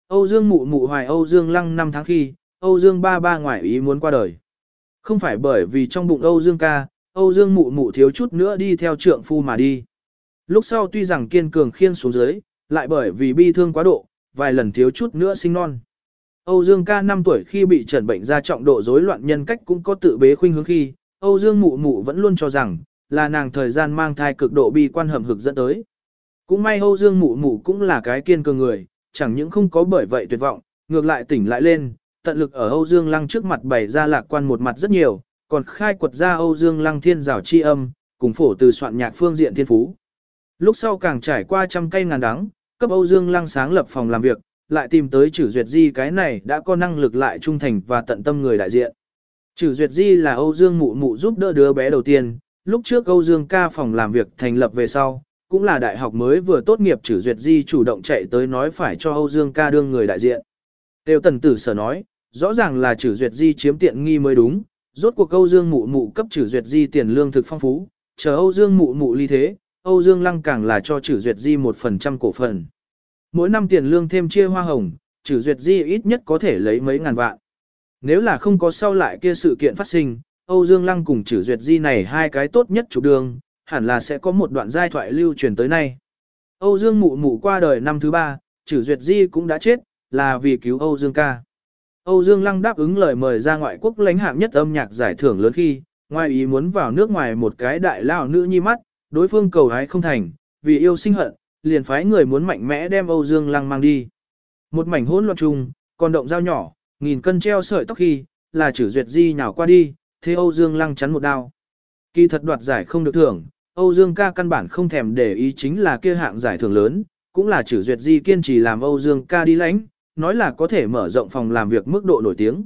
Âu Dương Mụ Mụ hoài Âu Dương Lăng 5 tháng khi, Âu Dương ba ba ngoại ý muốn qua đời. Không phải bởi vì trong bụng Âu Dương ca, Âu Dương Mụ Mụ thiếu chút nữa đi theo trượng phu mà đi. Lúc sau tuy rằng kiên cường khiêng xuống dưới, lại bởi vì bi thương quá độ, vài lần thiếu chút nữa sinh non. Âu Dương ca 5 tuổi khi bị chẩn bệnh ra trọng độ rối loạn nhân cách cũng có tự bế khuynh hướng khi, Âu Dương Mụ Mụ vẫn luôn cho rằng, là nàng thời gian mang thai cực độ bi quan hầm hực dẫn tới. Cũng may Âu Dương Mụ Mụ cũng là cái kiên cường người, chẳng những không có bởi vậy tuyệt vọng, ngược lại tỉnh lại lên, tận lực ở Âu Dương Lăng trước mặt bày ra lạc quan một mặt rất nhiều, còn khai quật ra Âu Dương Lăng thiên giảo chi âm, cùng phổ từ soạn nhạc phương diện thiên phú. Lúc sau càng trải qua trăm cây ngàn đắng, cấp Âu Dương Lăng sáng lập phòng làm việc, lại tìm tới Trử Duyệt Di cái này đã có năng lực lại trung thành và tận tâm người đại diện. Trử Duyệt Di là Âu Dương Mụ Mụ giúp đỡ đứa bé đầu tiên, lúc trước Âu Dương ca phòng làm việc thành lập về sau, cũng là đại học mới vừa tốt nghiệp Trử Duyệt Di chủ động chạy tới nói phải cho Âu Dương ca đương người đại diện. Tiêu Tần Tử sở nói, rõ ràng là Trử Duyệt Di chiếm tiện nghi mới đúng, rốt cuộc Âu Dương Mụ Mụ cấp Trử Duyệt Di tiền lương thực phong phú, chờ Âu Dương Mụ Mụ ly thế, Âu Dương Lăng càng là cho Trử Duyệt Di 1% cổ phần. Mỗi năm tiền lương thêm chia hoa hồng, Trử Duyệt Di ít nhất có thể lấy mấy ngàn vạn. Nếu là không có sau lại kia sự kiện phát sinh, Âu Dương Lăng cùng Trử Duyệt Di này hai cái tốt nhất chủ đường, hẳn là sẽ có một đoạn giai thoại lưu truyền tới nay. Âu Dương Mụ Mụ qua đời năm thứ 3, Trử Duyệt Di cũng đã chết, là vì cứu Âu Dương ca. Âu Dương Lăng đáp ứng lời mời ra ngoại quốc lãnh hạng nhất âm nhạc giải thưởng lớn khi, ngoài ý muốn vào nước ngoài một cái đại lao nữ nhi mắt, đối phương cầu hái không thành, vì yêu sinh hận, liền phái người muốn mạnh mẽ đem Âu Dương Lăng mang đi. Một mảnh hỗn loạn chung, còn động dao nhỏ, nghìn cân treo sợi tóc khi, là Trử Duyệt Di nhào qua đi, thế Âu Dương Lăng chắn một đao. Kỳ thật đoạt giải không được thưởng, Âu Dương ca căn bản không thèm để ý chính là kia hạng giải thưởng lớn, cũng là Trử Duyệt Di kiên trì làm Âu Dương ca đi lãnh, nói là có thể mở rộng phòng làm việc mức độ nổi tiếng.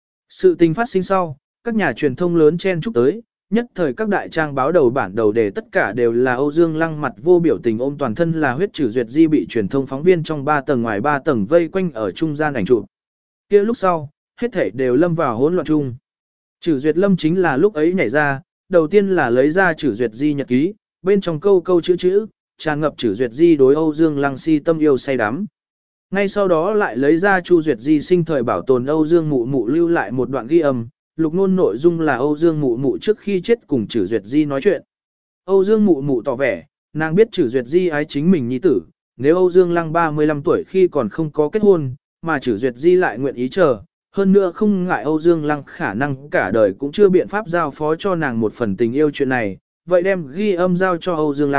Sự tình phát sinh sau, các nhà truyền thông lớn chen chúc tới, nhất thời các đại trang báo đầu bản đầu đề tất cả đều là Âu Dương Lăng mặt vô biểu tình ôm toàn thân là huyết. Trử Duyệt Di bị truyền thông phóng viên trong 3 tầng ngoài 3 tầng vây quanh ở trung gian ảnh chụp. Kia lúc sau, hết thảy đều lâm vào hỗn loạn chung. Trử Duyệt Lâm chính là lúc ấy nhảy ra, đầu tiên là lấy ra Trử Duyệt Di nhật ký, bên trong câu câu chữ, tràn ngập Trử Duyệt Di đối Âu Dương Lăng si tâm yêu say đắm. Ngay sau đó lại lấy ra Chu Duyệt Di sinh thời bảo tồn Âu Dương Mụ Mụ lưu lại một đoạn ghi âm, lục ngôn nội dung là Âu Dương Mụ Mụ trước khi chết cùng Trử Duyệt Di nói chuyện. Âu Dương Mụ Mụ tỏ vẻ, nàng biết Trử Duyệt Di ái chính mình nhi tử, nếu Âu Dương Lăng 35 tuổi khi còn không có kết hôn, mà Trử Duyệt Di lại nguyện ý chờ, hơn nữa không ngại Âu Dương Lăng khả năng cả đời cũng chưa biện pháp giao phó cho nàng một phần tình yêu chuyện này, vậy đem ghi âm giao cho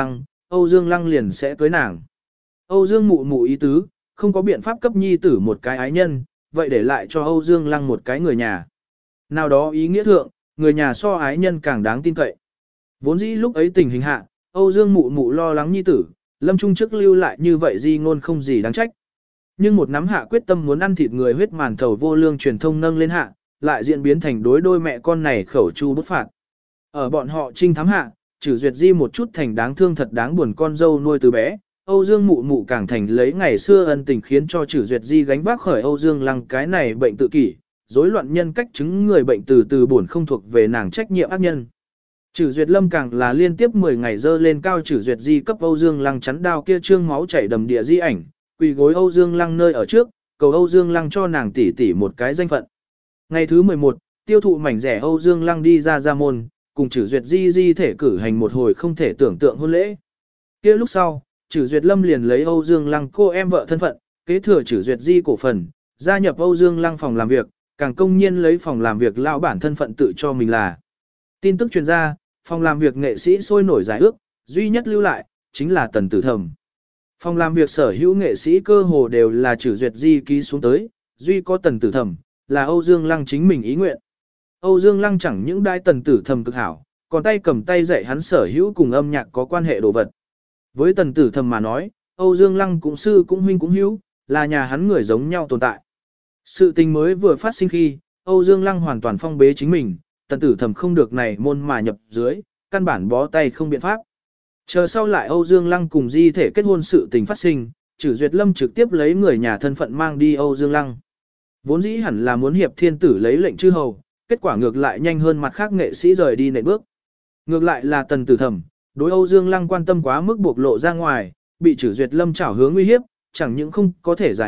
Âu Dương Lăng liền sẽ cưới nàng. Âu Dương Mụ Mụ ý tứ, không có biện pháp cấp nhi tử một cái ái nhân, vậy để lại cho Âu Dương Lăng một cái người nhà. Nào đó ý nghĩa thượng, người nhà so ái nhân càng đáng tin cậy. Vốn dĩ lúc ấy tình hình hạ, Âu Dương Mụ Mụ lo lắng nhi tử, Lâm Trung trước lưu lại như vậy di ngôn không gì đáng trách. Nhưng một nắm hạ quyết tâm muốn ăn thịt người huyết màn thầu vô lương truyền thông nâng lên hạ, lại diễn biến thành đối đôi mẹ con này khẩu chu bức phạt. Ở bọn họ trinh thám hạ, Trử Duyệt Di một chút thành đáng thương thật đáng buồn con dâu nuôi từ bé. Âu Dương Mụ Mụ càng thành lấy ngày xưa ân tình khiến cho Trử Duyệt Di gánh vác khởi Âu Dương Lăng cái này bệnh tự kỷ, rối loạn nhân cách chứng người bệnh từ từ buồn không thuộc về nàng trách nhiệm ác nhân. Trử Duyệt Lâm càng là liên tiếp 10 ngày dơ lên cao Trử Duyệt Di cấp Âu Dương Lăng chắn đao kia trương máu chảy đầm địa di ảnh, quỳ gối Âu Dương Lăng nơi ở trước, cầu Âu Dương Lăng cho nàng tỷ tỷ một cái danh phận. Ngày thứ 11, tiêu thụ mảnh rẻ Âu Dương Lăng đi ra môn, cùng Trử Duyệt Di thể cử hành một hồi không thể tưởng tượng hôn lễ. Kia lúc sau, Trử Duyệt Lâm liền lấy Âu Dương Lăng cô em vợ thân phận, kế thừa Trử Duyệt Di cổ phần, gia nhập Âu Dương Lăng phòng làm việc, càng công nhiên lấy phòng làm việc lão bản thân phận tự cho mình là. Tin tức truyền ra, phòng làm việc nghệ sĩ sôi nổi giải ước, duy nhất lưu lại, chính là Tần Tử Thầm. Phòng làm việc sở hữu nghệ sĩ cơ hồ đều là Trử Duyệt Di ký xuống tới, duy có Tần Tử Thầm, là Âu Dương Lăng chính mình ý nguyện. Âu Dương Lăng chẳng những đai Tần Tử Thầm cực hảo, còn tay cầm tay dạy hắn sở hữu cùng âm nhạc có quan hệ đồ vật. Với Tần Tử Thầm mà nói, Âu Dương Lăng cũng sư cũng huynh cũng hữu, là nhà hắn người giống nhau tồn tại. Sự tình mới vừa phát sinh khi, Âu Dương Lăng hoàn toàn phong bế chính mình, Tần Tử Thầm không được này môn mà nhập dưới, căn bản bó tay không biện pháp. Chờ sau lại Âu Dương Lăng cùng Di thể kết hôn sự tình phát sinh, Trử Duyệt Lâm trực tiếp lấy người nhà thân phận mang đi Âu Dương Lăng. Vốn dĩ hẳn là muốn hiệp thiên tử lấy lệnh chư hầu, kết quả ngược lại nhanh hơn mặt khác nghệ sĩ rời đi nệm bước. Ngược lại là Tần Tử Thầm, đối Âu Dương Lăng quan tâm quá mức bộc lộ ra ngoài, bị Trử Duyệt Lâm trảo hướng uy hiếp, chẳng những không có thể giải ước,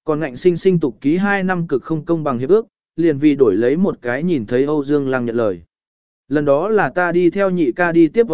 Còn ngạnh sinh sinh tục ký 2 năm cực không công bằng hiệp ước, liền vì đổi lấy một cái nhìn thấy Âu Dương Lăng nhận lời. Lần đó là ta đi theo nhị ca đi tiếp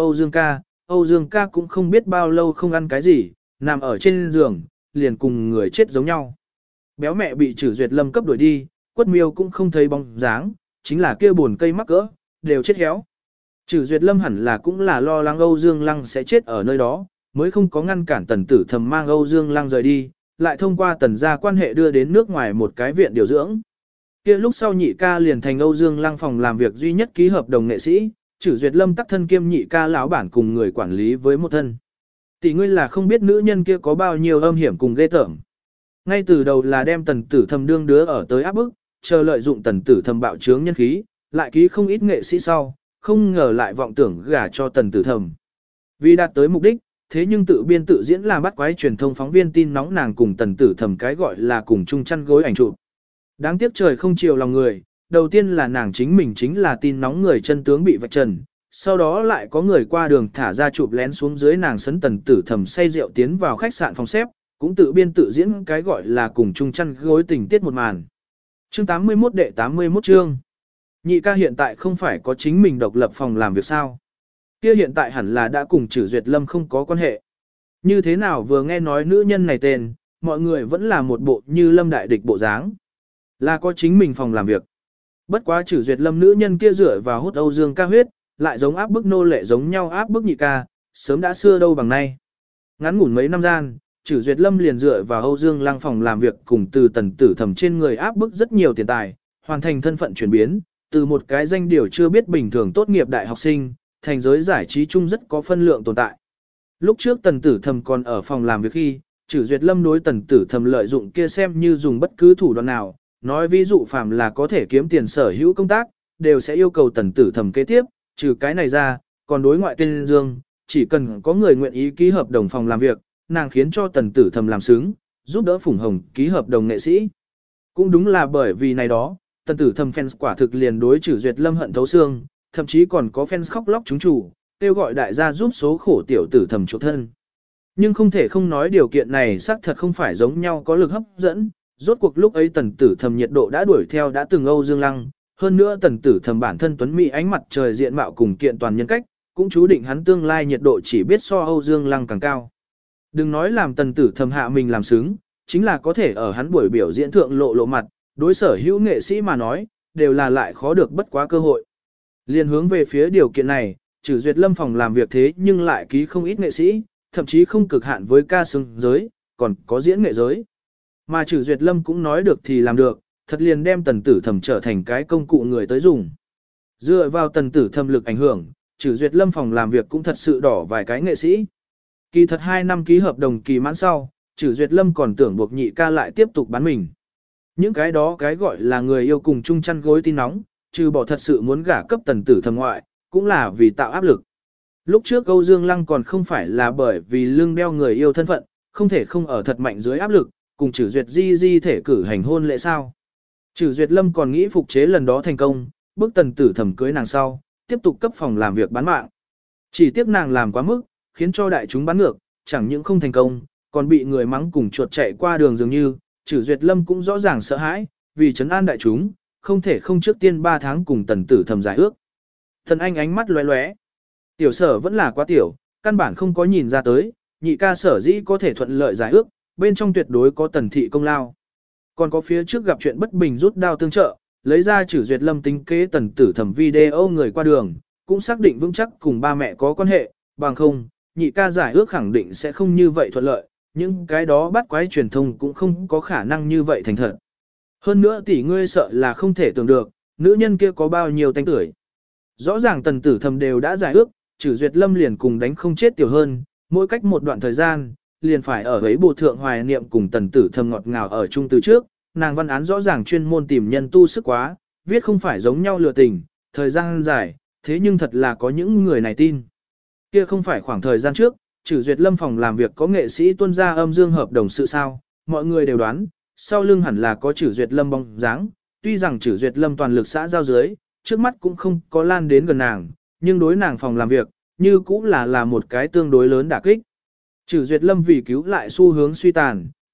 Âu Dương ca cũng không biết bao lâu không ăn cái gì, nằm ở trên giường, liền cùng người chết giống nhau. Béo mẹ bị Trử Duyệt Lâm cấp đuổi đi, Quất Miêu cũng không thấy bóng dáng, chính là kia buồn cây mắc cỡ, đều chết héo. Trử Duyệt Lâm hẳn là cũng là lo lắng Âu Dương Lăng sẽ chết ở nơi đó, mới không có ngăn cản Tần Tử Thầm mang Âu Dương Lăng rời đi, lại thông qua Tần gia quan hệ đưa đến nước ngoài một cái viện điều dưỡng. Kia lúc sau nhị ca liền thành Âu Dương Lăng phòng làm việc duy nhất ký hợp đồng nghệ sĩ, Trử Duyệt Lâm tắc thân kiêm nhị ca lão bản cùng người quản lý với một thân. Tỷ ngươi là không biết nữ nhân kia có bao nhiêu âm hiểm cùng ghê tởm. Ngay từ đầu là đem Tần Tử Thầm đương đứa ở tới áp bức, chờ lợi dụng Tần Tử Thầm bạo trướng nhân khí, lại ký không ít nghệ sĩ sau, không ngờ lại vọng tưởng gả cho Tần Tử Thầm. Vì đạt tới mục đích, thế nhưng tự biên tự diễn là bắt quái truyền thông phóng viên tin nóng nàng cùng Tần Tử Thầm cái gọi là cùng chung chăn gối ảnh chụp. Đáng tiếc trời không chiều lòng người, đầu tiên là nàng chính mình chính là tin nóng người chân tướng bị vạch trần, sau đó lại có người qua đường thả ra chụp lén xuống dưới nàng sấn Tần Tử Thầm say rượu tiến vào khách sạn phòng xếp, cũng tự biên tự diễn cái gọi là cùng chung chăn gối tình tiết một màn. Chương 81 đệ 81 chương. Nhị ca hiện tại không phải có chính mình độc lập phòng làm việc sao? Kia hiện tại hẳn là đã cùng Trử Duyệt Lâm không có quan hệ. Như thế nào vừa nghe nói nữ nhân này tên, mọi người vẫn là một bộ như Lâm đại địch bộ dáng. Là có chính mình phòng làm việc. Bất quá Trử Duyệt Lâm nữ nhân kia dựa vào hút Âu Dương ca huyết, lại giống áp bức nô lệ giống nhau áp bức nhị ca, sớm đã xưa đâu bằng nay. Ngắn ngủn mấy năm gian, Trử Duyệt Lâm liền dựa vào Âu Dương Lăng phòng làm việc cùng từ Tần Tử Thầm trên người áp bức rất nhiều tiền tài, hoàn thành thân phận chuyển biến, từ một cái danh điều chưa biết bình thường tốt nghiệp đại học sinh, thành giới giải trí chung rất có phân lượng tồn tại. Lúc trước Tần Tử Thầm còn ở phòng làm việc khi, Trử Duyệt Lâm đối Tần Tử Thầm lợi dụng kia xem như dùng bất cứ thủ đoạn nào, nói ví dụ phạm là có thể kiếm tiền sở hữu công tác, đều sẽ yêu cầu Tần Tử Thầm kế tiếp, trừ cái này ra, còn đối ngoại tuyên dương, chỉ cần có người nguyện ý ký hợp đồng phòng làm việc, nàng khiến cho Tần Tử Thầm làm xứng, giúp đỡ Phùng Hồng ký hợp đồng nghệ sĩ. Cũng đúng là bởi vì này đó, Tần Tử Thầm fans quả thực liền đối Trử Duyệt Lâm hận thấu xương, thậm chí còn có fans khóc lóc chúng chủ, kêu gọi đại gia giúp số khổ tiểu tử thầm chuộc thân. Nhưng không thể không nói điều kiện này xác thật không phải giống nhau có lực hấp dẫn, rốt cuộc lúc ấy Tần Tử Thầm nhiệt độ đã đuổi theo đã từng Âu Dương Lăng, hơn nữa Tần Tử Thầm bản thân tuấn mỹ ánh mặt trời diện mạo cùng kiện toàn nhân cách, cũng chú định hắn tương lai nhiệt độ chỉ biết so Âu Dương Lăng càng cao. Đừng nói làm Tần Tử Thầm hạ mình làm xứng, chính là có thể ở hắn buổi biểu diễn thượng lộ mặt, đối sở hữu nghệ sĩ mà nói, đều là lại khó được bất quá cơ hội. Liên hướng về phía điều kiện này, Trử Duyệt Lâm phòng làm việc thế nhưng lại ký không ít nghệ sĩ, thậm chí không cực hạn với ca sướng giới, còn có diễn nghệ giới. Mà Trử Duyệt Lâm cũng nói được thì làm được, thật liền đem Tần Tử Thầm trở thành cái công cụ người tới dùng. Dựa vào Tần Tử Thầm lực ảnh hưởng, Trử Duyệt Lâm phòng làm việc cũng thật sự đỏ vài cái nghệ sĩ. Kỳ thật 2 năm ký hợp đồng kỳ mãn sau, Trử Duyệt Lâm còn tưởng buộc nhị ca lại tiếp tục bán mình. Những cái đó cái gọi là người yêu cùng chung chăn gối tin nóng, trừ bỏ thật sự muốn gả cấp Tần Tử Thầm ngoại, cũng là vì tạo áp lực. Lúc trước Âu Dương Lăng còn không phải là bởi vì lưng đeo người yêu thân phận, không thể không ở thật mạnh dưới áp lực, cùng Trử Duyệt di thể cử hành hôn lễ sao. Trử Duyệt Lâm còn nghĩ phục chế lần đó thành công, bước Tần Tử Thầm cưới nàng sau, tiếp tục cấp phòng làm việc bán mạng. Chỉ tiếc nàng làm quá mức, khiến cho đại chúng bán ngược, chẳng những không thành công, còn bị người mắng cùng chuột chạy qua đường dường như, Trử Duyệt Lâm cũng rõ ràng sợ hãi, vì trấn an đại chúng, không thể không trước tiên 3 tháng cùng Tần Tử Thầm giải ước. Thần Anh ánh mắt lóe lóe. Tiểu Sở vẫn là quá tiểu, căn bản không có nhìn ra tới, nhị ca Sở dĩ có thể thuận lợi giải ước, bên trong tuyệt đối có Tần thị công lao. Còn có phía trước gặp chuyện bất bình rút đao tương trợ, lấy ra Trử Duyệt Lâm tính kế Tần Tử Thầm video người qua đường, cũng xác định vững chắc cùng ba mẹ có quan hệ, bằng không, nhị ca giải ước khẳng định sẽ không như vậy thuận lợi, những cái đó bắt quái truyền thông cũng không có khả năng như vậy thành thật. Hơn nữa tỷ ngươi sợ là không thể tưởng được, nữ nhân kia có bao nhiêu tanh tuổi. Rõ ràng Tần Tử Thầm đều đã giải ước, Trử Duyệt Lâm liền cùng đánh không chết tiểu hơn, mỗi cách một đoạn thời gian, liền phải ở ấy bộ thượng hoài niệm cùng Tần Tử Thầm ngọt ngào ở chung từ trước, nàng văn án rõ ràng chuyên môn tìm nhân tu sức quá, viết không phải giống nhau lừa tình, thời gian dài, thế nhưng thật là có những người này tin. Kia không phải khoảng thời gian trước, Trử Duyệt Lâm phòng làm việc có nghệ sĩ tuân ra âm dương hợp đồng sự sao, mọi người đều đoán, sau lưng hẳn là có Trử Duyệt Lâm bóng dáng, tuy rằng Trử Duyệt Lâm toàn lực xã giao dưới, trước mắt cũng không có lan đến gần nàng, nhưng đối nàng phòng làm việc, như cũng là một cái tương đối lớn đả kích. Trử Duyệt Lâm vì cứu lại xu hướng suy tàn,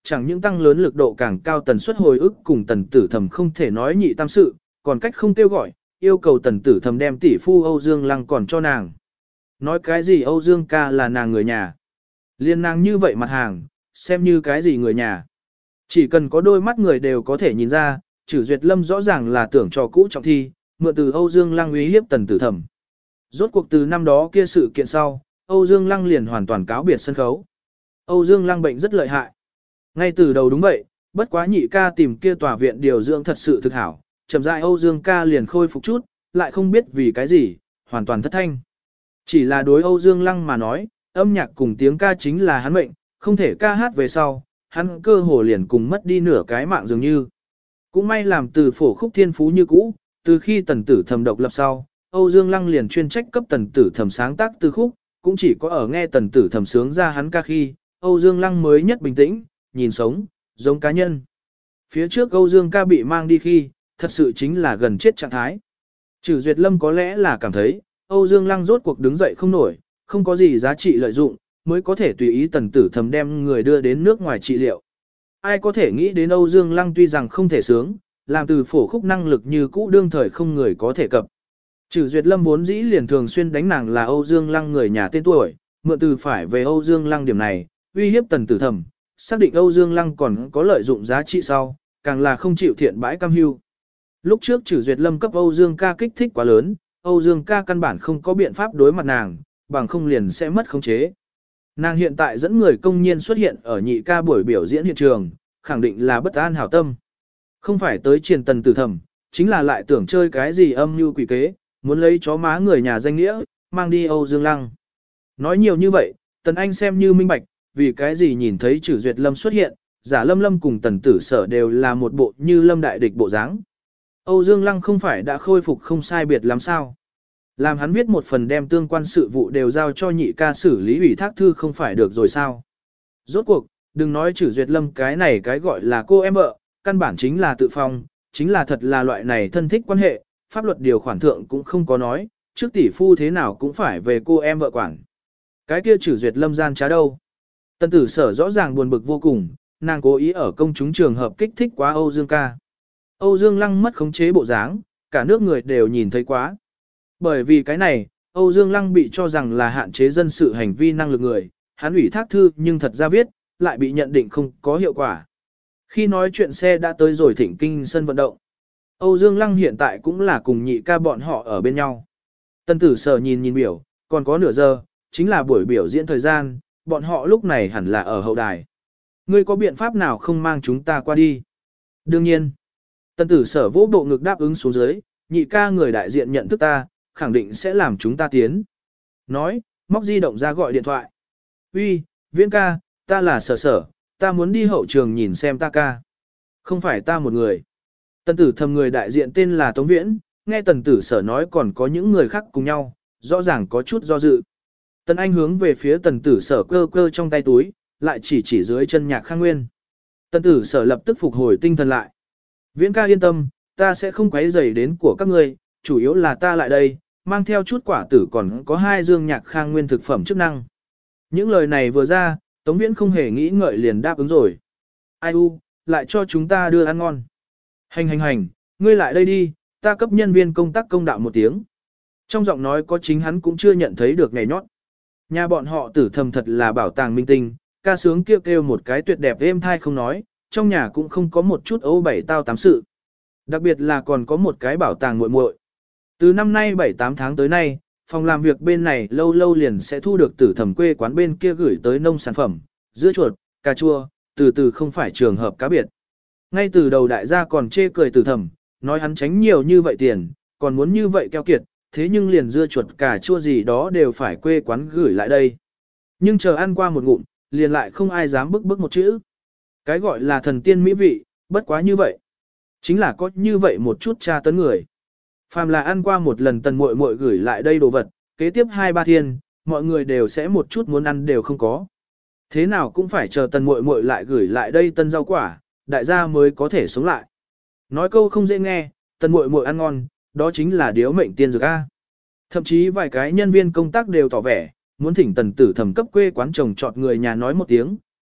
chẳng những tăng lớn lực độ càng cao tần suất hồi ức cùng tần tử thầm không thể nói nhị tam sự, còn cách không kêu gọi, yêu cầu tần tử thầm đem tỷ phu Âu Dương Lăng còn cho nàng. Nói cái gì Âu Dương ca là nàng người nhà. Liên nàng như vậy mặt hàng, xem như cái gì người nhà. Chỉ cần có đôi mắt người đều có thể nhìn ra, Trử Duyệt Lâm rõ ràng là tưởng cho cũ trọng thi, mượn từ Âu Dương Lăng uy hiếp tần tử thầm. Rốt cuộc từ năm đó kia sự kiện sau, Âu Dương Lăng liền hoàn toàn cáo biệt sân khấu. Âu Dương Lăng bệnh rất lợi hại. Ngay từ đầu đúng vậy, bất quá nhị ca tìm kia tòa viện điều dưỡng thật sự thực hảo, chậm rãi Âu Dương ca liền khôi phục chút, lại không biết vì cái gì, hoàn toàn thất thanh. Chỉ là đối Âu Dương Lăng mà nói, âm nhạc cùng tiếng ca chính là hắn mệnh, không thể ca hát về sau, hắn cơ hồ liền cùng mất đi nửa cái mạng dường như. Cũng may làm từ phổ khúc thiên phú như cũ, từ khi tần tử thầm độc lập sau, Âu Dương Lăng liền chuyên trách cấp tần tử thầm sáng tác từ khúc, cũng chỉ có ở nghe tần tử thầm sướng ra hắn ca khi, Âu Dương Lăng mới nhất bình tĩnh, nhìn sống, giống cá nhân. Phía trước Âu Dương ca bị mang đi khi, thật sự chính là gần chết trạng thái. Trử Duyệt Lâm có lẽ là cảm thấy, Âu Dương Lăng rốt cuộc đứng dậy không nổi, không có gì giá trị lợi dụng, mới có thể tùy ý tần tử thầm đem người đưa đến nước ngoài trị liệu. Ai có thể nghĩ đến Âu Dương Lăng tuy rằng không thể sướng, làm từ phổ khúc năng lực như cũ đương thời không người có thể cập. Trử Duyệt Lâm vốn dĩ liền thường xuyên đánh nàng là Âu Dương Lăng người nhà tên tuổi, mượn từ phải về Âu Dương Lăng điểm này, uy hiếp tần tử thầm, xác định Âu Dương Lăng còn có lợi dụng giá trị sau, càng là không chịu thiện bãi cam hưu. Lúc trước Trử Duyệt Lâm cấp Âu Dương ca kích thích quá lớn, Âu Dương ca căn bản không có biện pháp đối mặt nàng, bằng không liền sẽ mất khống chế. Nàng hiện tại dẫn người công nhiên xuất hiện ở nhị ca buổi biểu diễn hiện trường, khẳng định là bất an hảo tâm. Không phải tới triền tần tử thầm, chính là lại tưởng chơi cái gì âm mưu quỷ kế, muốn lấy chó má người nhà danh nghĩa, mang đi Âu Dương Lăng. Nói nhiều như vậy, Tần Anh xem như minh bạch, vì cái gì nhìn thấy Trử Duyệt Lâm xuất hiện, giả Lâm Lâm cùng Tần Tử Sở đều là một bộ như Lâm đại địch bộ dáng. Âu Dương Lăng không phải đã khôi phục không sai biệt lắm sao? Làm hắn viết một phần đem tương quan sự vụ đều giao cho nhị ca xử lý ủy thác thư không phải được rồi sao? Rốt cuộc, đừng nói Trử Duyệt Lâm cái này cái gọi là cô em vợ, căn bản chính là tự phong, chính là thật là loại này thân thích quan hệ, pháp luật điều khoản thượng cũng không có nói, trước tỷ phu thế nào cũng phải về cô em vợ quản. Cái kia Trử Duyệt Lâm gian trá đâu? Tần Tử Sở rõ ràng buồn bực vô cùng, nàng cố ý ở công chúng trường hợp kích thích quá Âu Dương ca. Âu Dương Lăng mất khống chế bộ dáng, cả nước người đều nhìn thấy quá. Bởi vì cái này, Âu Dương Lăng bị cho rằng là hạn chế dân sự hành vi năng lực người, hắn ủy thác thư nhưng thật ra viết, lại bị nhận định không có hiệu quả. Khi nói chuyện xe đã tới rồi Thịnh Kinh sân vận động. Âu Dương Lăng hiện tại cũng là cùng nhị ca bọn họ ở bên nhau. Tần Tử Sở nhìn biểu, còn có nửa giờ, chính là buổi biểu diễn thời gian, bọn họ lúc này hẳn là ở hậu đài. Ngươi có biện pháp nào không mang chúng ta qua đi? Đương nhiên. Tần Tử Sở vỗ bộ ngực đáp ứng xuống dưới, nhị ca người đại diện nhận thức ta, khẳng định sẽ làm chúng ta tiến. Nói, móc di động ra gọi điện thoại. Uy, Viễn ca, ta là Sở, ta muốn đi hậu trường nhìn xem ta ca. Không phải ta một người. Tần Tử Thầm người đại diện tên là Tống Viễn, nghe Tần Tử Sở nói còn có những người khác cùng nhau, rõ ràng có chút do dự. Tần Anh hướng về phía Tần Tử Sở cơ cơ trong tay túi, lại chỉ dưới chân Nhạc Khang Nguyên. Tần Tử Sở lập tức phục hồi tinh thần lại. Viễn ca yên tâm, ta sẽ không quấy rầy đến của các ngươi, chủ yếu là ta lại đây, mang theo chút quả tử còn có 2 dương Nhạc Khang Nguyên thực phẩm chức năng. Những lời này vừa ra, Tống Viễn không hề nghĩ ngợi liền đáp ứng rồi. Ai u, lại cho chúng ta đưa ăn ngon. Hành, ngươi lại đây đi, ta cấp nhân viên công tác công đạo một tiếng. Trong giọng nói có chính hắn cũng chưa nhận thấy được ngày nhót. Nhà bọn họ Tử Thầm thật là bảo tàng minh tinh, ca sướng kêu một cái tuyệt đẹp êm thai không nói, trong nhà cũng không có một chút ấu bảy tao tám sự. Đặc biệt là còn có một cái bảo tàng muội muội. Từ năm nay 7-8 tháng tới nay, phòng làm việc bên này lâu lâu liền sẽ thu được Tử Thầm quê quán bên kia gửi tới nông sản phẩm, dưa chuột, cà chua, từ không phải trường hợp cá biệt. Ngay từ đầu đại gia còn chê cười Tử Thầm, nói hắn tránh nhiều như vậy tiền, còn muốn như vậy keo kiệt, thế nhưng liền dưa chuột cà chua gì đó đều phải quê quán gửi lại đây. Nhưng chờ ăn qua một ngụm, liền lại không ai dám bức một chữ. Cái gọi là thần tiên mỹ vị, bất quá như vậy. Chính là có như vậy một chút tra tấn người. Phàm là ăn qua một lần Tần muội muội gửi lại đây đồ vật, kế tiếp 2-3 thiên, mọi người đều sẽ một chút muốn ăn đều không có. Thế nào cũng phải chờ Tần muội muội lại gửi lại đây tân rau quả, đại gia mới có thể sống lại. Nói câu không dễ nghe, Tần muội muội ăn ngon, đó chính là điếu mệnh tiên dược A. Thậm chí vài cái nhân viên công tác đều tỏ vẻ, muốn thỉnh Tần Tử Thầm cấp quê quán trồng trọt người nhà nói một tiếng,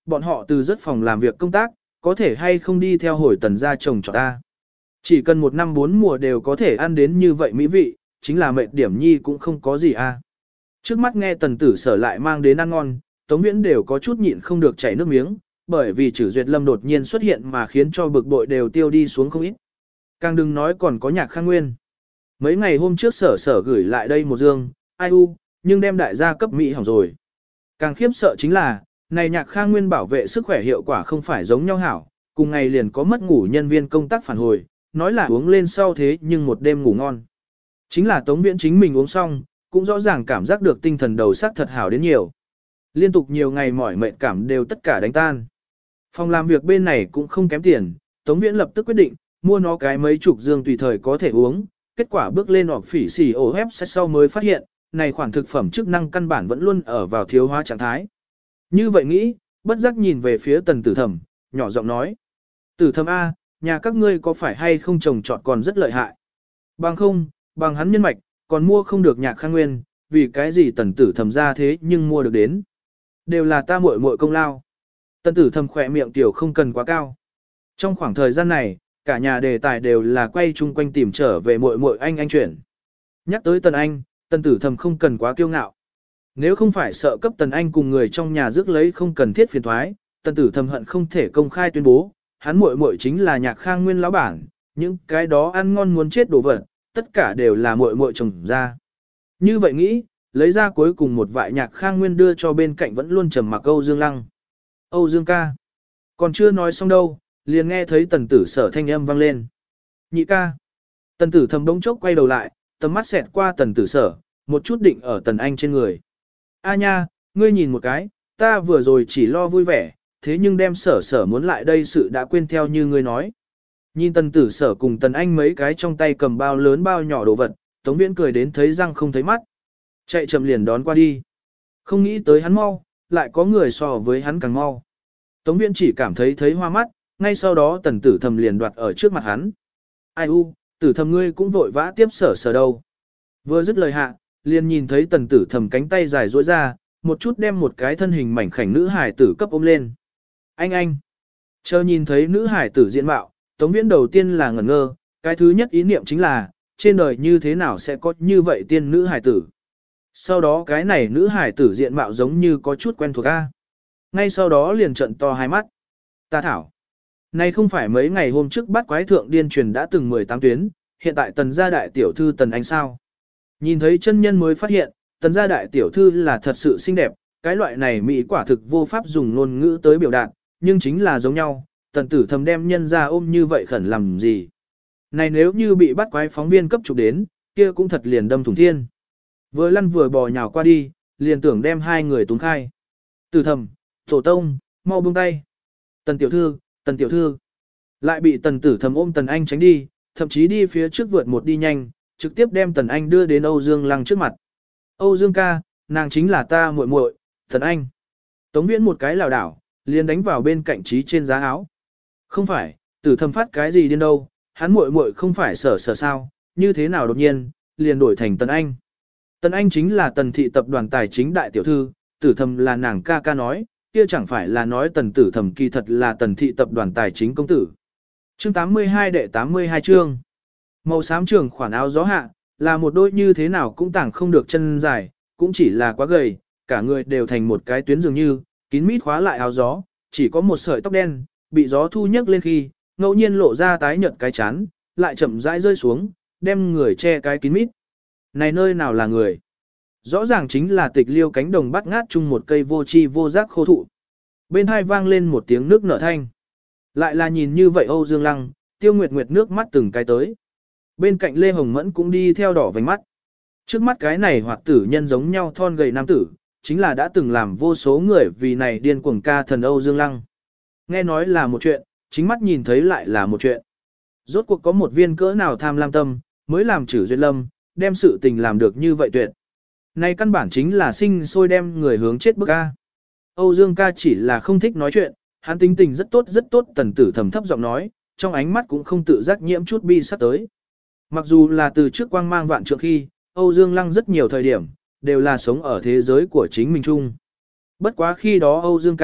bọn họ từ rất phòng làm việc công tác, có thể hay không đi theo hồi tần gia chồng cho ta. Chỉ cần 1 năm 4 mùa đều có thể ăn đến như vậy mỹ vị, chính là mệt điểm nhi cũng không có gì a. Trước mắt nghe tần tử sở lại mang đến ăn ngon, Tống Viễn đều có chút nhịn không được chảy nước miếng, bởi vì Trử Duyệt Lâm đột nhiên xuất hiện mà khiến cho bực bội đều tiêu đi xuống không ít. Càng đừng nói còn có Nhạc Khang Nguyên. Mấy ngày hôm trước sở gửi lại đây một dương, ai u, nhưng đem đại gia cấp Mỹ hỏng rồi. Càng khiếp sợ chính là, này Nhạc Khang Nguyên bảo vệ sức khỏe hiệu quả không phải giống nhau hảo, cùng ngày liền có mất ngủ nhân viên công tác phản hồi, nói là uống lên sau thế nhưng một đêm ngủ ngon. Chính là Tống Viễn chính mình uống xong, cũng rõ ràng cảm giác được tinh thần đầu sắc thật hảo đến nhiều. Liên tục nhiều ngày mỏi mệt cảm đều tất cả đánh tan. Phòng làm việc bên này cũng không kém tiền, Tống Viễn lập tức quyết định, mua nó cái mấy chục dương tùy thời có thể uống, kết quả bước lên họp phỉ xì OF sau mới phát hiện, này khoản thực phẩm chức năng căn bản vẫn luôn ở vào thiếu hóa trạng thái. Như vậy nghĩ, bất giác nhìn về phía Tần Tử Thẩm, nhỏ giọng nói. Tử Thẩm A, nhà các ngươi có phải hay không trồng trọt còn rất lợi hại. Bằng không, bằng hắn nhân mạch, còn mua không được Nhạc Khang Nguyên, vì cái gì Tần Tử Thẩm ra thế nhưng mua được đến. Đều là ta muội muội công lao. Tần Tử Thẩm khỏe miệng tiểu không cần quá cao. Trong khoảng thời gian này, cả nhà đề tài đều là quay chung quanh tìm trở về muội muội anh chuyển. Nhắc tới Tần Anh, Tần Tử Thẩm không cần quá kiêu ngạo. Nếu không phải sợ cấp Tần Anh cùng người trong nhà rước lấy không cần thiết phiền thoái, Tần Tử Thẩm hận không thể công khai tuyên bố, hắn muội muội chính là Nhạc Khang Nguyên lão bản, những cái đó ăn ngon muốn chết đồ vật, tất cả đều là muội muội trồng ra. Như vậy nghĩ, lấy ra cuối cùng một vại Nhạc Khang Nguyên đưa cho bên cạnh vẫn luôn trầm mặc Âu Dương Lăng. Âu Dương ca. Còn chưa nói xong đâu, liền nghe thấy Tần Tử Sở thanh âm vang lên. Nhị ca. Tần Tử Thẩm bỗng chốc quay đầu lại, tầm mắt xẹt qua Tần Tử Sở, một chút định ở Tần Anh trên người. A nha, ngươi nhìn một cái, ta vừa rồi chỉ lo vui vẻ, thế nhưng đem Sở muốn lại đây sự đã quên theo như ngươi nói. Nhìn Tần Tử Sở cùng Tần Anh mấy cái trong tay cầm bao lớn bao nhỏ đồ vật, Tống Viễn cười đến thấy răng không thấy mắt. Chạy chậm liền đón qua đi. Không nghĩ tới hắn mau, lại có người so với hắn càng mau. Tống Viễn chỉ cảm thấy hoa mắt, ngay sau đó Tần Tử Thẩm liền đoạt ở trước mặt hắn. Ai u, Tử Thẩm ngươi cũng vội vã tiếp Sở đâu. Vừa dứt lời hạ, liền nhìn thấy Tần Tử Thẩm cánh tay dài duỗi ra, một chút đem một cái thân hình mảnh khảnh nữ hải tử cấp ôm lên. Anh. Chờ nhìn thấy nữ hải tử diện mạo, Tống Viễn đầu tiên là ngẩn ngơ, cái thứ nhất ý niệm chính là, trên đời như thế nào sẽ có như vậy tiên nữ hải tử. Sau đó cái này nữ hải tử diện mạo giống như có chút quen thuộc a. Ngay sau đó liền trợn to hai mắt. Ta thảo. Này không phải mấy ngày hôm trước bắt quái thượng điên truyền đã từng 18 tuyến, hiện tại Tần gia đại tiểu thư Tần Anh sao. Nhìn thấy chân nhân mới phát hiện, Tần gia đại tiểu thư là thật sự xinh đẹp, cái loại này mỹ quả thực vô pháp dùng ngôn ngữ tới biểu đạt, nhưng chính là giống nhau, Tần Tử Thẩm đem nhân ra ôm như vậy khẩn làm gì. Này nếu như bị bắt quái phóng viên cấp chụp đến, kia cũng thật liền đâm thủng thiên. Vừa lăn vừa bò nhào qua đi, liền tưởng đem hai người túng khai. Tử Thẩm, Tổ Tông, mau buông tay. Tần tiểu thư. Lại bị Tần Tử Thẩm ôm Tần Anh tránh đi, thậm chí đi phía trước vượt một đi nhanh, trực tiếp đem Tần Anh đưa đến Âu Dương Lăng trước mặt. Âu Dương ca, nàng chính là ta muội muội, Tần Anh. Tống Viễn một cái lảo đảo, liền đánh vào bên cạnh trí trên giá áo. Không phải, Tử Thẩm phát cái gì điên đâu, hắn muội muội không phải Sở sao, như thế nào đột nhiên, liền đổi thành Tần Anh. Tần Anh chính là Tần thị tập đoàn tài chính đại tiểu thư, Tử Thẩm là nàng ca nói, kia chẳng phải là nói Tần Tử Thẩm kỳ thật là Tần thị tập đoàn tài chính công tử. Chương 82 đệ 82 chương. Màu xám trường khoản áo gió hạ, là một đôi như thế nào cũng tảng không được chân dài, cũng chỉ là quá gầy, cả người đều thành một cái tuyến dường như, kín mít khóa lại áo gió, chỉ có một sợi tóc đen, bị gió thu nhấc lên khi, ngẫu nhiên lộ ra tái nhợt cái chán, lại chậm rãi rơi xuống, đem người che cái kín mít. Này nơi nào là người? Rõ ràng chính là Tịch Liêu cánh đồng bắt ngát chung một cây vô chi vô giác khô thụ. Bên hai vang lên một tiếng nước nở thanh. Lại là nhìn như vậy Âu Dương Lăng, Tiêu Nguyệt Nguyệt nước mắt từng cái tới. Bên cạnh Lê Hồng Mẫn cũng đi theo đỏ vành mắt. Trước mắt cái này hoạt tử nhân giống nhau thon gầy nam tử, chính là đã từng làm vô số người vì này điên cuồng ca thần Âu Dương Lăng. Nghe nói là một chuyện, chính mắt nhìn thấy lại là một chuyện. Rốt cuộc có một viên cỡ nào tham lam tâm, mới làm Trử Duyệt Lâm, đem sự tình làm được như vậy tuyệt. Này căn bản chính là sinh sôi đem người hướng chết bức ca. Âu Dương ca chỉ là không thích nói chuyện, hắn tính tình rất tốt. Tần Tử Thẩm thấp giọng nói, trong ánh mắt cũng không tự giác nhiễm chút bi sắp tới. Mặc dù là từ trước quang mang vạn trượng khi, Âu Dương Lăng rất nhiều thời điểm, đều là sống ở thế giới của chính mình chung. Bất quá khi đó Âu Dương ca,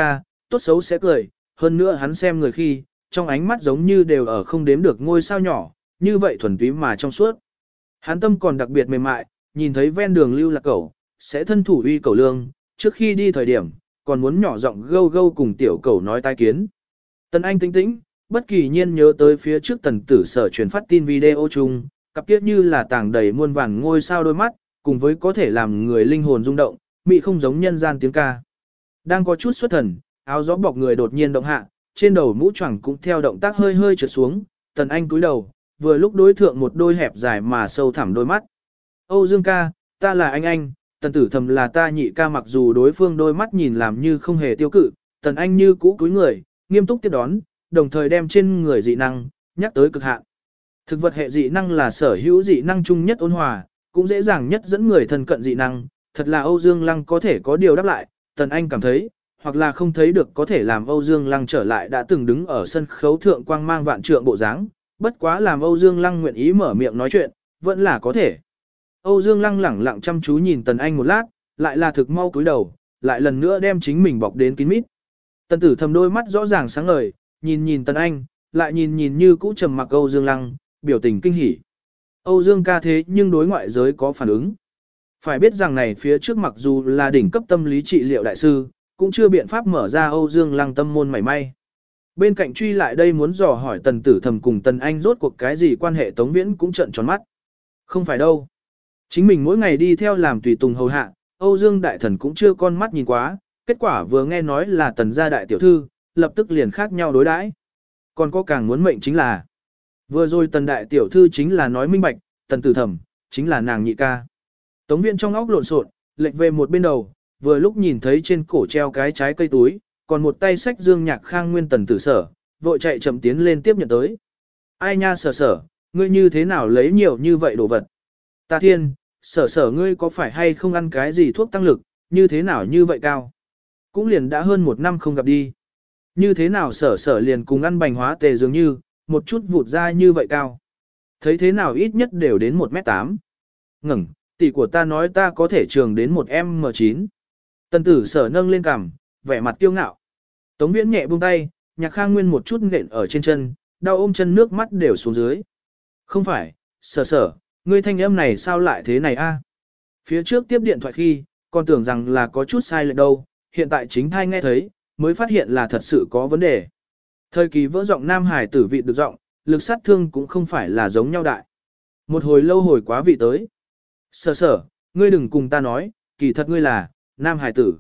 tốt xấu sẽ cười, hơn nữa hắn xem người khi, trong ánh mắt giống như đều ở không đếm được ngôi sao nhỏ, như vậy thuần túy mà trong suốt. Hắn tâm còn đặc biệt mềm mại, nhìn thấy ven đường lưu lạc cẩu, sẽ thân thủ uy cẩu lương, trước khi đi thời điểm, còn muốn nhỏ giọng gâu gâu cùng tiểu cẩu nói tai kiến. Tần Anh tĩnh tĩnh, bất kỳ nhiên nhớ tới phía trước Tần Tử Sở truyền phát tin video chung, cặp kiếp như là tàng đầy muôn vàn ngôi sao đôi mắt, cùng với có thể làm người linh hồn rung động, mị không giống nhân gian tiếng ca. Đang có chút xuất thần, áo gió bọc người đột nhiên động hạ, trên đầu mũ choàng cũng theo động tác hơi hơi trượt xuống, Tần Anh cúi đầu, vừa lúc đối thượng một đôi hẹp dài mà sâu thẳm đôi mắt. Âu Dương ca, ta là anh, Tần Tử Thầm là ta nhị ca, mặc dù đối phương đôi mắt nhìn làm như không hề tiêu cự, Tần Anh như cũ cúi người, nghiêm túc tiếp đón, đồng thời đem trên người dị năng, nhắc tới cực hạn. Thực vật hệ dị năng là sở hữu dị năng chung nhất ôn hòa, cũng dễ dàng nhất dẫn người thân cận dị năng, thật là Âu Dương Lăng có thể có điều đáp lại, Tần Anh cảm thấy, hoặc là không thấy được có thể làm Âu Dương Lăng trở lại đã từng đứng ở sân khấu thượng quang mang vạn trượng bộ dáng, bất quá làm Âu Dương Lăng nguyện ý mở miệng nói chuyện, vẫn là có thể. Âu Dương Lăng lẳng lặng chăm chú nhìn Tần Anh một lát, lại là thực mau cúi đầu, lại lần nữa đem chính mình bọc đến kín mít. Tần Tử Thầm đôi mắt rõ ràng sáng ngời, nhìn Tần Anh, lại nhìn như cũ trầm mặc Âu Dương Lăng, biểu tình kinh hỉ. Âu Dương ca thế nhưng đối ngoại giới có phản ứng. Phải biết rằng này phía trước mặc dù là đỉnh cấp tâm lý trị liệu đại sư, cũng chưa biện pháp mở ra Âu Dương Lăng tâm môn mảy may. Bên cạnh truy lại đây muốn dò hỏi Tần Tử Thầm cùng Tần Anh rốt cuộc cái gì quan hệ, Tống Viễn cũng trợn tròn mắt. Không phải đâu. Chính mình mỗi ngày đi theo làm tùy tùng hầu hạ, Âu Dương đại thần cũng chưa con mắt nhìn quá, kết quả vừa nghe nói là Tần gia đại tiểu thư, lập tức liền khác nhau đối đãi. Còn có càng muốn mệnh chính là, vừa rồi Tần đại tiểu thư chính là nói minh bạch, Tần Tử Thầm chính là nàng nhị ca. Tống Viễn trong óc lộn xộn, lệch về một bên đầu, vừa lúc nhìn thấy trên cổ treo cái trái cây túi, còn một tay sách Dương Nhạc Khang nguyên Tần Tử Sở, vội chạy chậm tiến lên tiếp nhận tới. Ai nha Sở, ngươi như thế nào lấy nhiều như vậy đồ vật? Ta thiên, Sở ngươi có phải hay không ăn cái gì thuốc tăng lực, như thế nào như vậy cao? Cũng liền đã hơn một năm không gặp đi. Như thế nào Sở liền cùng ăn bành hóa tề dường như, một chút vụt ra như vậy cao. Thấy thế nào ít nhất đều đến 1m8. Ngẩng, tỷ của ta nói ta có thể trường đến 1m9. Tần Tử Sở nâng lên cằm, vẻ mặt kiêu ngạo. Tống Viễn nhẹ buông tay, Nhạc Khang Nguyên một chút nện ở trên chân, đau ôm chân nước mắt đều xuống dưới. Không phải, Sở, ngươi thanh âm này sao lại thế này a? Phía trước tiếp điện thoại khi, còn tưởng rằng là có chút sai lệch đâu, hiện tại chính thai nghe thấy, mới phát hiện là thật sự có vấn đề. Thời kỳ vỡ giọng nam hải tử vị được giọng, lực sát thương cũng không phải là giống nhau đại. Một hồi lâu hồi quá vị tới. Sở, ngươi đừng cùng ta nói, kỳ thật ngươi là nam hải tử.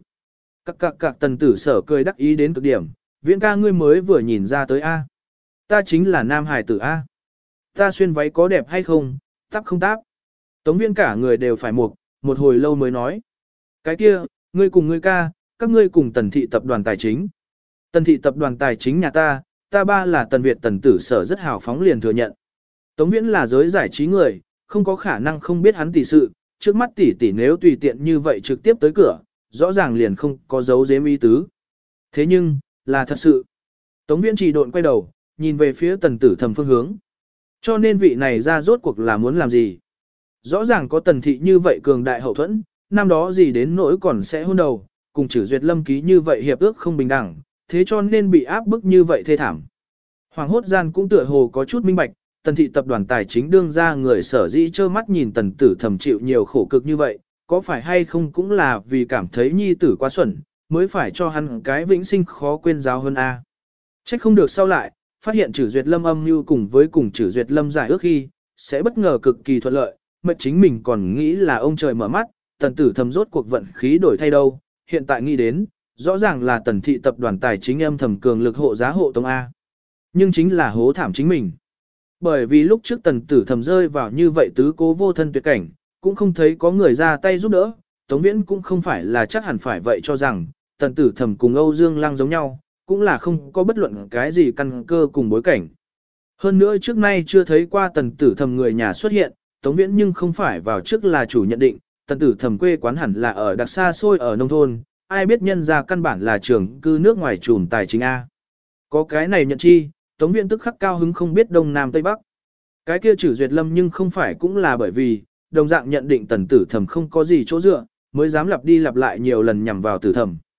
Các Tần Tử Sở cười đắc ý đến cực điểm, Viễn ca ngươi mới vừa nhìn ra tới a. Ta chính là nam hải tử a. Ta xuyên váy có đẹp hay không, táp không táp. Tống Viễn cả người đều phải một hồi lâu mới nói. Cái kia, ngươi cùng ngươi ca, các ngươi cùng Tần thị tập đoàn tài chính. Tần thị tập đoàn tài chính nhà ta ba là Tần Việt Tần Tử Sở rất hào phóng liền thừa nhận. Tống Viễn là giới giải trí người, không có khả năng không biết hắn tỷ sự, trước mắt tỷ nếu tùy tiện như vậy trực tiếp tới cửa, rõ ràng liền không có dấu giếm ý tứ. Thế nhưng, là thật sự. Tống Viễn trì độn quay đầu, nhìn về phía Tần Tử Thầm phương hướng. Cho nên vị này ra rốt cuộc là muốn làm gì? Rõ ràng có Tần thị như vậy cường đại hậu thuẫn, năm đó gì đến nỗi còn sẽ hôn đầu, cùng Chử Duyệt Lâm ký như vậy hiệp ước không bình đẳng, thế cho nên bị áp bức như vậy thê thảm. Hoàng hốt gian cũng tựa hồ có chút minh bạch, Tần thị tập đoàn tài chính đương ra người sở dĩ trơ mắt nhìn Tần Tử Thầm chịu nhiều khổ cực như vậy, có phải hay không cũng là vì cảm thấy nhi tử quá xuẩn, mới phải cho hắn cái vĩnh sinh khó quên giáo hơn a. Trách không được sau lại, phát hiện Chử Duyệt Lâm âm mưu cùng Chử Duyệt Lâm giải ước khi, sẽ bất ngờ cực kỳ thuận lợi, mệt chính mình còn nghĩ là ông trời mở mắt, Tần Tử Thầm rốt cuộc vận khí đổi thay đâu, hiện tại nghĩ đến, rõ ràng là Tần thị tập đoàn tài chính âm thầm cường lực hộ giá hộ tông A. Nhưng chính là hố thảm chính mình. Bởi vì lúc trước Tần Tử Thầm rơi vào như vậy tứ cố vô thân tuyệt cảnh, cũng không thấy có người ra tay giúp đỡ, Tống Viễn cũng không phải là chắc hẳn phải vậy cho rằng, Tần Tử Thầm cùng Âu Dương Lăng giống nhau, cũng là không có bất luận cái gì căn cơ cùng bối cảnh. Hơn nữa trước nay chưa thấy qua Tần Tử Thầm người nhà xuất hiện, Tống Viễn nhưng không phải vào trước là chủ nhận định, Tần Tử Thầm quê quán hẳn là ở đặc xa xôi ở nông thôn, ai biết nhân ra căn bản là trường cư nước ngoài trùm tài chính A. Có cái này nhận chi, Tống Viễn tức khắc cao hứng không biết Đông Nam Tây Bắc. Cái kia Chử Duyệt Lâm nhưng không phải cũng là bởi vì, đồng dạng nhận định Tần Tử Thầm không có gì chỗ dựa, mới dám lặp đi lặp lại nhiều lần nhằm vào Tử Thầm.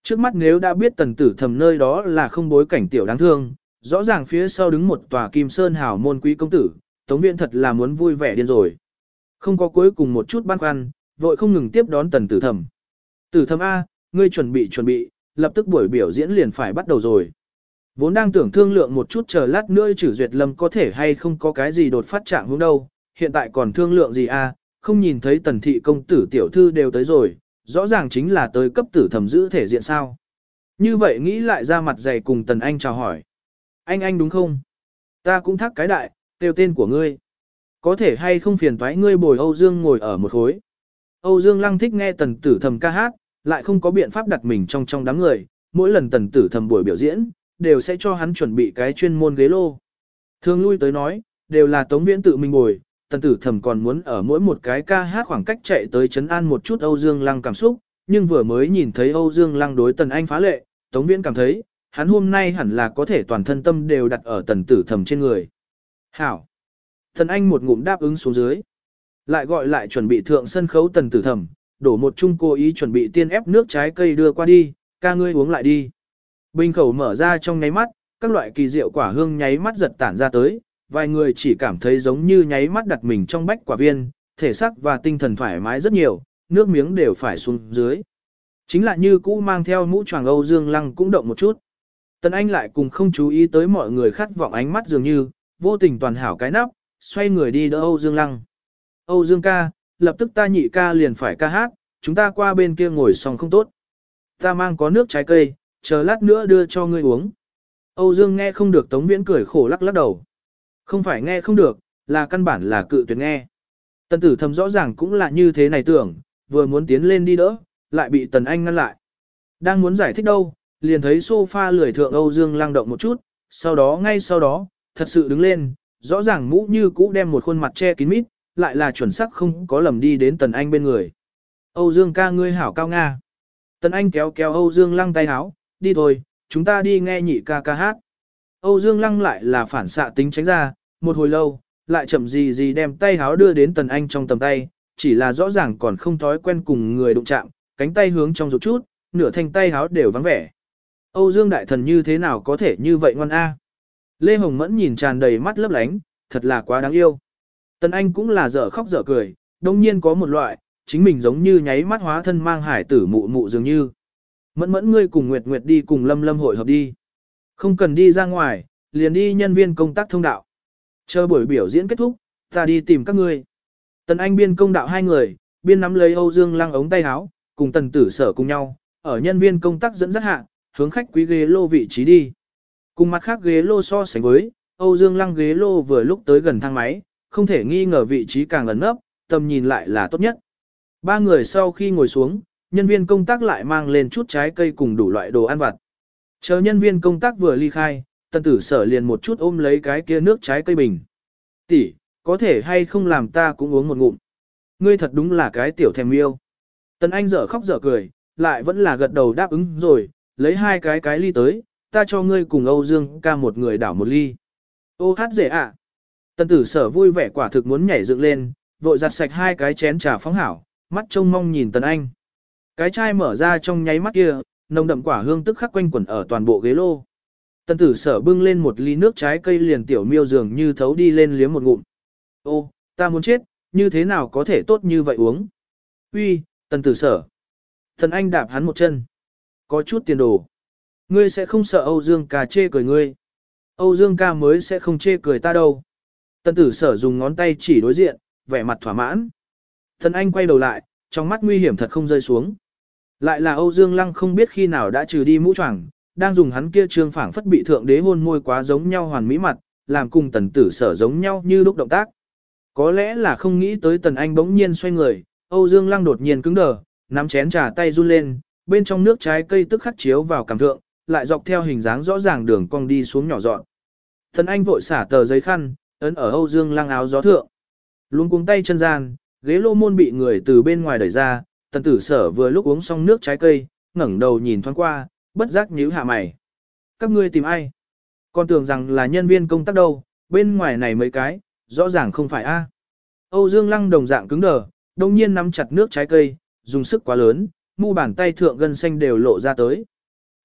Trước mắt nếu đã biết tần tử thầm nơi đó là không bối cảnh tiểu đáng thương, rõ ràng phía sau đứng một tòa kim sơn hào môn quý công tử, Tống Viễn thật là muốn vui vẻ điên rồi. Không có cuối cùng một chút băn khoăn, vội không ngừng tiếp đón tần tử thầm. Tử thầm A, ngươi chuẩn bị, lập tức buổi biểu diễn liền phải bắt đầu rồi. Vốn đang tưởng thương lượng một chút chờ lát nữa Trử Duyệt Lâm có thể hay không có cái gì đột phát trạng hướng đâu, hiện tại còn thương lượng gì a? Không nhìn thấy tần thị công tử tiểu thư đều tới rồi, rõ ràng chính là tới cấp tử thẩm giữ thể diện sao. Như vậy nghĩ lại ra mặt dày cùng tần anh chào hỏi. Anh đúng không? Ta cũng thắc cái đại, kêu tên của ngươi. Có thể hay không phiền toái ngươi bồi Âu Dương ngồi ở một khối. Âu Dương Lăng thích nghe tần tử thầm ca hát, lại không có biện pháp đặt mình trong đám người, mỗi lần tần tử thầm buổi biểu diễn, đều sẽ cho hắn chuẩn bị cái chuyên môn ghế lô. Thường lui tới nói, đều là Tống Viễn tự mình bồi, tần tử thầm còn muốn ở mỗi một cái ca hát khoảng cách chạy tới trấn an một chút Âu Dương Lăng cảm xúc, nhưng vừa mới nhìn thấy Âu Dương Lăng đối tần anh phá lệ, Tống Viễn cảm thấy, hắn hôm nay hẳn là có thể toàn thân tâm đều đặt ở tần tử thầm trên người. Hảo! Tần anh một ngụm đáp ứng xuống dưới. Lại gọi lại chuẩn bị thượng sân khấu tần tử thầm, đổ một chung cố ý chuẩn bị tiên ép nước trái cây đưa qua đi, ca ngươi uống lại đi. Bình khẩu mở ra trong nháy mắt, các loại kỳ diệu quả hương nháy mắt giật tản ra tới, vài người chỉ cảm thấy giống như nháy mắt đặt mình trong bách quả viên, thể xác và tinh thần thoải mái rất nhiều, nước miếng đều phải xuống dưới. Chính là như cũ mang theo mũ choàng Âu Dương Lăng cũng động một chút. Tần Anh lại cùng không chú ý tới mọi người khát vọng ánh mắt dường như, vô tình toàn hảo cái nắp, xoay người đi đỡ Âu Dương Lăng. Âu Dương ca, lập tức ta nhị ca liền phải ca hát, chúng ta qua bên kia ngồi xong không tốt. Ta mang có nước trái cây, chờ lát nữa đưa cho ngươi uống. Âu Dương nghe không được Tống Viễn cười khổ lắc đầu. Không phải nghe không được, là căn bản là cự tuyệt nghe. Tần tử thầm rõ ràng cũng là như thế này tưởng, vừa muốn tiến lên đi đỡ, lại bị Tần Anh ngăn lại. Đang muốn giải thích đâu, liền thấy sofa lười thượng Âu Dương lang động một chút, ngay sau đó, thật sự đứng lên, rõ ràng mũ như cũ đem một khuôn mặt che kín mít, lại là chuẩn xác không có lầm đi đến Tần Anh bên người. Âu Dương ca ngươi hảo cao Nga. Tần Anh kéo Âu Dương Lăng tay háo, đi thôi, chúng ta đi nghe nhị ca ca hát. Âu Dương Lăng lại là phản xạ tính tránh ra, một hồi lâu, lại chậm gì đem tay háo đưa đến Tần Anh trong tầm tay, chỉ là rõ ràng còn không thói quen cùng người đụng chạm, cánh tay hướng trong rụt chút, nửa thanh tay háo đều vắng vẻ. Âu Dương đại thần như thế nào có thể như vậy ngoan a? Lê Hồng Mẫn nhìn tràn đầy mắt lấp lánh, thật là quá đáng yêu. Tần Anh cũng là dở khóc dở cười, đồng nhiên có một loại, chính mình giống như nháy mắt hóa thân mang hải tử mụ mụ dường như. Mẫn ngươi cùng Nguyệt Nguyệt đi cùng Lâm hội hợp đi. Không cần đi ra ngoài, liền đi nhân viên công tác thông đạo. Chờ buổi biểu diễn kết thúc, ta đi tìm các ngươi. Tần Anh biên công đạo hai người, biên nắm lấy Âu Dương Lăng ống tay áo, cùng Tần Tử Sở cùng nhau, ở nhân viên công tác dẫn dắt hạ, hướng khách quý ghế lô vị trí đi. Cùng mặt khác ghế lô so sánh với, Âu Dương Lăng ghế lô vừa lúc tới gần thang máy, không thể nghi ngờ vị trí càng ẩn nấp, tầm nhìn lại là tốt nhất. Ba người sau khi ngồi xuống, nhân viên công tác lại mang lên chút trái cây cùng đủ loại đồ ăn vặt. Chờ nhân viên công tác vừa ly khai, Tần Tử Sở liền một chút ôm lấy cái kia nước trái cây bình. Tỷ, có thể hay không làm ta cũng uống một ngụm. Ngươi thật đúng là cái tiểu thèm yêu. Tần Anh dở khóc dở cười, lại vẫn là gật đầu đáp ứng rồi, lấy hai cái ly tới, ta cho ngươi cùng Âu Dương ca một người đảo một ly. Ô hát dễ ạ. Tần Tử Sở vui vẻ quả thực muốn nhảy dựng lên, vội giặt sạch hai cái chén trà phóng hảo, mắt trông mong nhìn Tần Anh. Cái chai mở ra trong nháy mắt kia, nồng đậm quả hương tức khắc quanh quẩn ở toàn bộ ghế lô. Tần Tử Sở bưng lên một ly nước trái cây liền tiểu miêu dường như thấu đi lên liếm một ngụm. Ô, ta muốn chết, như thế nào có thể tốt như vậy uống? Uy, Tần Tử Sở. Tần Anh đạp hắn một chân. Có chút tiền đồ. Ngươi sẽ không sợ Âu Dương ca chê cười ngươi. Âu Dương ca mới sẽ không chê cười ta đâu. Tần Tử Sở dùng ngón tay chỉ đối diện, vẻ mặt thỏa mãn. Tần Anh quay đầu lại, trong mắt nguy hiểm thật không rơi xuống. Lại là Âu Dương Lăng không biết khi nào đã trừ đi mũ choàng, đang dùng hắn kia trương phảng phất bị thượng đế hôn môi quá giống nhau hoàn mỹ mặt, làm cùng Tần Tử Sở giống nhau như lúc động tác. Có lẽ là không nghĩ tới Tần Anh bỗng nhiên xoay người, Âu Dương Lăng đột nhiên cứng đờ, nắm chén trà tay run lên, bên trong nước trái cây tức khắc chiếu vào cằm thượng, lại dọc theo hình dáng rõ ràng đường cong đi xuống nhỏ dọn. Tần Anh vội xả tờ giấy khăn, ấn ở Âu Dương Lăng áo gió thượng. Luống cuống tay chân gian, ghế lô môn bị người từ bên ngoài đẩy ra, Tần Tử Sở vừa lúc uống xong nước trái cây, ngẩng đầu nhìn thoáng qua, bất giác nhíu hạ mày. Các ngươi tìm ai? Còn tưởng rằng là nhân viên công tác đâu, bên ngoài này mấy cái, rõ ràng không phải a. Âu Dương Lăng đồng dạng cứng đờ, đồng nhiên nắm chặt nước trái cây, dùng sức quá lớn, mu bàn tay thượng gân xanh đều lộ ra tới.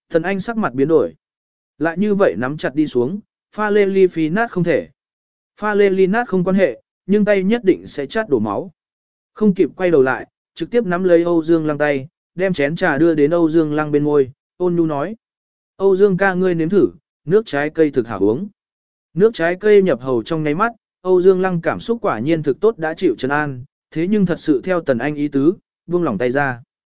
Tần Anh sắc mặt biến đổi. Lại như vậy nắm chặt đi xuống, pha lê ly phí nát không thể. Pha lê ly nát không quan hệ, nhưng tay nhất định sẽ chát đổ máu. Không kịp quay đầu lại, trực tiếp nắm lấy Âu Dương Lăng tay, đem chén trà đưa đến Âu Dương Lăng bên môi, ôn nhu nói. Âu Dương ca ngươi nếm thử, nước trái cây thực hảo uống. Nước trái cây nhập hầu trong nháy mắt, Âu Dương Lăng cảm xúc quả nhiên thực tốt đã chịu trấn an, thế nhưng thật sự theo Tần Anh ý tứ, buông lỏng tay ra.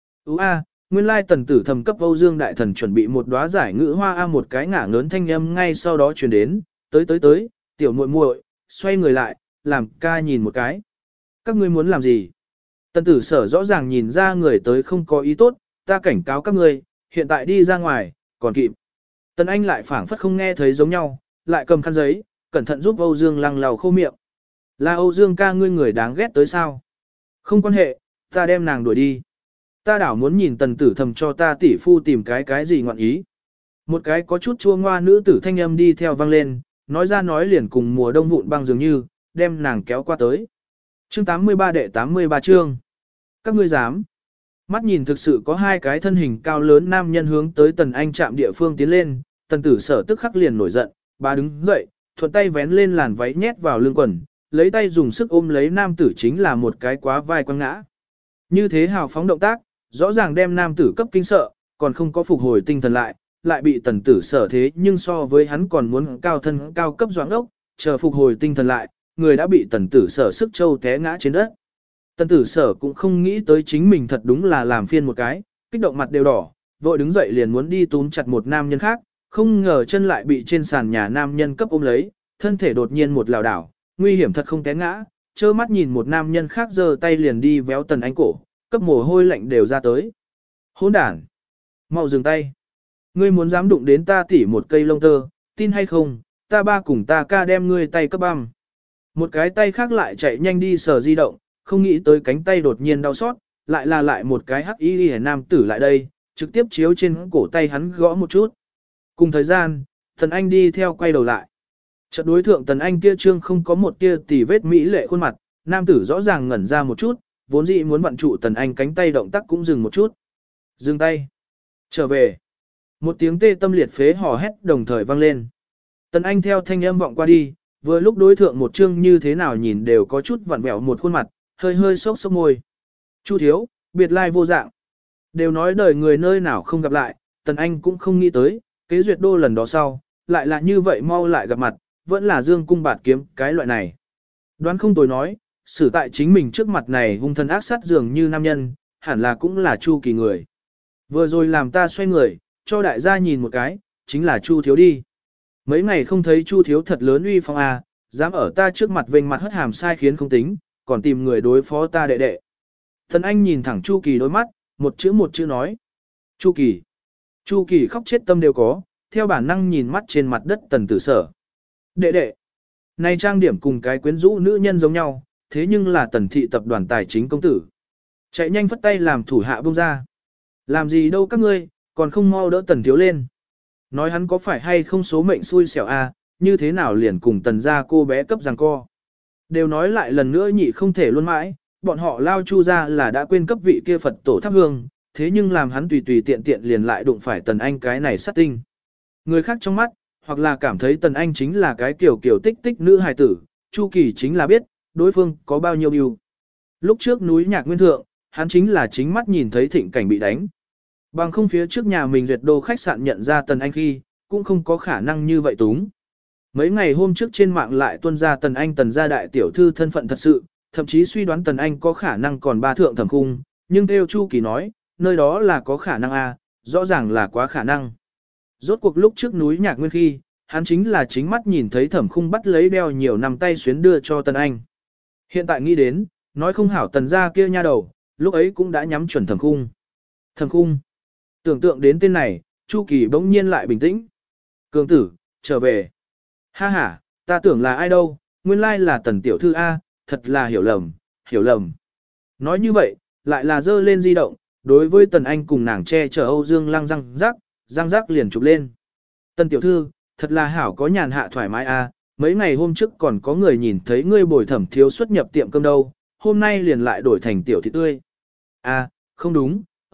Nguyên lai Tần Tử Thầm cấp Âu Dương đại thần chuẩn bị một đóa giải ngữ hoa một cái ngả ngớn thanh âm ngay sau đó truyền đến, tới, tiểu muội muội, xoay người lại, làm ca nhìn một cái. Các ngươi muốn làm gì? Tần Tử Sở rõ ràng nhìn ra người tới không có ý tốt, ta cảnh cáo các ngươi, hiện tại đi ra ngoài, còn kịp. Tần Anh lại phảng phất không nghe thấy giống nhau, lại cầm khăn giấy, cẩn thận giúp Âu Dương Lăng lau khô miệng. Là Âu Dương ca ngươi người đáng ghét tới sao? Không quan hệ, ta đem nàng đuổi đi. Ta đảo muốn nhìn Tần Tử Thầm cho ta tỷ phu tìm cái gì ngoạn ý. Một cái có chút chua ngoa nữ tử thanh âm đi theo vang lên, nói ra nói liền cùng mùa đông vụn băng dường như, đem nàng kéo qua tới. Chương 83 đệ 83 chương. Các ngươi dám. Mắt nhìn thực sự có hai cái thân hình cao lớn nam nhân hướng tới Tần Anh chạm địa phương tiến lên, Tần Tử Sở tức khắc liền nổi giận, bà đứng dậy, thuận tay vén lên làn váy nhét vào lưng quần, lấy tay dùng sức ôm lấy nam tử chính là một cái quá vai quăng ngã. Như thế hào phóng động tác, rõ ràng đem nam tử cấp kinh sợ, còn không có phục hồi tinh thần lại bị Tần Tử Sở thế nhưng so với hắn còn muốn cao thân cao cấp doãn ốc, chờ phục hồi tinh thần lại, người đã bị Tần Tử Sở sức châu té ngã trên đất. Tần Tử Sở cũng không nghĩ tới chính mình thật đúng là làm phiên một cái, kích động mặt đều đỏ, vội đứng dậy liền muốn đi túm chặt một nam nhân khác, không ngờ chân lại bị trên sàn nhà nam nhân cấp ôm lấy, thân thể đột nhiên một lảo đảo, nguy hiểm thật không té ngã, trơ mắt nhìn một nam nhân khác giơ tay liền đi véo Tần Anh cổ, cấp mồ hôi lạnh đều ra tới. Hỗn đản, mau dừng tay. Ngươi muốn dám đụng đến ta tỉ một cây lông tơ, tin hay không, ta ba cùng ta ca đem ngươi tay cấp băm. Một cái tay khác lại chạy nhanh đi sờ di động, không nghĩ tới cánh tay đột nhiên đau xót, lại một cái hắc y nam tử lại đây, trực tiếp chiếu trên cổ tay hắn gõ một chút. Cùng thời gian, Tần Anh đi theo quay đầu lại. Trận đối thượng Tần Anh kia trương không có một tia tì vết mỹ lệ khuôn mặt, nam tử rõ ràng ngẩn ra một chút, vốn dĩ muốn vặn trụ Tần Anh cánh tay động tác cũng dừng một chút. Dừng tay. Trở về. Một tiếng tê tâm liệt phế hò hét đồng thời vang lên. Tần Anh theo thanh âm vọng qua đi, vừa lúc đối thượng một trương như thế nào nhìn đều có chút vặn vẹo một khuôn mặt, hơi sốc môi. Chu thiếu, biệt lai vô dạng. Đều nói đời người nơi nào không gặp lại, Tần Anh cũng không nghĩ tới, kế duyệt đô lần đó sau, lại là như vậy mau lại gặp mặt, vẫn là dương cung bạt kiếm cái loại này. Đoán không tồi nói, xử tại chính mình trước mặt này hung thân ác sát dường như nam nhân, hẳn là cũng là Chu Kỳ người. Vừa rồi làm ta xoay người, cho đại gia nhìn một cái, chính là Chu thiếu đi. Mấy ngày không thấy Chu thiếu thật lớn uy phong à, dám ở ta trước mặt vênh mặt hất hàm sai khiến không tính, còn tìm người đối phó ta đệ đệ. Tần Anh nhìn thẳng Chu Kỳ đôi mắt, một chữ nói. Chu Kỳ. Chu Kỳ khóc chết tâm đều có, theo bản năng nhìn mắt trên mặt đất Tần Tử Sở. Đệ đệ. Này trang điểm cùng cái quyến rũ nữ nhân giống nhau, thế nhưng là Tần thị tập đoàn tài chính công tử. Chạy nhanh phất tay làm thủ hạ buông ra. Làm gì đâu các ngươi, còn không mau đỡ Tần thiếu lên. Nói hắn có phải hay không số mệnh xui xẻo à, như thế nào liền cùng Tần gia cô bé cấp giằng co. Đều nói lại lần nữa nhị không thể luôn mãi, bọn họ lao Chu ra là đã quên cấp vị kia Phật tổ thắp hương, thế nhưng làm hắn tùy tiện liền lại đụng phải Tần Anh cái này sát tinh. Người khác trong mắt, hoặc là cảm thấy Tần Anh chính là cái kiểu tích nữ hài tử, Chu Kỳ chính là biết, đối phương có bao nhiêu điều. Lúc trước núi Nhạc Nguyên Thượng, hắn chính là chính mắt nhìn thấy thịnh cảnh bị đánh. Bằng không phía trước nhà mình duyệt đô khách sạn nhận ra Tần Anh khi, cũng không có khả năng như vậy túng. Mấy ngày hôm trước trên mạng lại tuân ra Tần Anh Tần gia đại tiểu thư thân phận thật sự, thậm chí suy đoán Tần Anh có khả năng còn ba thượng thẩm khung, nhưng theo Chu Kỳ nói, nơi đó là có khả năng a, rõ ràng là quá khả năng. Rốt cuộc lúc trước núi Nhạc Nguyên khi, hắn chính là chính mắt nhìn thấy thẩm khung bắt lấy đeo nhiều nằm tay xuyến đưa cho Tần Anh. Hiện tại nghĩ đến, nói không hảo Tần gia kia nha đầu, lúc ấy cũng đã nhắm chuẩn thẩm khung. Thẩm khung. Tưởng tượng đến tên này, Chu Kỳ bỗng nhiên lại bình tĩnh. Cường tử, trở về. Ha ha, ta tưởng là ai đâu, nguyên lai là Tần tiểu thư A, thật là hiểu lầm. Nói như vậy, lại là dơ lên di động, đối với Tần Anh cùng nàng che chở Âu Dương Lăng răng rắc liền chụp lên. Tần tiểu thư, thật là hảo có nhàn hạ thoải mái A, mấy ngày hôm trước còn có người nhìn thấy ngươi bồi thẩm thiếu xuất nhập tiệm cơm đâu, hôm nay liền lại đổi thành tiểu thịt tươi. À, không đúng,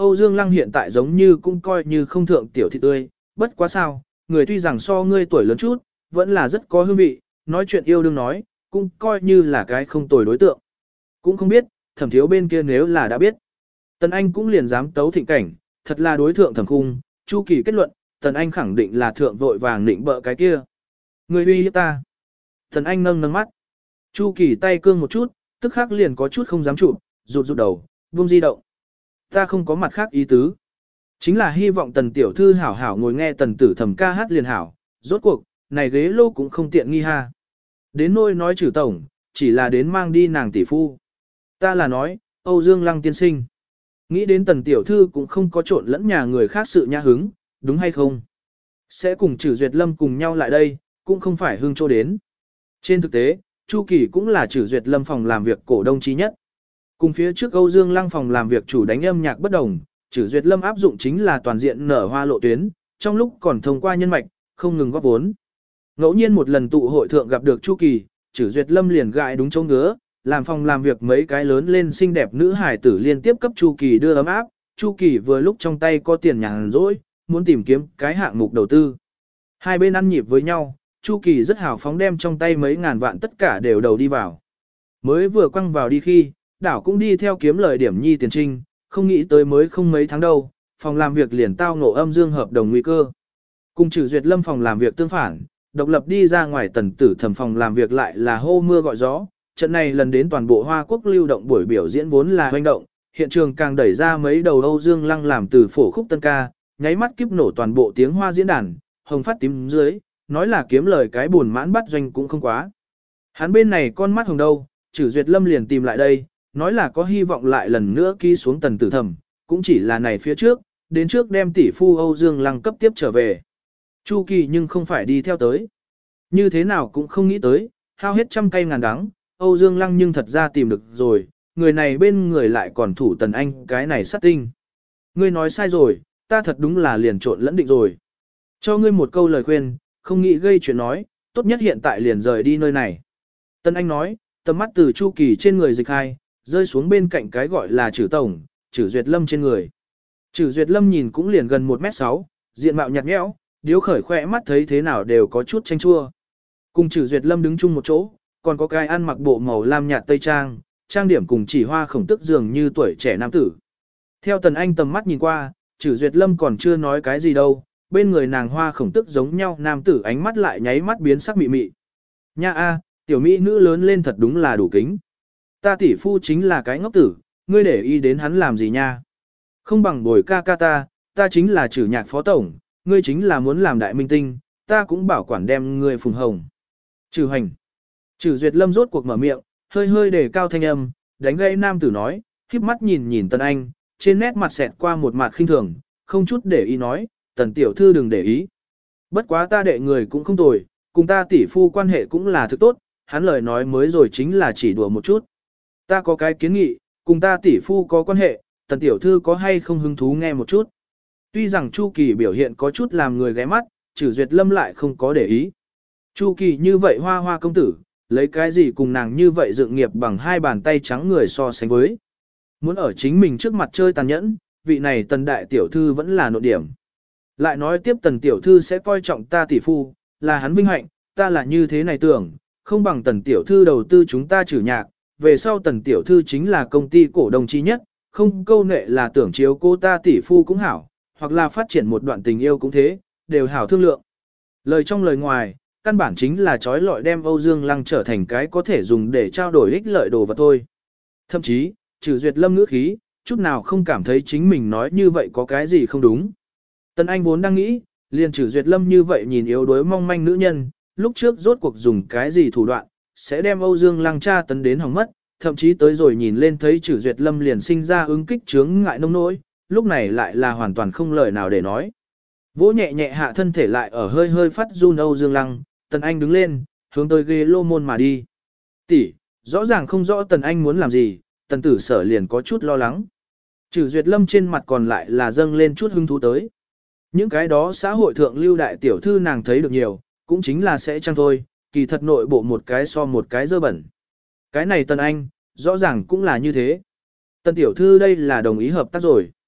Âu Dương Lăng hiện tại giống như cũng coi như không thượng tiểu thị tươi, bất quá sao, người tuy rằng so ngươi tuổi lớn chút, vẫn là rất có hương vị, nói chuyện yêu đương nói, cũng coi như là cái không tồi đối tượng. Cũng không biết, Thẩm thiếu bên kia nếu là đã biết. Tần Anh cũng liền dám tấu thịnh cảnh, thật là đối thượng Thẩm Khung, Chu Kỳ kết luận, Tần Anh khẳng định là thượng vội vàng định bợ cái kia. Người uy hiếp ta. Tần Anh nâng nâng mắt. Chu Kỳ tay cương một chút, tức khắc liền có chút không dám chụp, rụt rụt đầu, buông di động. Ta không có mặt khác ý tứ. Chính là hy vọng Tần tiểu thư hảo hảo ngồi nghe Tần tử Thẩm ca hát liền hảo, rốt cuộc, này ghế lô cũng không tiện nghi ha. Đến nôi nói trừ tổng, chỉ là đến mang đi nàng tỷ phu. Ta là nói, Âu Dương Lăng tiên sinh. Nghĩ đến Tần tiểu thư cũng không có trộn lẫn nhà người khác sự nhã hứng, đúng hay không? Sẽ cùng Trử Duyệt Lâm cùng nhau lại đây, cũng không phải hương chỗ đến. Trên thực tế, Chu Kỳ cũng là Trử Duyệt Lâm phòng làm việc cổ đông chí nhất. Cùng phía trước Âu Dương Lăng phòng làm việc chủ đánh âm nhạc bất đồng, Trử Duyệt Lâm áp dụng chính là toàn diện nở hoa lộ tuyến, trong lúc còn thông qua nhân mạch, không ngừng góp vốn. Ngẫu nhiên một lần tụ hội thượng gặp được Chu Kỳ, Trử Duyệt Lâm liền gãi đúng chỗ ngứa, làm phòng làm việc mấy cái lớn lên xinh đẹp nữ hải tử liên tiếp cấp Chu Kỳ đưa ấm áp. Chu Kỳ vừa lúc trong tay có tiền nhàn rỗi, muốn tìm kiếm cái hạng mục đầu tư. Hai bên ăn nhịp với nhau, Chu Kỳ rất hào phóng đem trong tay mấy ngàn vạn tất cả đều đầu đi vào. Mới vừa quăng vào đi khi, đảo cũng đi theo kiếm lời điểm nhi tiền trinh, không nghĩ tới mới không mấy tháng đâu, phòng làm việc liền tao ngộ âm dương hợp đồng nguy cơ. Cùng Trử Duyệt Lâm phòng làm việc tương phản, độc lập đi ra ngoài Tần tử Thẩm phòng làm việc lại là hô mưa gọi gió. Trận này lần đến toàn bộ Hoa Quốc lưu động buổi biểu diễn vốn là hoành động, hiện trường càng đẩy ra mấy đầu Âu Dương Lăng làm từ phổ khúc tân ca, nháy mắt kiếp nổ toàn bộ tiếng hoa diễn đàn, hồng phát tím dưới, nói là kiếm lời cái buồn mãn bắt doanh cũng không quá. Hắn bên này con mắt hồng đâu, Trử Duyệt Lâm liền tìm lại đây, nói là có hy vọng lại lần nữa ký xuống Tần tử Thẩm, cũng chỉ là này phía trước, đến trước đem tỷ phu Âu Dương Lăng cấp tiếp trở về. Chu Kỳ nhưng không phải đi theo tới. Như thế nào cũng không nghĩ tới, hao hết trăm cây ngàn đắng, Âu Dương Lăng nhưng thật ra tìm được rồi, người này bên người lại còn thủ Tần Anh cái này sát tinh. Ngươi nói sai rồi, ta thật đúng là liền trộn lẫn định rồi. Cho ngươi một câu lời khuyên, không nghĩ gây chuyện nói, tốt nhất hiện tại liền rời đi nơi này. Tần Anh nói, tầm mắt từ Chu Kỳ trên người dịch hai, rơi xuống bên cạnh cái gọi là Trử tổng, Trử Duyệt Lâm trên người. Trử Duyệt Lâm nhìn cũng liền gần 1m6, diện mạo nhạt nhẽo, điếu khởi khỏe mắt thấy thế nào đều có chút chanh chua. Cùng Trử Duyệt Lâm đứng chung một chỗ, còn có cái ăn mặc bộ màu lam nhạt tây trang, trang điểm cùng chỉ hoa khổng tức dường như tuổi trẻ nam tử. Theo Tần Anh tầm mắt nhìn qua, Trử Duyệt Lâm còn chưa nói cái gì đâu, bên người nàng hoa khổng tức giống nhau nam tử ánh mắt lại nháy mắt biến sắc mị mị. Nha a, tiểu mỹ nữ lớn lên thật đúng là đủ kính. Ta tỷ phu chính là cái ngốc tử, ngươi để ý đến hắn làm gì nha? Không bằng bồi ca ca ta chính là Trử nhạc phó tổng, ngươi chính là muốn làm đại minh tinh, ta cũng bảo quản đem ngươi phùng hồng. Trừ hành. Trử Duyệt Lâm rốt cuộc mở miệng, hơi hơi đề cao thanh âm, đánh gây nam tử nói, khép mắt nhìn nhìn Tần Anh, trên nét mặt xẹt qua một mặt khinh thường, không chút để ý nói, Tần tiểu thư đừng để ý. Bất quá ta đệ người cũng không tồi, cùng ta tỷ phu quan hệ cũng là thực tốt, hắn lời nói mới rồi chính là chỉ đùa một chút. Ta có cái kiến nghị, cùng ta tỷ phu có quan hệ, Tần tiểu thư có hay không hứng thú nghe một chút. Tuy rằng Chu Kỳ biểu hiện có chút làm người ghé mắt, Trử Duyệt Lâm lại không có để ý. Chu Kỳ như vậy hoa hoa công tử, lấy cái gì cùng nàng như vậy dựng nghiệp bằng hai bàn tay trắng người so sánh với. Muốn ở chính mình trước mặt chơi tàn nhẫn, vị này Tần đại tiểu thư vẫn là nội điểm. Lại nói tiếp Tần tiểu thư sẽ coi trọng ta tỷ phu, là hắn vinh hạnh, ta là như thế này tưởng, không bằng Tần tiểu thư đầu tư chúng ta Trử nhạc, về sau Tần tiểu thư chính là công ty cổ đông chi nhất, không câu nệ là tưởng chiếu cô ta tỷ phu cũng hảo, hoặc là phát triển một đoạn tình yêu cũng thế, đều hảo thương lượng. Lời trong lời ngoài, căn bản chính là trói lọi đem Âu Dương Lăng trở thành cái có thể dùng để trao đổi ích lợi đồ vật thôi. Thậm chí, Trử Duyệt Lâm ngữ khí, chút nào không cảm thấy chính mình nói như vậy có cái gì không đúng. Tần Anh vốn đang nghĩ, liền Trử Duyệt Lâm như vậy nhìn yếu đuối mong manh nữ nhân, lúc trước rốt cuộc dùng cái gì thủ đoạn, sẽ đem Âu Dương Lăng tra tấn đến hỏng mất, thậm chí tới rồi nhìn lên thấy Trử Duyệt Lâm liền sinh ra ứng kích chướng ngại nông nỗi, lúc này lại là hoàn toàn không lời nào để nói. Vỗ nhẹ nhẹ hạ thân thể lại ở hơi hơi phát run Âu Dương Lăng, Tần Anh đứng lên, hướng tới ghế lô môn mà đi. Tỷ, rõ ràng không rõ Tần Anh muốn làm gì, Tần Tử Sở liền có chút lo lắng. Trử Duyệt Lâm trên mặt còn lại là dâng lên chút hứng thú tới. Những cái đó xã hội thượng lưu đại tiểu thư nàng thấy được nhiều, cũng chính là sẽ chăng thôi, kỳ thật nội bộ một cái so một cái dơ bẩn. Cái này Tần Anh, rõ ràng cũng là như thế. Tần tiểu thư đây là đồng ý hợp tác rồi.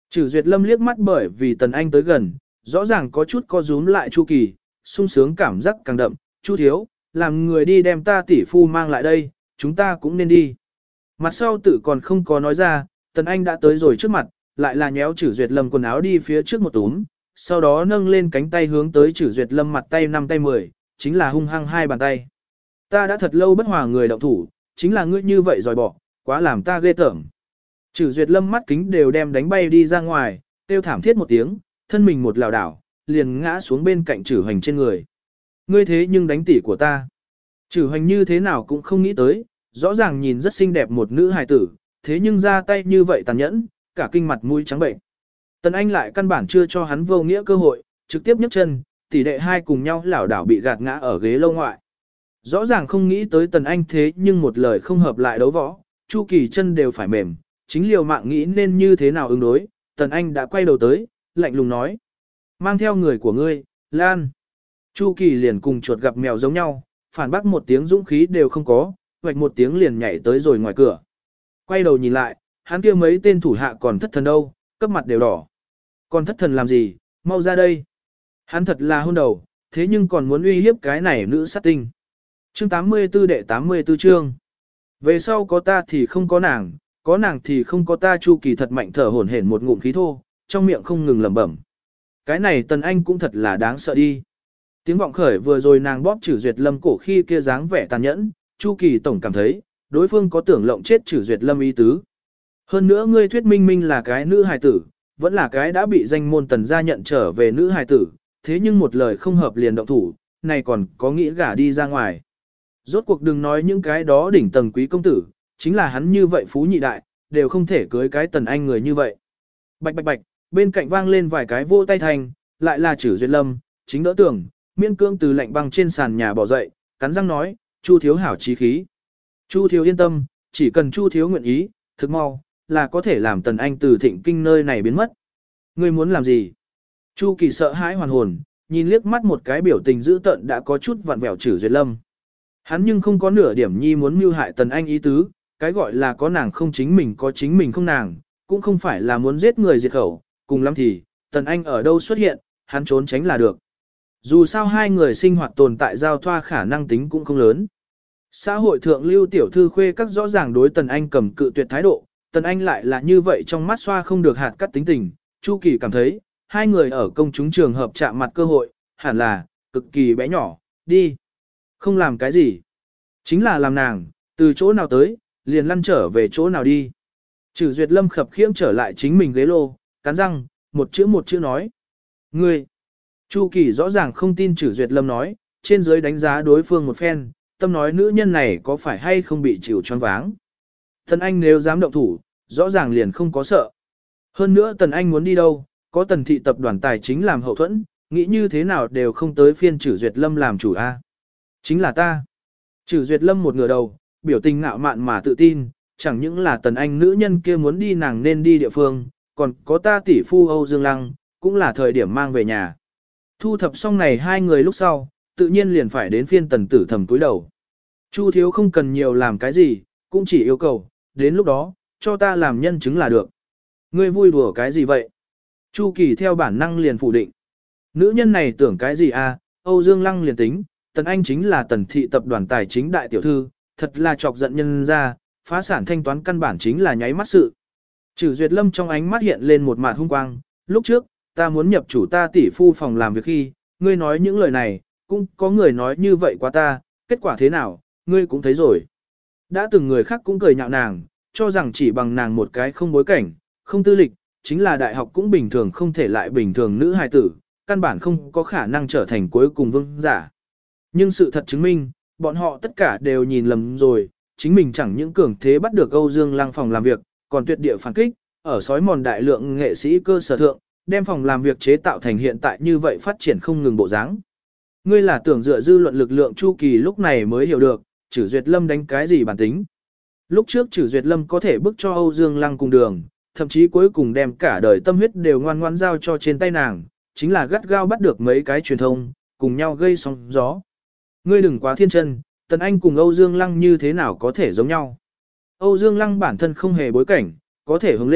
Trử Duyệt Lâm liếc mắt bởi vì Tần Anh tới gần, rõ ràng có chút co rúm lại Chu Kỳ, sung sướng cảm giác càng đậm, Chu thiếu, làm người đi đem ta tỷ phu mang lại đây, chúng ta cũng nên đi. Mặt sau tự còn không có nói ra, Tần Anh đã tới rồi trước mặt, lại là nhéo Trử Duyệt Lâm quần áo đi phía trước một túm, sau đó nâng lên cánh tay hướng tới Trử Duyệt Lâm mặt tay 5 tay 10, chính là hung hăng hai bàn tay. Ta đã thật lâu bất hòa người động thủ, chính là ngươi như vậy dòi bỏ, quá làm ta ghê tởm. Trử Duyệt Lâm mắt kính đều đem đánh bay đi ra ngoài, tiêu thảm thiết một tiếng, thân mình một lảo đảo, liền ngã xuống bên cạnh Trử Hoành trên người. Ngươi thế nhưng đánh tỷ của ta. Trử Hoành như thế nào cũng không nghĩ tới, rõ ràng nhìn rất xinh đẹp một nữ hài tử, thế nhưng ra tay như vậy tàn nhẫn, cả kinh mặt mũi trắng bệnh. Tần Anh lại căn bản chưa cho hắn vô nghĩa cơ hội, trực tiếp nhấc chân, tỷ đệ hai cùng nhau lảo đảo bị gạt ngã ở ghế lâu ngoại. Rõ ràng không nghĩ tới Tần Anh thế nhưng một lời không hợp lại đấu võ, Chu Kỳ chân đều phải mềm, chính liều mạng nghĩ nên như thế nào ứng đối, Tần Anh đã quay đầu tới, lạnh lùng nói. Mang theo người của ngươi, Lan. Chu Kỳ liền cùng chuột gặp mèo giống nhau, phản bác một tiếng dũng khí đều không có, vạch một tiếng liền nhảy tới rồi ngoài cửa. Quay đầu nhìn lại, hắn kia mấy tên thủ hạ còn thất thần đâu, cấp mặt đều đỏ. Còn thất thần làm gì, mau ra đây. Hắn thật là hôn đầu, thế nhưng còn muốn uy hiếp cái này nữ sát tinh. Chương 84 đệ 84 chương. Về sau có ta thì không có nàng thì không có ta. Chu Kỳ thật mạnh thở hổn hển một ngụm khí thô, trong miệng không ngừng lẩm bẩm. Cái này Tần Anh cũng thật là đáng sợ đi. Tiếng vọng khởi vừa rồi nàng bóp Trử Duyệt Lâm cổ khi kia dáng vẻ tàn nhẫn, Chu Kỳ tổng cảm thấy, đối phương có tưởng lộng chết Trử Duyệt Lâm ý tứ. Hơn nữa ngươi thuyết minh là cái nữ hài tử, vẫn là cái đã bị danh môn Tần gia nhận trở về nữ hài tử, thế nhưng một lời không hợp liền động thủ, này còn có nghĩ gả đi ra ngoài. Rốt cuộc đừng nói những cái đó đỉnh tầng quý công tử, chính là hắn như vậy phú nhị đại, đều không thể cưới cái Tần Anh người như vậy. Bạch bạch bạch, bên cạnh vang lên vài cái vô tay thành, lại là Trử Duyệt Lâm, chính đỡ tưởng, miên cương từ lạnh băng trên sàn nhà bỏ dậy, cắn răng nói, Chu thiếu hảo chí khí. Chu thiếu yên tâm, chỉ cần Chu thiếu nguyện ý, thực mau, là có thể làm Tần Anh từ Thịnh Kinh nơi này biến mất. Ngươi muốn làm gì? Chu Kỳ sợ hãi hoàn hồn, nhìn liếc mắt một cái biểu tình dữ tợn đã có chút vặn vẹo Trử Duyệt Lâm. Hắn nhưng không có nửa điểm nhi muốn mưu hại Tần Anh ý tứ, cái gọi là có nàng không chính mình có chính mình không nàng, cũng không phải là muốn giết người diệt khẩu, cùng lắm thì, Tần Anh ở đâu xuất hiện, hắn trốn tránh là được. Dù sao hai người sinh hoạt tồn tại giao thoa khả năng tính cũng không lớn. Xã hội thượng lưu tiểu thư khuê các rõ ràng đối Tần Anh cầm cự tuyệt thái độ, Tần Anh lại là như vậy trong mắt xoa không được hạt cắt tính tình, Chu Kỳ cảm thấy, hai người ở công chúng trường hợp chạm mặt cơ hội, hẳn là, cực kỳ bé nhỏ, đi. Không làm cái gì. Chính là làm nàng, từ chỗ nào tới, liền lăn trở về chỗ nào đi. Trử Duyệt Lâm khập khiễng trở lại chính mình ghế lô, cắn răng, một chữ nói. Ngươi. Chu Kỳ rõ ràng không tin Trử Duyệt Lâm nói, trên dưới đánh giá đối phương một phen, tâm nói nữ nhân này có phải hay không bị chịu choáng váng. Tần Anh nếu dám động thủ, rõ ràng liền không có sợ. Hơn nữa Tần Anh muốn đi đâu, có Tần thị tập đoàn tài chính làm hậu thuẫn, nghĩ như thế nào đều không tới phiên Trử Duyệt Lâm làm chủ a. Chính là ta. Trử Duyệt Lâm một ngửa đầu, biểu tình ngạo mạn mà tự tin, chẳng những là Tần Anh nữ nhân kia muốn đi nàng nên đi địa phương, còn có ta tỷ phu Âu Dương Lăng, cũng là thời điểm mang về nhà. Thu thập xong này hai người lúc sau, tự nhiên liền phải đến phiên Tần Tử Thầm túi đầu. Chu thiếu không cần nhiều làm cái gì, cũng chỉ yêu cầu, đến lúc đó, cho ta làm nhân chứng là được. Ngươi vui đùa cái gì vậy? Chu Kỳ theo bản năng liền phủ định. Nữ nhân này tưởng cái gì à, Âu Dương Lăng liền tính, Tần Anh chính là Tần thị tập đoàn tài chính đại tiểu thư, thật là chọc giận nhân ra, phá sản thanh toán căn bản chính là nháy mắt sự. Trử Duyệt Lâm trong ánh mắt hiện lên một mạt hung quang, lúc trước, ta muốn nhập chủ ta tỷ phu phòng làm việc khi, ngươi nói những lời này, cũng có người nói như vậy quá ta, kết quả thế nào, ngươi cũng thấy rồi. Đã từng người khác cũng cười nhạo nàng, cho rằng chỉ bằng nàng một cái không bối cảnh, không tư lịch, chính là đại học cũng bình thường không thể lại bình thường nữ hài tử, căn bản không có khả năng trở thành cuối cùng vương giả. Nhưng sự thật chứng minh, bọn họ tất cả đều nhìn lầm rồi, chính mình chẳng những cường thế bắt được Âu Dương Lăng phòng làm việc, còn tuyệt địa phản kích, ở sói mòn đại lượng nghệ sĩ cơ sở thượng, đem phòng làm việc chế tạo thành hiện tại như vậy phát triển không ngừng bộ dáng. Ngươi là tưởng dựa dư luận lực lượng Chu Kỳ lúc này mới hiểu được, Trử Duyệt Lâm đánh cái gì bản tính. Lúc trước Trử Duyệt Lâm có thể bức cho Âu Dương Lăng cùng đường, thậm chí cuối cùng đem cả đời tâm huyết đều ngoan ngoãn giao cho trên tay nàng, chính là gắt gao bắt được mấy cái truyền thông, cùng nhau gây sóng gió. Ngươi đừng quá thiên chân, Tần Anh cùng Âu Dương Lăng như thế nào có thể giống nhau. Âu Dương Lăng bản thân không hề bối cảnh, có thể hướng lên,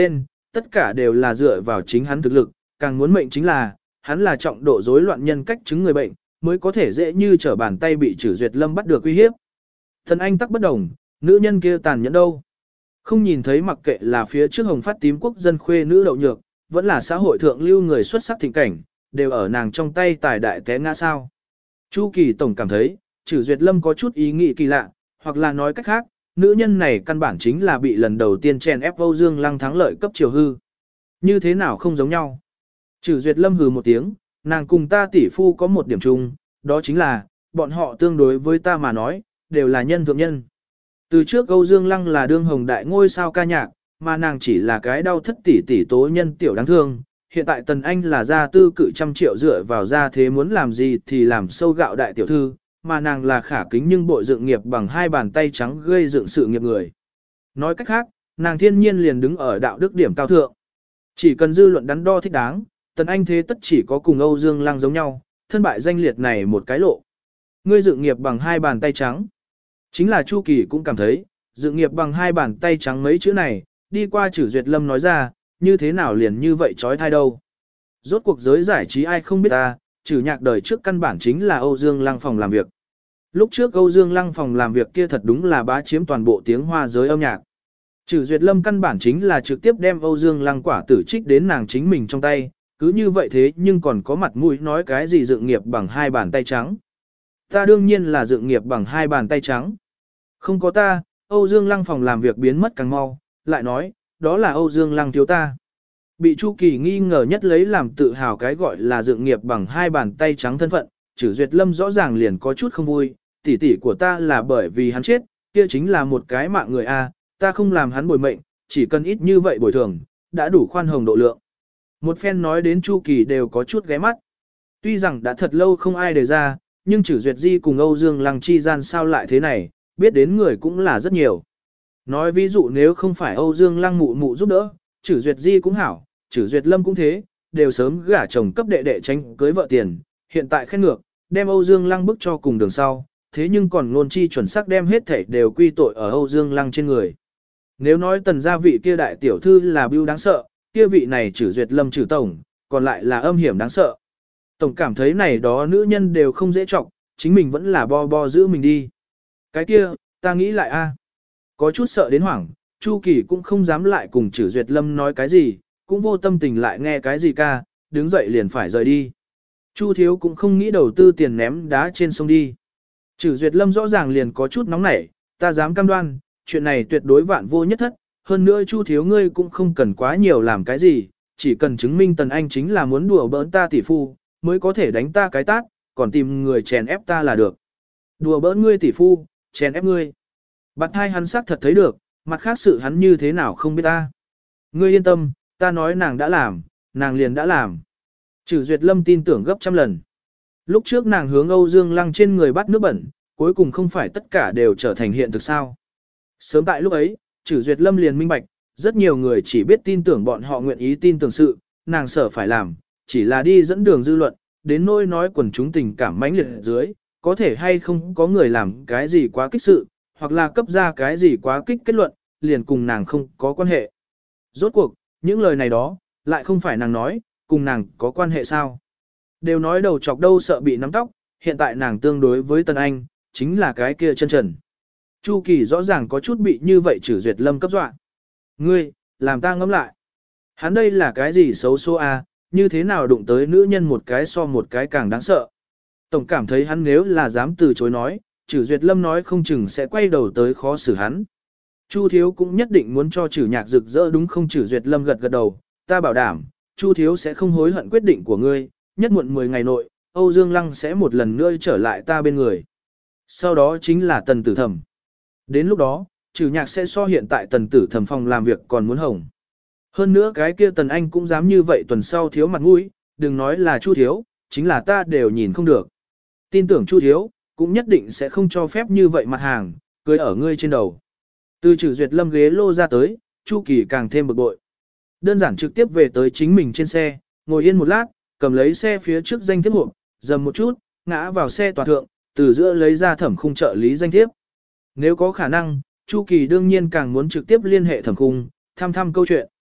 tất cả đều là dựa vào chính hắn thực lực, càng muốn mệnh chính là, hắn là trọng độ rối loạn nhân cách chứng người bệnh, mới có thể dễ như trở bàn tay bị Trử Duyệt Lâm bắt được uy hiếp. Thần Anh tắc bất đồng, nữ nhân kia tàn nhẫn đâu. Không nhìn thấy mặc kệ là phía trước hồng phát tím quốc dân khuê nữ đậu nhược, vẫn là xã hội thượng lưu người xuất sắc thịnh cảnh, đều ở nàng trong tay tài đại té ngã sao. Chu Kỳ Tổng cảm thấy, Trử Duyệt Lâm có chút ý nghĩ kỳ lạ, hoặc là nói cách khác, nữ nhân này căn bản chính là bị lần đầu tiên chèn ép Âu Dương Lăng thắng lợi cấp chiều hư. Như thế nào không giống nhau? Trử Duyệt Lâm hừ một tiếng, nàng cùng ta tỷ phu có một điểm chung, đó chính là, bọn họ tương đối với ta mà nói, đều là nhân thượng nhân. Từ trước Âu Dương Lăng là đương hồng đại ngôi sao ca nhạc, mà nàng chỉ là cái đau thất tỷ tỷ tố nhân tiểu đáng thương. Hiện tại Tần Anh là gia tư cự trăm triệu dựa vào gia thế muốn làm gì thì làm sâu gạo đại tiểu thư, mà nàng là khả kính nhưng bội dựng nghiệp bằng hai bàn tay trắng gây dựng sự nghiệp người. Nói cách khác, nàng thiên nhiên liền đứng ở đạo đức điểm cao thượng. Chỉ cần dư luận đắn đo thích đáng, Tần Anh thế tất chỉ có cùng Âu Dương Lăng giống nhau, thân bại danh liệt này một cái lộ. Ngươi dựng nghiệp bằng hai bàn tay trắng. Chính là Chu Kỳ cũng cảm thấy, dựng nghiệp bằng hai bàn tay trắng mấy chữ này, đi qua Trử Duyệt Lâm nói ra, như thế nào liền như vậy trói thai đâu. Rốt cuộc giới giải trí ai không biết ta, Trử Nhạc đời trước căn bản chính là Âu Dương Lăng phòng làm việc. Lúc trước Âu Dương Lăng phòng làm việc kia thật đúng là bá chiếm toàn bộ tiếng hoa giới âm nhạc. Trử Duyệt Lâm căn bản chính là trực tiếp đem Âu Dương Lăng quả tử trích đến nàng chính mình trong tay, cứ như vậy thế nhưng còn có mặt mũi nói cái gì dựng nghiệp bằng hai bàn tay trắng. Ta đương nhiên là dựng nghiệp bằng hai bàn tay trắng. Không có ta, Âu Dương Lăng phòng làm việc biến mất càng mau, lại nói, đó là Âu Dương Lăng thiếu ta. Bị Chu Kỳ nghi ngờ nhất lấy làm tự hào cái gọi là dựng nghiệp bằng hai bàn tay trắng thân phận, Trử Duyệt Lâm rõ ràng liền có chút không vui, tỷ tỷ của ta là bởi vì hắn chết, kia chính là một cái mạng người a, ta không làm hắn bồi mệnh, chỉ cần ít như vậy bồi thường, đã đủ khoan hồng độ lượng. Một phen nói đến Chu Kỳ đều có chút ghé mắt. Tuy rằng đã thật lâu không ai đề ra, nhưng Trử Duyệt Di cùng Âu Dương Lăng chi gian sao lại thế này, biết đến người cũng là rất nhiều. Nói ví dụ nếu không phải Âu Dương Lăng mụ mụ giúp đỡ, Trử Duyệt Di cũng hảo, Trử Duyệt Lâm cũng thế, đều sớm gả chồng cấp đệ đệ tránh cưới vợ tiền, hiện tại khen ngược, đem Âu Dương Lăng bức cho cùng đường sau, thế nhưng còn ngôn chi chuẩn xác đem hết thảy đều quy tội ở Âu Dương Lăng trên người. Nếu nói Tần gia vị kia đại tiểu thư là bưu đáng sợ, kia vị này Trử Duyệt Lâm Trử tổng, còn lại là âm hiểm đáng sợ. Tổng cảm thấy này đó nữ nhân đều không dễ trọng, chính mình vẫn là bo giữ mình đi. Cái kia, ta nghĩ lại a, có chút sợ đến hoảng, Chu Kỳ cũng không dám lại cùng Trử Duyệt Lâm nói cái gì, cũng vô tâm tình lại nghe cái gì ca, đứng dậy liền phải rời đi. Chu Thiếu cũng không nghĩ đầu tư tiền ném đá trên sông đi. Trử Duyệt Lâm rõ ràng liền có chút nóng nảy, ta dám cam đoan, chuyện này tuyệt đối vạn vô nhất thất, hơn nữa Chu Thiếu ngươi cũng không cần quá nhiều làm cái gì, chỉ cần chứng minh Tần Anh chính là muốn đùa bỡn ta tỷ phu, mới có thể đánh ta cái tát, còn tìm người chèn ép ta là được. Đùa bỡn ngươi tỷ phu, chèn ép ngươi. Bạt hai hắn xác thật thấy được, mặt khác sự hắn như thế nào không biết ta. Ngươi yên tâm, ta nói nàng đã làm, nàng liền đã làm. Trử Duyệt Lâm tin tưởng gấp trăm lần. Lúc trước nàng hướng Âu Dương Lăng trên người bắt nước bẩn, cuối cùng không phải tất cả đều trở thành hiện thực sao. Sớm tại lúc ấy, Trử Duyệt Lâm liền minh bạch, rất nhiều người chỉ biết tin tưởng bọn họ nguyện ý tin tưởng sự, nàng sợ phải làm, chỉ là đi dẫn đường dư luận, đến nỗi nói quần chúng tình cảm mãnh liệt dưới, có thể hay không có người làm cái gì quá kích sự, hoặc là cấp ra cái gì quá kích kết luận, liền cùng nàng không có quan hệ. Rốt cuộc, những lời này đó, lại không phải nàng nói, cùng nàng có quan hệ sao. Đều nói đầu chọc đâu sợ bị nắm tóc, hiện tại nàng tương đối với Tần Anh, chính là cái kia chân trần. Chu Kỳ rõ ràng có chút bị như vậy Trử Duyệt Lâm cấp dọa. Ngươi, làm ta ngẫm lại. Hắn đây là cái gì xấu số a, như thế nào đụng tới nữ nhân một cái so một cái càng đáng sợ. Tổng cảm thấy hắn nếu là dám từ chối nói, Trử Duyệt Lâm nói không chừng sẽ quay đầu tới khó xử hắn. Chu Thiếu cũng nhất định muốn cho Trử Nhạc rực rỡ đúng không? Trử Duyệt Lâm gật gật đầu, ta bảo đảm, Chu Thiếu sẽ không hối hận quyết định của ngươi, nhất muộn 10 ngày nội, Âu Dương Lăng sẽ một lần nữa trở lại ta bên người. Sau đó chính là Tần Tử Thẩm. Đến lúc đó, Trử Nhạc sẽ so hiện tại Tần Tử Thẩm phòng làm việc còn muốn hồng. Hơn nữa cái kia Tần Anh cũng dám như vậy tuần sau thiếu mặt mũi, đừng nói là Chu Thiếu, chính là ta đều nhìn không được. Tin tưởng Chu Thiếu, cũng nhất định sẽ không cho phép như vậy mặt hàng, cưới ở ngươi trên đầu. Từ Trử Duyệt Lâm ghế lô ra tới, Chu Kỳ càng thêm bực bội. Đơn giản trực tiếp về tới chính mình trên xe, ngồi yên một lát, cầm lấy xe phía trước danh thiếp hộp, dầm một chút, ngã vào xe tòa thượng, từ giữa lấy ra Thẩm Khung trợ lý danh thiếp. Nếu có khả năng, Chu Kỳ đương nhiên càng muốn trực tiếp liên hệ Thẩm Khung, thăm câu chuyện.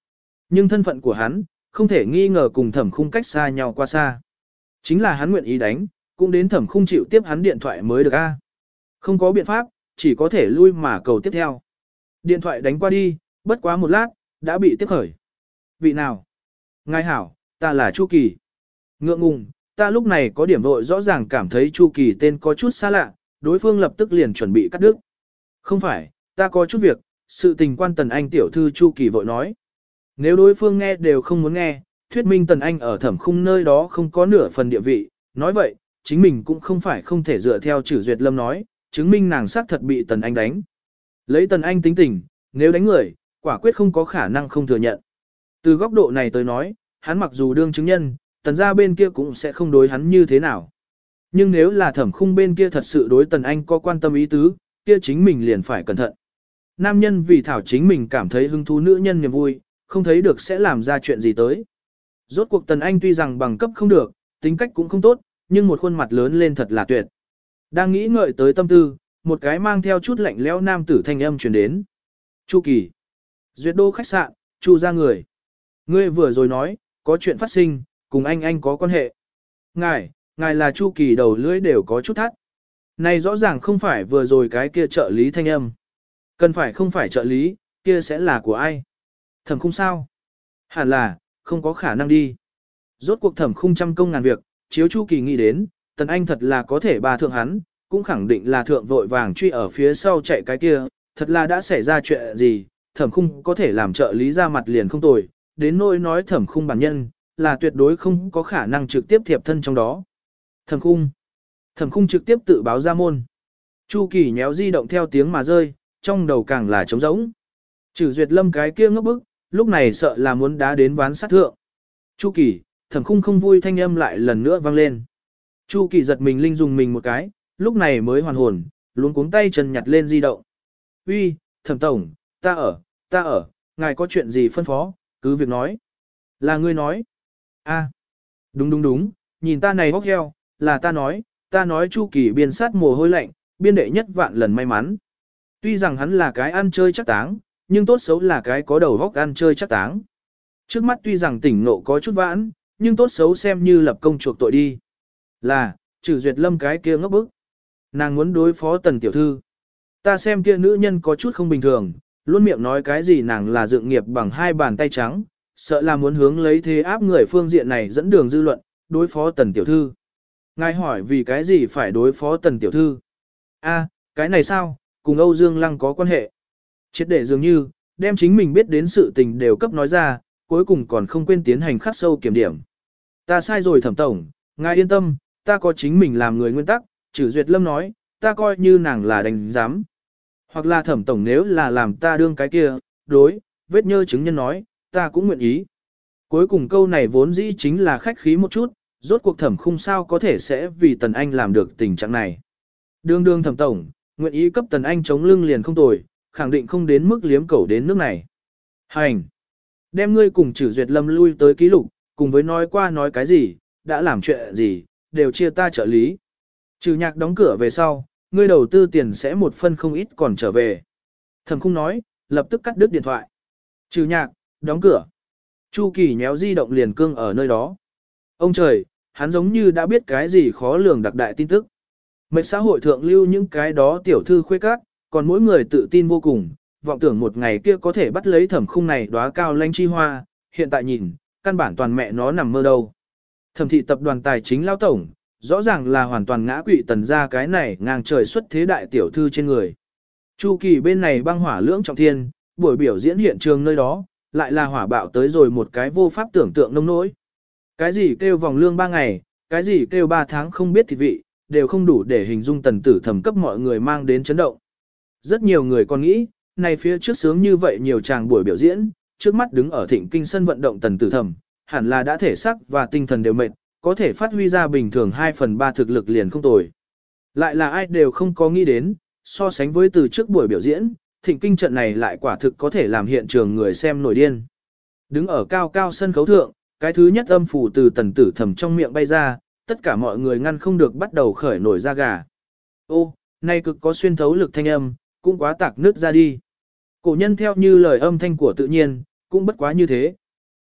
Nhưng thân phận của hắn, không thể nghi ngờ cùng Thẩm Khung cách xa nhau qua xa. Chính là hắn nguyện ý đánh, cũng đến Thẩm Khung chịu tiếp hắn điện thoại mới được a. Không có biện pháp, chỉ có thể lui mà cầu tiếp theo. Điện thoại đánh qua đi, bất quá một lát, đã bị tiếp khởi. Vị nào? Ngài hảo, ta là Chu Kỳ. Ngượng ngùng, ta lúc này có điểm vội rõ ràng cảm thấy Chu Kỳ tên có chút xa lạ, đối phương lập tức liền chuẩn bị cắt đứt. Không phải, ta có chút việc, sự tình quan Tần Anh tiểu thư Chu Kỳ vội nói. Nếu đối phương nghe đều không muốn nghe, thuyết minh Tần Anh ở Thẩm Khung nơi đó không có nửa phần địa vị, nói vậy, chính mình cũng không phải không thể dựa theo Chử Duyệt Lâm nói, chứng minh nàng xác thật bị Tần Anh đánh. Lấy Tần Anh tính tình, nếu đánh người, quả quyết không có khả năng không thừa nhận. Từ góc độ này tới nói, hắn mặc dù đương chứng nhân, Tần gia bên kia cũng sẽ không đối hắn như thế nào. Nhưng nếu là Thẩm Khung bên kia thật sự đối Tần Anh có quan tâm ý tứ, kia chính mình liền phải cẩn thận. Nam nhân vì thảo chính mình cảm thấy hứng thú, nữ nhân niềm vui, không thấy được sẽ làm ra chuyện gì tới. Rốt cuộc Tần Anh tuy rằng bằng cấp không được, tính cách cũng không tốt, nhưng một khuôn mặt lớn lên thật là tuyệt. Đang nghĩ ngợi tới tâm tư, một cái mang theo chút lạnh lẽo nam tử thanh âm truyền đến. Chu Kỳ. Duyệt Đô khách sạn, Chu ra người. Ngươi vừa rồi nói, có chuyện phát sinh, cùng anh có quan hệ. Ngài là Chu Kỳ, đầu lưỡi đều có chút thắt. Này rõ ràng không phải vừa rồi cái kia trợ lý thanh âm. Cần phải không phải trợ lý, kia sẽ là của ai? Thẩm Khung sao? Hẳn là, không có khả năng đi. Rốt cuộc Thẩm Khung trăm công ngàn việc, chiếu Chu Kỳ nghĩ đến, Tần Anh thật là có thể bà thượng hắn, cũng khẳng định là thượng vội vàng truy ở phía sau chạy cái kia, thật là đã xảy ra chuyện gì, Thẩm Khung có thể làm trợ lý ra mặt liền không tồi, đến nỗi nói Thẩm Khung bản nhân, là tuyệt đối không có khả năng trực tiếp thiệp thân trong đó. Thẩm Khung trực tiếp tự báo ra môn. Chu Kỳ nhéo di động theo tiếng mà rơi, trong đầu càng là trống rỗng. Chử Duyệt Lâm cái kia ngốc bức, lúc này sợ là muốn đá đến ván sát thượng. Chu Kỳ, Thẩm Khung không vui thanh âm lại lần nữa vang lên. Chu Kỳ giật mình linh dùng mình một cái, lúc này mới hoàn hồn, luống cuống tay chân nhặt lên di động. Uy, Thẩm tổng, ta ở, ngài có chuyện gì phân phó, cứ việc nói. Là ngươi nói. A, đúng, nhìn ta này hốc heo, là ta nói Chu Kỳ biên sát mồ hôi lạnh, biên đệ nhất vạn lần may mắn. Tuy rằng hắn là cái ăn chơi chắc táng, nhưng tốt xấu là cái có đầu óc ăn chơi chắc táng. Trước mắt tuy rằng tỉnh nộ có chút vãn, nhưng tốt xấu xem như lập công chuộc tội đi. Là, Chử Duyệt Lâm cái kia ngốc bức. Nàng muốn đối phó Tần tiểu thư. Ta xem kia nữ nhân có chút không bình thường, luôn miệng nói cái gì nàng là dựng nghiệp bằng hai bàn tay trắng, sợ là muốn hướng lấy thế áp người phương diện này dẫn đường dư luận, đối phó Tần tiểu thư. Ngài hỏi vì cái gì phải đối phó Tần tiểu thư? A, cái này sao, cùng Âu Dương Lăng có quan hệ. Triệt để dường như, đem chính mình biết đến sự tình đều cấp nói ra, cuối cùng còn không quên tiến hành khắc sâu kiểm điểm. Ta sai rồi Thẩm tổng, ngài yên tâm, ta có chính mình làm người nguyên tắc, Chử Duyệt Lâm nói, ta coi như nàng là đánh giám. Hoặc là Thẩm tổng nếu là làm ta đương cái kia, đối, vết nhơ chứng nhân nói, ta cũng nguyện ý. Cuối cùng câu này vốn dĩ chính là khách khí một chút, rốt cuộc Thẩm Khung sao có thể sẽ vì Tần Anh làm được tình trạng này. Đương Thẩm tổng, nguyện ý cấp Tần Anh chống lưng liền không tồi, khẳng định không đến mức liếm cẩu đến nước này. Hành! Đem ngươi cùng Chử Duyệt Lâm lui tới ký lục, cùng với nói qua nói cái gì, đã làm chuyện gì, đều chia ta trợ lý. Trừ Nhạc đóng cửa về sau, ngươi đầu tư tiền sẽ một phân không ít còn trở về. Thẩm Khung nói, lập tức cắt đứt điện thoại. Trừ Nhạc, đóng cửa. Chu Kỳ nhéo di động liền cương ở nơi đó. Ông trời, hắn giống như đã biết cái gì khó lường đặc đại tin tức. Mệnh xã hội thượng lưu những cái đó tiểu thư khuê các, còn mỗi người tự tin vô cùng, vọng tưởng một ngày kia có thể bắt lấy Thẩm Khung này đóa cao lanh chi hoa, hiện tại nhìn, căn bản toàn mẹ nó nằm mơ đâu. Thẩm thị tập đoàn tài chính lao tổng, rõ ràng là hoàn toàn ngã quỵ Tần gia cái này ngang trời xuất thế đại tiểu thư trên người. Chu Kỳ bên này băng hỏa lưỡng trọng thiên, buổi biểu diễn hiện trường nơi đó, lại là hỏa bạo tới rồi một cái vô pháp tưởng tượng nông nỗi. Cái gì kêu vòng lương 3 ngày, cái gì kêu 3 tháng không biết thịt vị, đều không đủ để hình dung Tần Tử Thẩm cấp mọi người mang đến chấn động. Rất nhiều người còn nghĩ, này phía trước sướng như vậy nhiều chàng buổi biểu diễn, trước mắt đứng ở Thịnh Kinh sân vận động Tần Tử Thẩm, hẳn là đã thể xác và tinh thần đều mệt, có thể phát huy ra bình thường 2/3 thực lực liền không tồi. Lại là ai đều không có nghĩ đến, so sánh với từ trước buổi biểu diễn, Thịnh Kinh trận này lại quả thực có thể làm hiện trường người xem nổi điên. Đứng ở cao cao sân khấu thượng, cái thứ nhất âm phủ từ Tần Tử Thẩm trong miệng bay ra, tất cả mọi người ngăn không được bắt đầu khởi nổi da gà. Ô, này cực có xuyên thấu lực thanh âm, cũng quá tạc nước ra đi. Cổ nhân theo như lời âm thanh của tự nhiên, cũng bất quá như thế.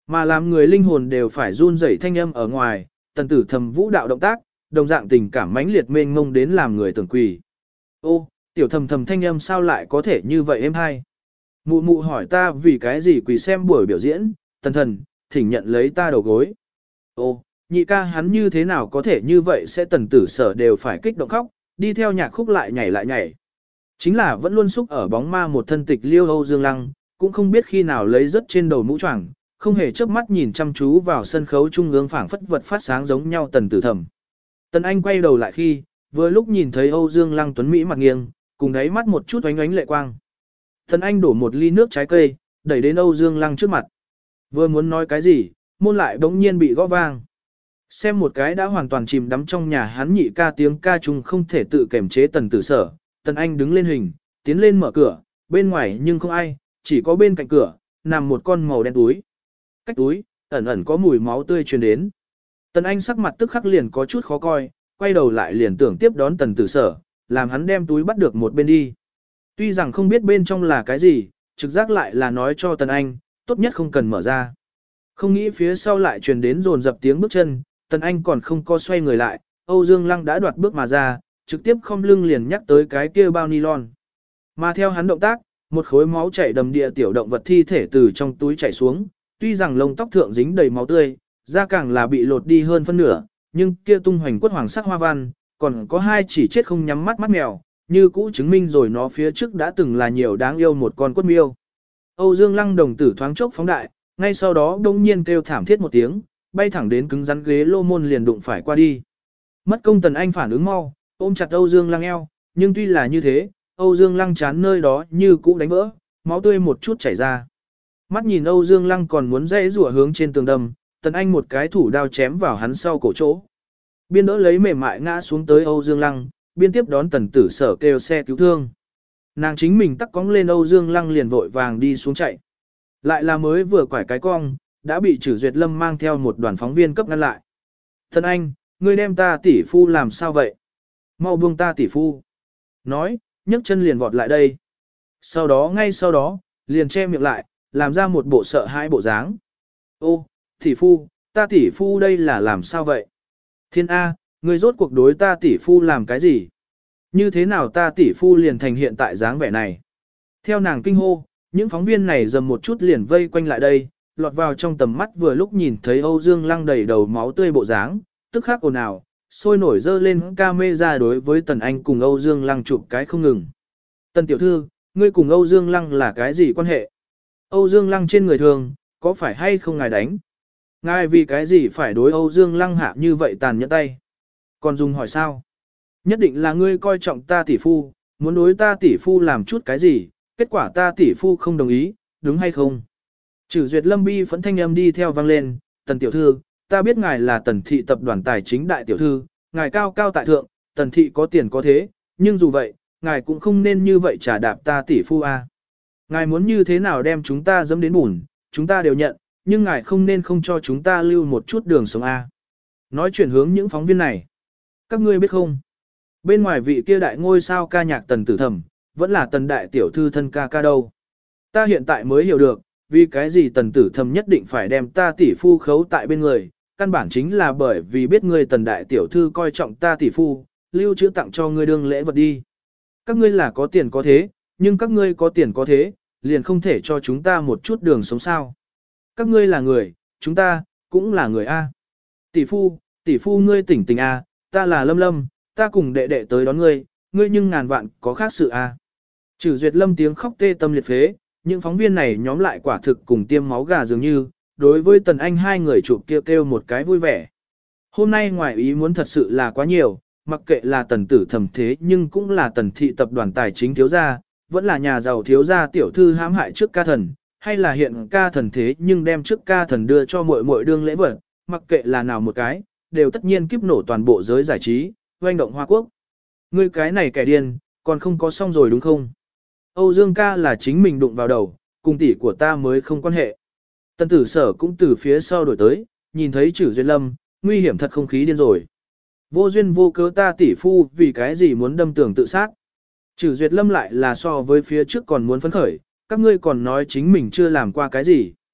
Mà làm người linh hồn đều phải run rẩy thanh âm ở ngoài, tần tử thầm vũ đạo động tác, đồng dạng tình cảm mãnh liệt mênh mông đến làm người tưởng quỳ. Ô, tiểu thầm thầm thanh âm sao lại có thể như vậy em hay? Mụ mụ hỏi ta vì cái gì quỳ xem buổi biểu diễn, tần thần, thỉnh nhận lấy ta đầu gối. Ô, nhị ca hắn như thế nào có thể như vậy sẽ tần tử sở đều phải kích động khóc, đi theo nhạc khúc lại nhảy. Chính là vẫn luôn xúc ở bóng ma một thân tịch liêu Âu Dương Lăng, cũng không biết khi nào lấy rất trên đầu mũ choàng, không hề chớp mắt nhìn chăm chú vào sân khấu trung ương phảng phất vật phát sáng giống nhau tần tử thầm. Tần Anh quay đầu lại khi, vừa lúc nhìn thấy Âu Dương Lăng tuấn Mỹ mặt nghiêng, cùng đáy mắt một chút oánh lệ quang. Tần Anh đổ một ly nước trái cây, đẩy đến Âu Dương Lăng trước mặt. Vừa muốn nói cái gì, môn lại bỗng nhiên bị gõ vang. Xem một cái đã hoàn toàn chìm đắm trong nhà hắn nhị ca tiếng ca chung không thể tự kiềm chế tần tử sở. Tần Anh đứng lên hình, tiến lên mở cửa, bên ngoài nhưng không ai, chỉ có bên cạnh cửa, nằm một con màu đen túi. Cách túi, ẩn ẩn có mùi máu tươi truyền đến. Tần Anh sắc mặt tức khắc liền có chút khó coi, quay đầu lại liền tưởng tiếp đón tần tử sở, làm hắn đem túi bắt được một bên đi. Tuy rằng không biết bên trong là cái gì, trực giác lại là nói cho Tần Anh, tốt nhất không cần mở ra. Không nghĩ phía sau lại truyền đến dồn dập tiếng bước chân, Tần Anh còn không co xoay người lại, Âu Dương Lăng đã đoạt bước mà ra, trực tiếp không lưng liền nhắc tới cái kia bao nylon. Mà theo hắn động tác, một khối máu chảy đầm địa tiểu động vật thi thể từ trong túi chảy xuống, tuy rằng lông tóc thượng dính đầy máu tươi, da càng là bị lột đi hơn phân nửa, nhưng kia tung hoành quất hoàng sắc hoa văn, còn có hai chỉ chết không nhắm mắt mắt mèo, như cũ chứng minh rồi nó phía trước đã từng là nhiều đáng yêu một con quất miêu. Âu Dương Lăng đồng tử thoáng chốc phóng đại, ngay sau đó đông nhiên kêu thảm thiết một tiếng, bay thẳng đến cứng rắn ghế lô môn liền đụng phải qua đi. Mất công Tần Anh phản ứng mau, ôm chặt Âu Dương Lăng eo, nhưng tuy là như thế, Âu Dương Lăng chán nơi đó như cũ đánh vỡ, máu tươi một chút chảy ra. Mắt nhìn Âu Dương Lăng còn muốn dãy rủa hướng trên tường đâm, Tần Anh một cái thủ đao chém vào hắn sau cổ chỗ. Biên đỡ lấy mềm mại ngã xuống tới Âu Dương Lăng, biên tiếp đón Tần Tử Sở kêu xe cứu thương. Nàng chính mình tắc cóng lên Âu Dương Lăng liền vội vàng đi xuống chạy. Lại là mới vừa quải cái cong, đã bị Trử Duyệt Lâm mang theo một đoàn phóng viên cấp ngăn lại. Tần Anh, ngươi đem ta tỷ phu làm sao vậy? Mau buông ta tỷ phu. Nói, nhấc chân liền vọt lại đây. Ngay sau đó, liền che miệng lại, làm ra một bộ sợ hãi bộ dáng. Ô, tỷ phu, ta tỷ phu đây là làm sao vậy? Thiên A, ngươi rốt cuộc đối ta tỷ phu làm cái gì? Như thế nào ta tỷ phu liền thành hiện tại dáng vẻ này? Theo nàng kinh hô, những phóng viên này dầm một chút liền vây quanh lại đây, lọt vào trong tầm mắt vừa lúc nhìn thấy Âu Dương Lăng đầy đầu máu tươi bộ dáng, tức khắc ồn ào, sôi nổi dơ lên camera đối với Tần Anh cùng Âu Dương Lăng chụp cái không ngừng. Tần tiểu thư, ngươi cùng Âu Dương Lăng là cái gì quan hệ? Âu Dương Lăng trên người thường, có phải hay không ngài đánh? Ngài vì cái gì phải đối Âu Dương Lăng hạ như vậy tàn nhẫn tay? Còn dùng hỏi sao? Nhất định là ngươi coi trọng ta tỷ phu, muốn đối ta tỷ phu làm chút cái gì, kết quả ta tỷ phu không đồng ý, đúng hay không? Trử Duyệt Lâm bi phẫn thanh âm đi theo vang lên, Tần tiểu thư, ta biết ngài là Tần thị tập đoàn tài chính đại tiểu thư, ngài cao cao tại thượng, Tần thị có tiền có thế, nhưng dù vậy, ngài cũng không nên như vậy trả đạp ta tỷ phu a. Ngài muốn như thế nào đem chúng ta dẫm đến bùn, chúng ta đều nhận, nhưng ngài không nên không cho chúng ta lưu một chút đường sống a. Nói chuyển hướng những phóng viên này. Các ngươi biết không? Bên ngoài vị kia đại ngôi sao ca nhạc Tần tử thẩm, vẫn là Tần đại tiểu thư thân ca ca đâu. Ta hiện tại mới hiểu được, vì cái gì Tần tử thẩm nhất định phải đem ta tỷ phu khấu tại bên người, căn bản chính là bởi vì biết ngươi Tần đại tiểu thư coi trọng ta tỷ phu, lưu trữ tặng cho ngươi đương lễ vật đi. Các ngươi là có tiền có thế, nhưng các ngươi có tiền có thế, liền không thể cho chúng ta một chút đường sống sao. Các ngươi là người, chúng ta, cũng là người A. Tỷ phu ngươi tỉnh tỉnh A, ta là Lâm Lâm, ta cùng đệ đệ tới đón ngươi, ngươi nhưng ngàn vạn có khác sự A. Trử Duyệt Lâm tiếng khóc tê tâm liệt phế, những phóng viên này nhóm lại quả thực cùng tiêm máu gà dường như, đối với Tần Anh hai người chụp kêu một cái vui vẻ. Hôm nay ngoài ý muốn thật sự là quá nhiều, mặc kệ là Tần tử thẩm thế nhưng cũng là Tần thị tập đoàn tài chính thiếu gia, vẫn là nhà giàu thiếu gia tiểu thư hãm hại trước ca thần, hay là hiện ca thần thế nhưng đem trước ca thần đưa cho muội muội đương lễ vật, mặc kệ là nào một cái, đều tất nhiên kiếp nổ toàn bộ giới giải trí, oanh động Hoa Quốc. Ngươi cái này kẻ điên, còn không có xong rồi đúng không? Âu Dương ca là chính mình đụng vào đầu, cùng tỷ của ta mới không quan hệ. Tần tử sở cũng từ phía sau đổi tới, nhìn thấy Trử Duyệt Lâm, nguy hiểm thật không khí điên rồi. Vô duyên vô cớ ta tỷ phu vì cái gì muốn đâm tường tự sát. Trử Duyệt Lâm lại là so với phía trước còn muốn phấn khởi, các ngươi còn nói chính mình chưa làm qua cái gì.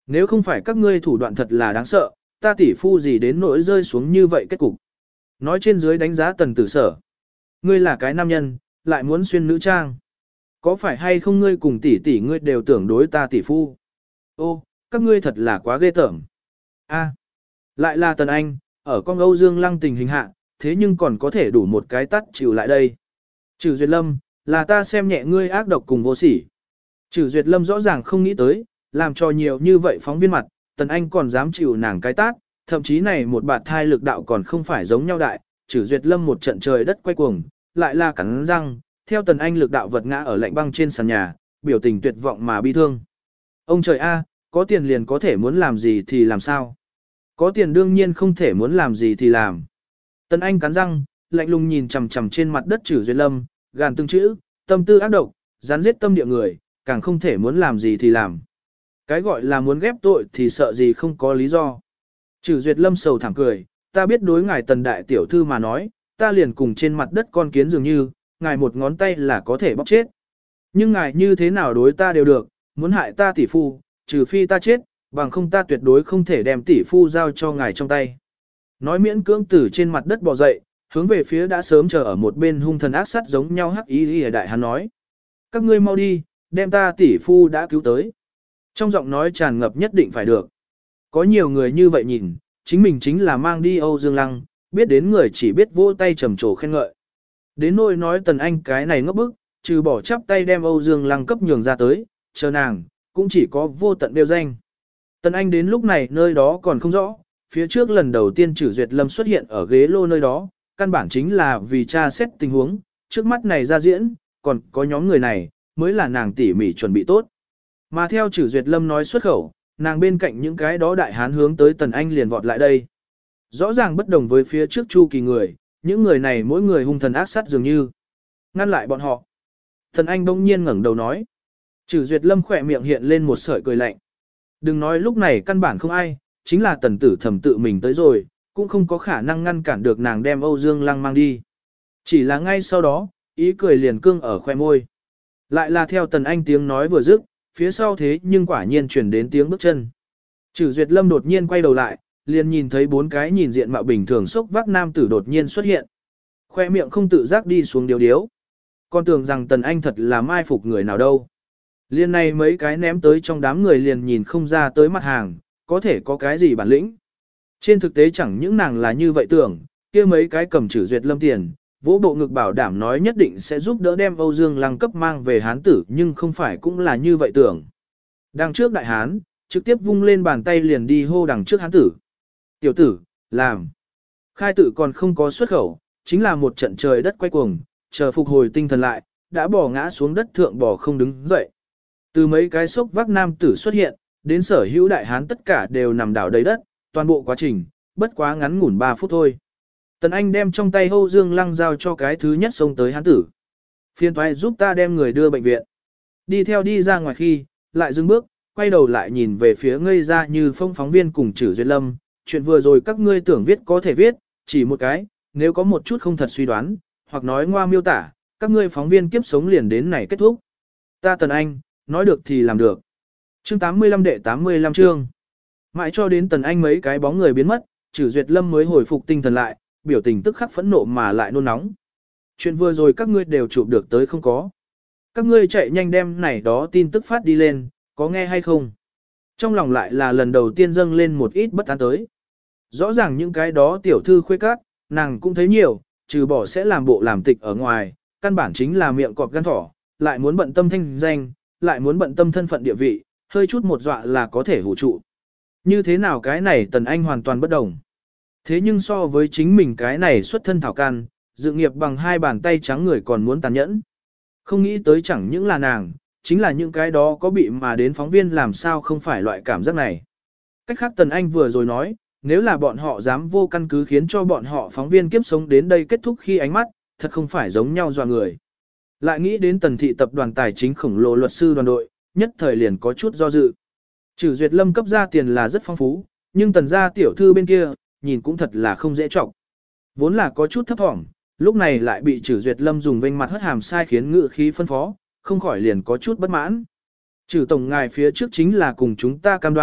Nếu không phải các ngươi thủ đoạn thật là đáng sợ, ta tỷ phu gì đến nỗi rơi xuống như vậy kết cục. Nói trên dưới đánh giá Tần Tử Sở. Ngươi là cái nam nhân, lại muốn xuyên nữ trang. Có phải hay không ngươi cùng tỷ tỷ ngươi đều tưởng đối ta tỷ phu? Ô, các ngươi thật là quá ghê tởm. A, lại là Tần Anh, ở con Âu Dương Lăng tình hình hạ, thế nhưng còn có thể đủ một cái tắt chịu lại đây. Trừ Duyệt Lâm, là ta xem nhẹ ngươi ác độc cùng vô sỉ. Trừ Duyệt Lâm rõ ràng không nghĩ tới, làm cho nhiều như vậy phóng viên mặt, Tần Anh còn dám chịu nàng cái tát, thậm chí này một bạt thai lực đạo còn không phải giống nhau đại, Trừ Duyệt Lâm một trận trời đất quay cuồng, lại là cắn răng, theo Tần Anh lực đạo vật ngã ở lạnh băng trên sàn nhà, biểu tình tuyệt vọng mà bi thương. Ông trời a, có tiền liền có thể muốn làm gì thì làm sao? Có tiền đương nhiên không thể muốn làm gì thì làm. Tần Anh cắn răng, lạnh lùng nhìn chằm chằm trên mặt đất Trử Duyệt Lâm, gàn từng chữ, tâm tư ác độc, gián giết tâm địa người, càng không thể muốn làm gì thì làm. Cái gọi là muốn ghép tội thì sợ gì không có lý do. Trử Duyệt Lâm sầu thảm cười, ta biết đối ngài Tần đại tiểu thư mà nói, ta liền cùng trên mặt đất con kiến dường như, ngài một ngón tay là có thể bóc chết. Nhưng ngài như thế nào đối ta đều được, muốn hại ta tỷ phu, trừ phi ta chết, bằng không ta tuyệt đối không thể đem tỷ phu giao cho ngài trong tay. Nói miễn cưỡng từ trên mặt đất bò dậy, hướng về phía đã sớm chờ ở một bên hung thần ác sát giống nhau hắc ý ở đại hắn nói. Các ngươi mau đi, đem ta tỷ phu đã cứu tới. Trong giọng nói tràn ngập nhất định phải được. Có nhiều người như vậy nhìn, chính mình chính là mang đi Âu Dương Lăng, biết đến người chỉ biết vỗ tay trầm trồ khen ngợi. Đến nỗi nói Tần Anh cái này ngốc bức, trừ bỏ chắp tay đem Âu Dương Lăng cấp nhường ra tới, chờ nàng, cũng chỉ có vô tận đeo danh. Tần Anh đến lúc này nơi đó còn không rõ, phía trước lần đầu tiên Trử Duyệt Lâm xuất hiện ở ghế lô nơi đó, căn bản chính là vì tra xét tình huống, trước mắt này ra diễn, còn có nhóm người này, mới là nàng tỉ mỉ chuẩn bị tốt. Mà theo Trử Duyệt Lâm nói xuất khẩu, nàng bên cạnh những cái đó đại hán hướng tới Tần Anh liền vọt lại đây. Rõ ràng bất đồng với phía trước Chu Kỳ người, những người này mỗi người hung thần ác sát dường như. Ngăn lại bọn họ. Tần Anh bỗng nhiên ngẩng đầu nói. Trử Duyệt Lâm khỏe miệng hiện lên một sợi cười lạnh. Đừng nói lúc này căn bản không ai, chính là Tần Tử Thẩm tự mình tới rồi, cũng không có khả năng ngăn cản được nàng đem Âu Dương Lăng mang đi. Chỉ là ngay sau đó, ý cười liền cương ở khoe môi. Lại là theo Tần Anh tiếng nói vừa dứt, phía sau thế nhưng quả nhiên chuyển đến tiếng bước chân. Trử Duyệt Lâm đột nhiên quay đầu lại, liền nhìn thấy bốn cái nhìn diện mạo bình thường sốc vác nam tử đột nhiên xuất hiện. Khoe miệng không tự giác đi xuống điếu. Con tưởng rằng Tần Anh thật là mai phục người nào đâu. Liên này mấy cái ném tới trong đám người liền nhìn không ra tới mặt hàng, có thể có cái gì bản lĩnh. Trên thực tế chẳng những nàng là như vậy tưởng, kia mấy cái cầm Trử Duyệt Lâm tiền, vỗ bộ ngực bảo đảm nói nhất định sẽ giúp đỡ đem Âu Dương Lăng cấp mang về Hán tử, nhưng không phải cũng là như vậy tưởng. Đằng trước đại hán, trực tiếp vung lên bàn tay liền đi hô đằng trước Hán tử. Tiểu tử, làm. Khai tử còn không có xuất khẩu, chính là một trận trời đất quay cuồng, chờ phục hồi tinh thần lại, đã bỏ ngã xuống đất thượng bò không đứng dậy. Từ mấy cái sốc vác nam tử xuất hiện, đến sở hữu đại hán tất cả đều nằm đảo đầy đất, toàn bộ quá trình, bất quá ngắn ngủn 3 phút thôi. Tần Anh đem trong tay Âu Dương Lăng giao cho cái thứ nhất xông tới hán tử. Phiên toái giúp ta đem người đưa bệnh viện. Đi theo đi ra ngoài khi, lại dừng bước, quay đầu lại nhìn về phía ngây ra như phóng viên cùng Trử Duyệt Lâm. Chuyện vừa rồi các ngươi tưởng viết có thể viết, chỉ một cái, nếu có một chút không thật suy đoán, hoặc nói ngoa miêu tả, các ngươi phóng viên kiếp sống liền đến này kết thúc. Ta Tần Anh, nói được thì làm được. Chương 85 đệ 85 chương. Mãi cho đến Tần Anh mấy cái bóng người biến mất, Trử Duyệt Lâm mới hồi phục tinh thần lại, biểu tình tức khắc phẫn nộ mà lại nôn nóng. Chuyện vừa rồi các ngươi đều chụp được tới không có. Các ngươi chạy nhanh đem này đó tin tức phát đi lên, có nghe hay không? Trong lòng lại là lần đầu tiên dâng lên một ít bất an tới. Rõ ràng những cái đó tiểu thư khuê các, nàng cũng thấy nhiều, trừ bỏ sẽ làm bộ làm tịch ở ngoài, căn bản chính là miệng cọp gan thỏ, lại muốn bận tâm thanh danh, lại muốn bận tâm thân phận địa vị, hơi chút một dọa là có thể hủ trụ. Như thế nào cái này Tần Anh hoàn toàn bất đồng. Thế nhưng so với chính mình cái này xuất thân thảo can, dự nghiệp bằng hai bàn tay trắng người còn muốn tàn nhẫn. Không nghĩ tới chẳng những là nàng, chính là những cái đó có bị mà đến phóng viên làm sao không phải loại cảm giác này. Cách khác Tần Anh vừa rồi nói, nếu là bọn họ dám vô căn cứ khiến cho bọn họ phóng viên kiếp sống đến đây kết thúc khi ánh mắt, thật không phải giống nhau dọa người. Lại nghĩ đến Tần thị tập đoàn tài chính khổng lồ luật sư đoàn đội, nhất thời liền có chút do dự. Trử Duyệt Lâm cấp ra tiền là rất phong phú, nhưng Tần gia tiểu thư bên kia, nhìn cũng thật là không dễ trọng. Vốn là có chút thấp thỏm, lúc này lại bị Trử Duyệt Lâm dùng vênh mặt hất hàm sai khiến ngự khí phân phó, không khỏi liền có chút bất mãn. Trử tổng ngài phía trước chính là cùng chúng ta cam đoan,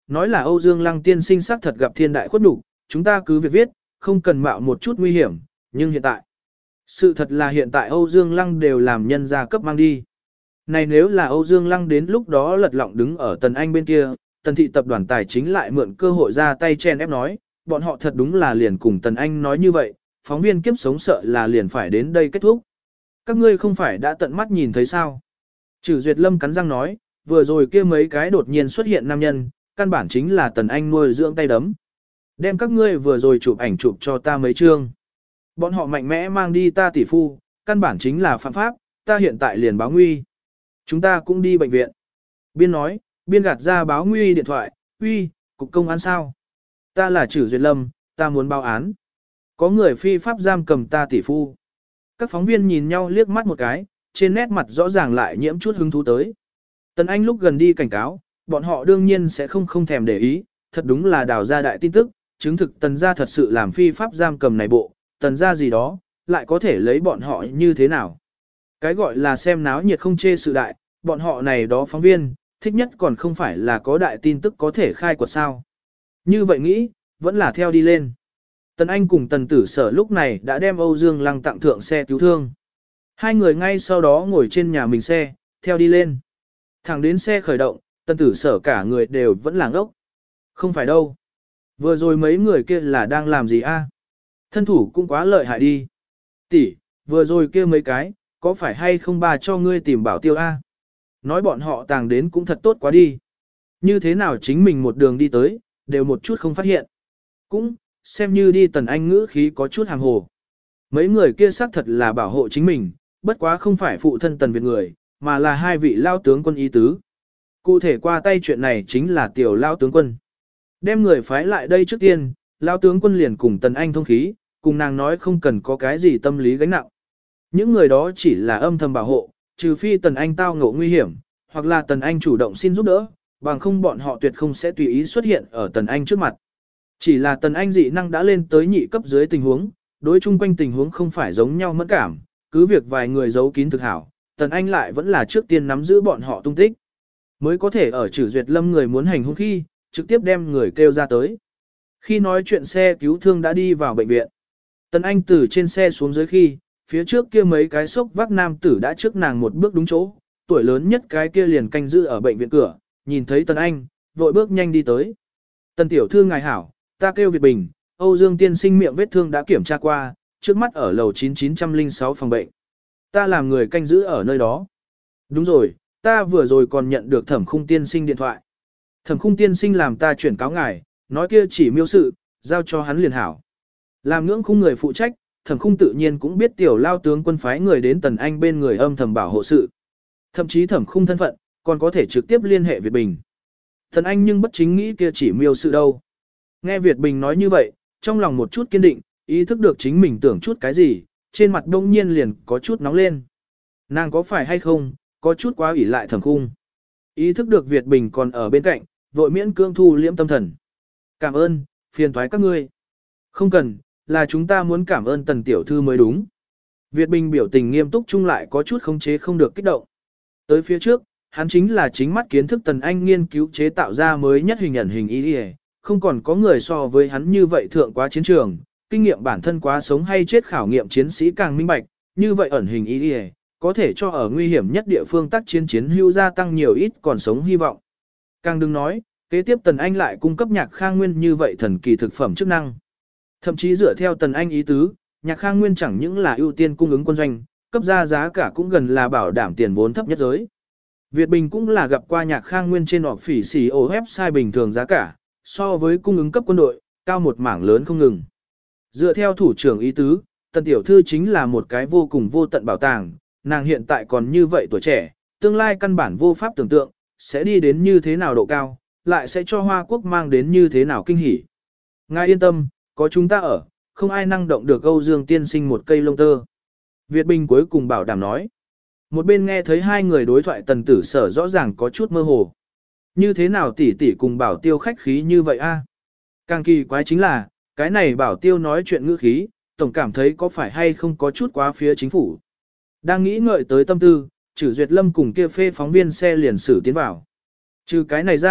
nói là Âu Dương Lăng tiên sinh xác thật gặp thiên đại khuất nhục, chúng ta cứ việc viết, không cần mạo một chút nguy hiểm, nhưng hiện tại, sự thật là hiện tại Âu Dương Lăng đều làm nhân gia cấp mang đi. Này nếu là Âu Dương Lăng đến lúc đó lật lọng đứng ở Tần Anh bên kia, Tần thị tập đoàn tài chính lại mượn cơ hội ra tay chen ép nói, bọn họ thật đúng là liền cùng Tần Anh nói như vậy, phóng viên kiếp sống sợ là liền phải đến đây kết thúc. Các ngươi không phải đã tận mắt nhìn thấy sao? Trử Duyệt Lâm cắn răng nói, vừa rồi kia mấy cái đột nhiên xuất hiện nam nhân, căn bản chính là Tần Anh nuôi dưỡng tay đấm. Đem các ngươi vừa rồi chụp ảnh chụp cho ta mấy chương. Bọn họ mạnh mẽ mang đi ta tỷ phu, căn bản chính là phạm pháp, ta hiện tại liền báo nguy. Chúng ta cũng đi bệnh viện. Biên nói, biên gạt ra báo nguy điện thoại, uy, cục công an sao? Ta là Trử Duyệt Lâm, ta muốn báo án. Có người phi pháp giam cầm ta tỷ phu. Các phóng viên nhìn nhau liếc mắt một cái, trên nét mặt rõ ràng lại nhiễm chút hứng thú tới. Tần Anh lúc gần đi cảnh cáo, bọn họ đương nhiên sẽ không thèm để ý, thật đúng là đào ra đại tin tức, chứng thực Tần gia thật sự làm phi pháp giam cầm này bộ, Tần gia gì đó, lại có thể lấy bọn họ như thế nào. Cái gọi là xem náo nhiệt không chê sự đại, bọn họ này đó phóng viên, thích nhất còn không phải là có đại tin tức có thể khai quật sao. Như vậy nghĩ, vẫn là theo đi lên. Tần Anh cùng Tần Tử Sở lúc này đã đem Âu Dương Lăng tặng thượng xe cứu thương. Hai người ngay sau đó ngồi trên nhà mình xe, theo đi lên. Thẳng đến xe khởi động, Tần Tử Sở cả người đều vẫn làng ốc. Không phải đâu. Vừa rồi mấy người kia là đang làm gì a? Thân thủ cũng quá lợi hại đi. Tỷ, vừa rồi kia mấy cái, có phải hay không bà cho ngươi tìm bảo tiêu a? Nói bọn họ tàng đến cũng thật tốt quá đi. Như thế nào chính mình một đường đi tới, đều một chút không phát hiện. Cũng, xem như đi Tần Anh ngữ khí có chút hàng hồ. Mấy người kia xác thật là bảo hộ chính mình, bất quá không phải phụ thân Tần Việt người, mà là hai vị lao tướng quân ý tứ. Cụ thể qua tay chuyện này chính là tiểu lao tướng quân. Đem người phái lại đây trước tiên, lao tướng quân liền cùng Tần Anh thông khí, cùng nàng nói không cần có cái gì tâm lý gánh nặng. Những người đó chỉ là âm thầm bảo hộ, trừ phi Tần Anh tao ngộ nguy hiểm, hoặc là Tần Anh chủ động xin giúp đỡ, bằng không bọn họ tuyệt không sẽ tùy ý xuất hiện ở Tần Anh trước mặt. Chỉ là Tần Anh dị năng đã lên tới nhị cấp dưới tình huống, đối chung quanh tình huống không phải giống nhau mẫn cảm, cứ việc vài người giấu kín thực hảo, Tần Anh lại vẫn là trước tiên nắm giữ bọn họ tung tích. Mới có thể ở Trử Duyệt Lâm người muốn hành hung khi, trực tiếp đem người kêu ra tới. Khi nói chuyện xe cứu thương đã đi vào bệnh viện. Tần Anh từ trên xe xuống dưới khi, phía trước kia mấy cái sốc vác nam tử đã trước nàng một bước đúng chỗ, tuổi lớn nhất cái kia liền canh giữ ở bệnh viện cửa, nhìn thấy Tần Anh, vội bước nhanh đi tới. Tần tiểu thư ngài hảo, ta kêu Việt Bình, Âu Dương tiên sinh miệng vết thương đã kiểm tra qua, trước mắt ở lầu 9906 phòng bệnh. Ta làm người canh giữ ở nơi đó. Đúng rồi, ta vừa rồi còn nhận được Thẩm Khung tiên sinh điện thoại. Thẩm Khung tiên sinh làm ta chuyển cáo ngài, nói kia chỉ miêu sự, giao cho hắn liền hảo. Làm ngưỡng khung người phụ trách, Thẩm Khung tự nhiên cũng biết tiểu lao tướng quân phái người đến Tần Anh bên người âm thầm bảo hộ sự. Thậm chí Thẩm Khung thân phận, còn có thể trực tiếp liên hệ Việt Bình. Tần Anh nhưng bất chính nghĩ kia chỉ miêu sự đâu. Nghe Việt Bình nói như vậy, trong lòng một chút kiên định, ý thức được chính mình tưởng chút cái gì, trên mặt đông nhiên liền có chút nóng lên. Nàng có phải hay không, có chút quá ủy lại Thẩm Khung. Ý thức được Việt Bình còn ở bên cạnh, vội miễn cưỡng thu liễm tâm thần. Cảm ơn, phiền thoái các ngươi. Không cần, là chúng ta muốn cảm ơn Tần tiểu thư mới đúng. Việt Bình biểu tình nghiêm túc chung lại có chút khống chế không được kích động. Tới phía trước, hắn chính là chính mắt kiến thức Tần Anh nghiên cứu chế tạo ra mới nhất hình ẩn hình y, không còn có người so với hắn như vậy thượng quá chiến trường, kinh nghiệm bản thân quá sống hay chết khảo nghiệm chiến sĩ càng minh bạch, như vậy ẩn hình y, có thể cho ở nguy hiểm nhất địa phương tác chiến hữu gia tăng nhiều ít còn sống hy vọng. Càng đừng nói, kế tiếp Tần Anh lại cung cấp Nhạc Khang Nguyên như vậy thần kỳ thực phẩm chức năng. Thậm chí dựa theo Tần Anh ý tứ, Nhạc Khang Nguyên chẳng những là ưu tiên cung ứng quân doanh, cấp ra giá cả cũng gần là bảo đảm tiền vốn thấp nhất giới. Việt Bình cũng là gặp qua Nhạc Khang Nguyên trên họp phỉ xì ô website bình thường giá cả, so với cung ứng cấp quân đội, cao một mảng lớn không ngừng. Dựa theo thủ trưởng ý tứ, Tần tiểu thư chính là một cái vô cùng vô tận bảo tàng, nàng hiện tại còn như vậy tuổi trẻ, tương lai căn bản vô pháp tưởng tượng, sẽ đi đến như thế nào độ cao, lại sẽ cho Hoa Quốc mang đến như thế nào kinh hỉ. Ngài yên tâm, có chúng ta ở, không ai năng động được Âu Dương tiên sinh một cây lông tơ. Việt Bình cuối cùng bảo đảm nói. Một bên nghe thấy hai người đối thoại Tần Tử Sở rõ ràng có chút mơ hồ. Như thế nào tỷ tỷ cùng bảo tiêu khách khí như vậy a? Càng kỳ quái chính là, cái này bảo tiêu nói chuyện ngữ khí, tổng cảm thấy có phải hay không có chút quá phía chính phủ. Đang nghĩ ngợi tới tâm tư, Trử Duyệt Lâm cùng kia phê phóng viên xe liền xử tiến vào. Trừ cái này ra,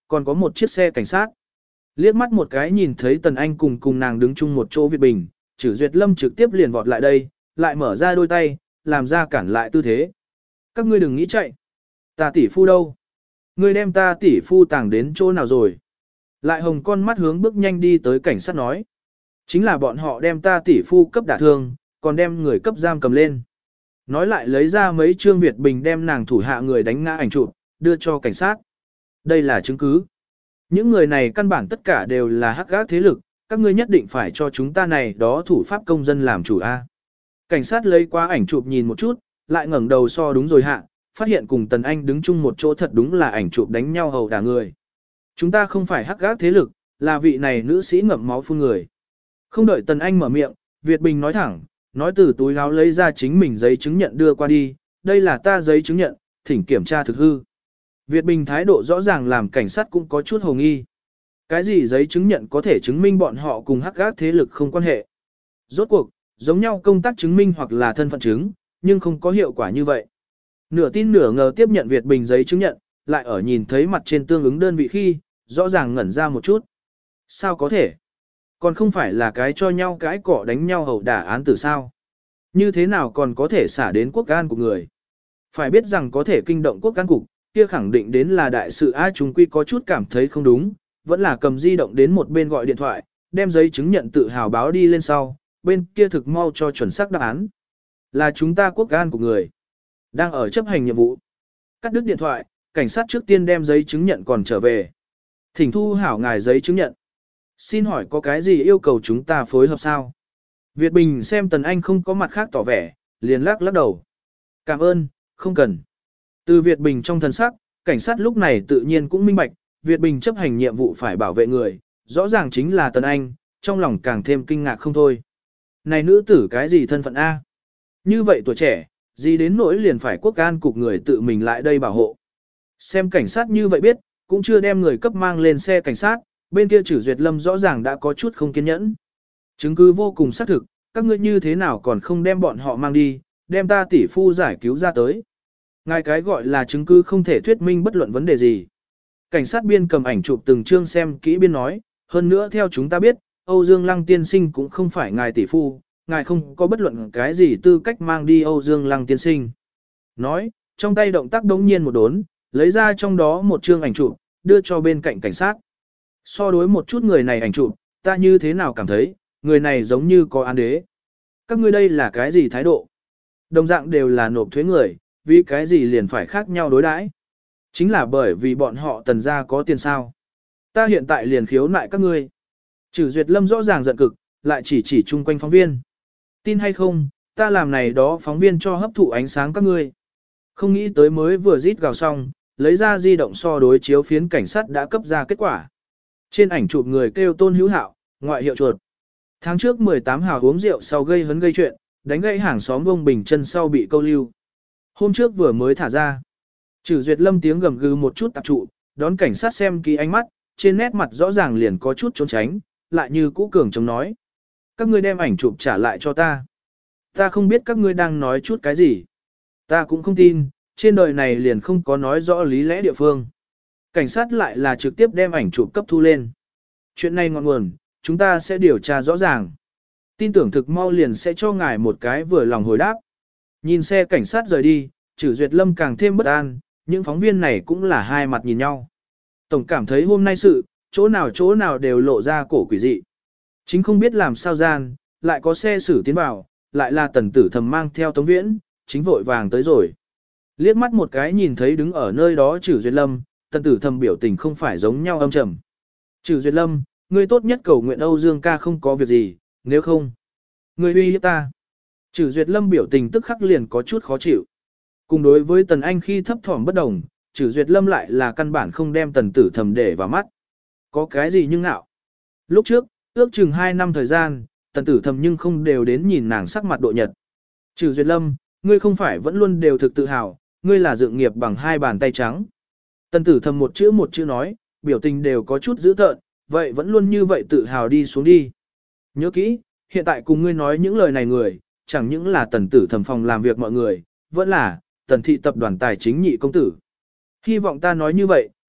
còn có một chiếc xe cảnh sát. Liếc mắt một cái nhìn thấy Tần Anh cùng nàng đứng chung một chỗ Việt Bình, Chử Duyệt Lâm trực tiếp liền vọt lại đây, lại mở ra đôi tay, làm ra cản lại tư thế. Các ngươi đừng nghĩ chạy. Ta tỷ phu đâu? Ngươi đem ta tỷ phu tàng đến chỗ nào rồi? Lại hồng con mắt hướng bước nhanh đi tới cảnh sát nói. Chính là bọn họ đem ta tỷ phu cấp đả thương, còn đem người cấp giam cầm lên. Nói lại lấy ra mấy trương Việt Bình đem nàng thủ hạ người đánh ngã ảnh chụp, đưa cho cảnh sát. Đây là chứng cứ. Những người này căn bản tất cả đều là hắc gác thế lực, các ngươi nhất định phải cho chúng ta này đó thủ pháp công dân làm chủ A. Cảnh sát lấy qua ảnh chụp nhìn một chút, lại ngẩng đầu so đúng rồi hạ, phát hiện cùng Tần Anh đứng chung một chỗ thật đúng là ảnh chụp đánh nhau hầu đả người. Chúng ta không phải hắc gác thế lực, là vị này nữ sĩ ngậm máu phun người. Không đợi Tần Anh mở miệng, Việt Bình nói thẳng, nói từ túi áo lấy ra chính mình giấy chứng nhận đưa qua đi, đây là ta giấy chứng nhận, thỉnh kiểm tra thực hư. Việt Bình thái độ rõ ràng làm cảnh sát cũng có chút hồ nghi. Cái gì giấy chứng nhận có thể chứng minh bọn họ cùng hắc gác thế lực không quan hệ. Rốt cuộc, giống nhau công tác chứng minh hoặc là thân phận chứng, nhưng không có hiệu quả như vậy. Nửa tin nửa ngờ tiếp nhận Việt Bình giấy chứng nhận, lại ở nhìn thấy mặt trên tương ứng đơn vị khi, rõ ràng ngẩn ra một chút. Sao có thể? Còn không phải là cái cho nhau cái cỏ đánh nhau hầu đả án tử sao? Như thế nào còn có thể xả đến quốc an của người? Phải biết rằng có thể kinh động quốc an cục, kia khẳng định đến là đại sự A chúng quy có chút cảm thấy không đúng, vẫn là cầm di động đến một bên gọi điện thoại, đem giấy chứng nhận tự hào báo đi lên sau, bên kia thực mau cho chuẩn xác đáp án. Là chúng ta quốc an của người, đang ở chấp hành nhiệm vụ. Cắt đứt điện thoại, cảnh sát trước tiên đem giấy chứng nhận còn trở về. Thỉnh thu hảo ngài giấy chứng nhận. Xin hỏi có cái gì yêu cầu chúng ta phối hợp sao? Việt Bình xem Tần Anh không có mặt khác tỏ vẻ, liền lắc đầu. Cảm ơn, không cần. Từ Việt Bình trong thần sắc, cảnh sát lúc này tự nhiên cũng minh bạch, Việt Bình chấp hành nhiệm vụ phải bảo vệ người, rõ ràng chính là Tần Anh, trong lòng càng thêm kinh ngạc không thôi. Này nữ tử cái gì thân phận A? Như vậy tuổi trẻ, gì đến nỗi liền phải quốc an cục người tự mình lại đây bảo hộ. Xem cảnh sát như vậy biết, cũng chưa đem người cấp mang lên xe cảnh sát, bên kia Chử Duyệt Lâm rõ ràng đã có chút không kiên nhẫn. Chứng cứ vô cùng xác thực, các ngươi như thế nào còn không đem bọn họ mang đi, đem ta tỷ phu giải cứu ra tới. Ngài cái gọi là chứng cứ không thể thuyết minh bất luận vấn đề gì. Cảnh sát biên cầm ảnh chụp từng chương xem kỹ biên nói, hơn nữa theo chúng ta biết, Âu Dương Lăng tiên sinh cũng không phải ngài tỷ phu, ngài không có bất luận cái gì tư cách mang đi Âu Dương Lăng tiên sinh. Nói, trong tay động tác đống nhiên một đốn, lấy ra trong đó một chương ảnh chụp, đưa cho bên cạnh cảnh sát. So đối một chút người này ảnh chụp, ta như thế nào cảm thấy, người này giống như có án đế. Các ngươi đây là cái gì thái độ? Đồng dạng đều là nộp thuế người, vì cái gì liền phải khác nhau đối đãi? Chính là bởi vì bọn họ Tần gia có tiền sao. Ta hiện tại liền khiếu nại các ngươi. Chử Duyệt Lâm rõ ràng giận cực, lại chỉ chung quanh phóng viên. Tin hay không, ta làm này đó phóng viên cho hấp thụ ánh sáng các ngươi. Không nghĩ tới mới vừa rít gào xong, lấy ra di động so đối chiếu phiến cảnh sát đã cấp ra kết quả. Trên ảnh chụp người kêu Tôn Hữu Hạo, ngoại hiệu chuột. Tháng trước 18 hào uống rượu sau gây hấn gây chuyện, đánh gãy hàng xóm bông bình chân sau bị câu lưu. Hôm trước vừa mới thả ra. Chử Duyệt Lâm tiếng gầm gừ một chút tạp trụ, đón cảnh sát xem kỹ ánh mắt, trên nét mặt rõ ràng liền có chút trốn tránh, lại như cũ cường chống nói. Các ngươi đem ảnh chụp trả lại cho ta. Ta không biết các ngươi đang nói chút cái gì. Ta cũng không tin, trên đời này liền không có nói rõ lý lẽ địa phương. Cảnh sát lại là trực tiếp đem ảnh chụp cấp thu lên. Chuyện này ngọn nguồn, chúng ta sẽ điều tra rõ ràng. Tin tưởng thực mau liền sẽ cho ngài một cái vừa lòng hồi đáp. Nhìn xe cảnh sát rời đi, Chử Duyệt Lâm càng thêm bất an, những phóng viên này cũng là hai mặt nhìn nhau. Tổng cảm thấy hôm nay sự, chỗ nào đều lộ ra cổ quỷ dị. Chính không biết làm sao gian, lại có xe xử tiến vào, lại là Tần Tử Thầm mang theo Tống Viễn, chính vội vàng tới rồi. Liếc mắt một cái nhìn thấy đứng ở nơi đó Chử Duyệt Lâm, Tần Tử Thầm biểu tình không phải giống nhau âm trầm. Chử Duyệt Lâm, ngươi tốt nhất cầu nguyện Âu Dương ca không có việc gì, nếu không, ngươi uy hiếp ta. Chử Duyệt Lâm biểu tình tức khắc liền có chút khó chịu. Cùng đối với Tần Anh khi thấp thỏm bất đồng, Chử Duyệt Lâm lại là căn bản không đem Tần Tử Thầm để vào mắt. Có cái gì nhưng nào? Lúc trước, ước chừng 2 năm thời gian, Tần Tử Thầm nhưng không đều đến nhìn nàng sắc mặt độ nhật. Chử Duyệt Lâm, ngươi không phải vẫn luôn đều thực tự hào, ngươi là dựng nghiệp bằng 2 bàn tay trắng. Tần Tử Thầm một chữ nói, biểu tình đều có chút dữ tợn, vậy vẫn luôn như vậy tự hào đi xuống đi. Nhớ kỹ, hiện tại cùng ngươi nói những lời này người, chẳng những là Tần Tử Thầm phòng làm việc mọi người, vẫn là Tần thị tập đoàn tài chính nhị công tử. Hy vọng ta nói như vậy,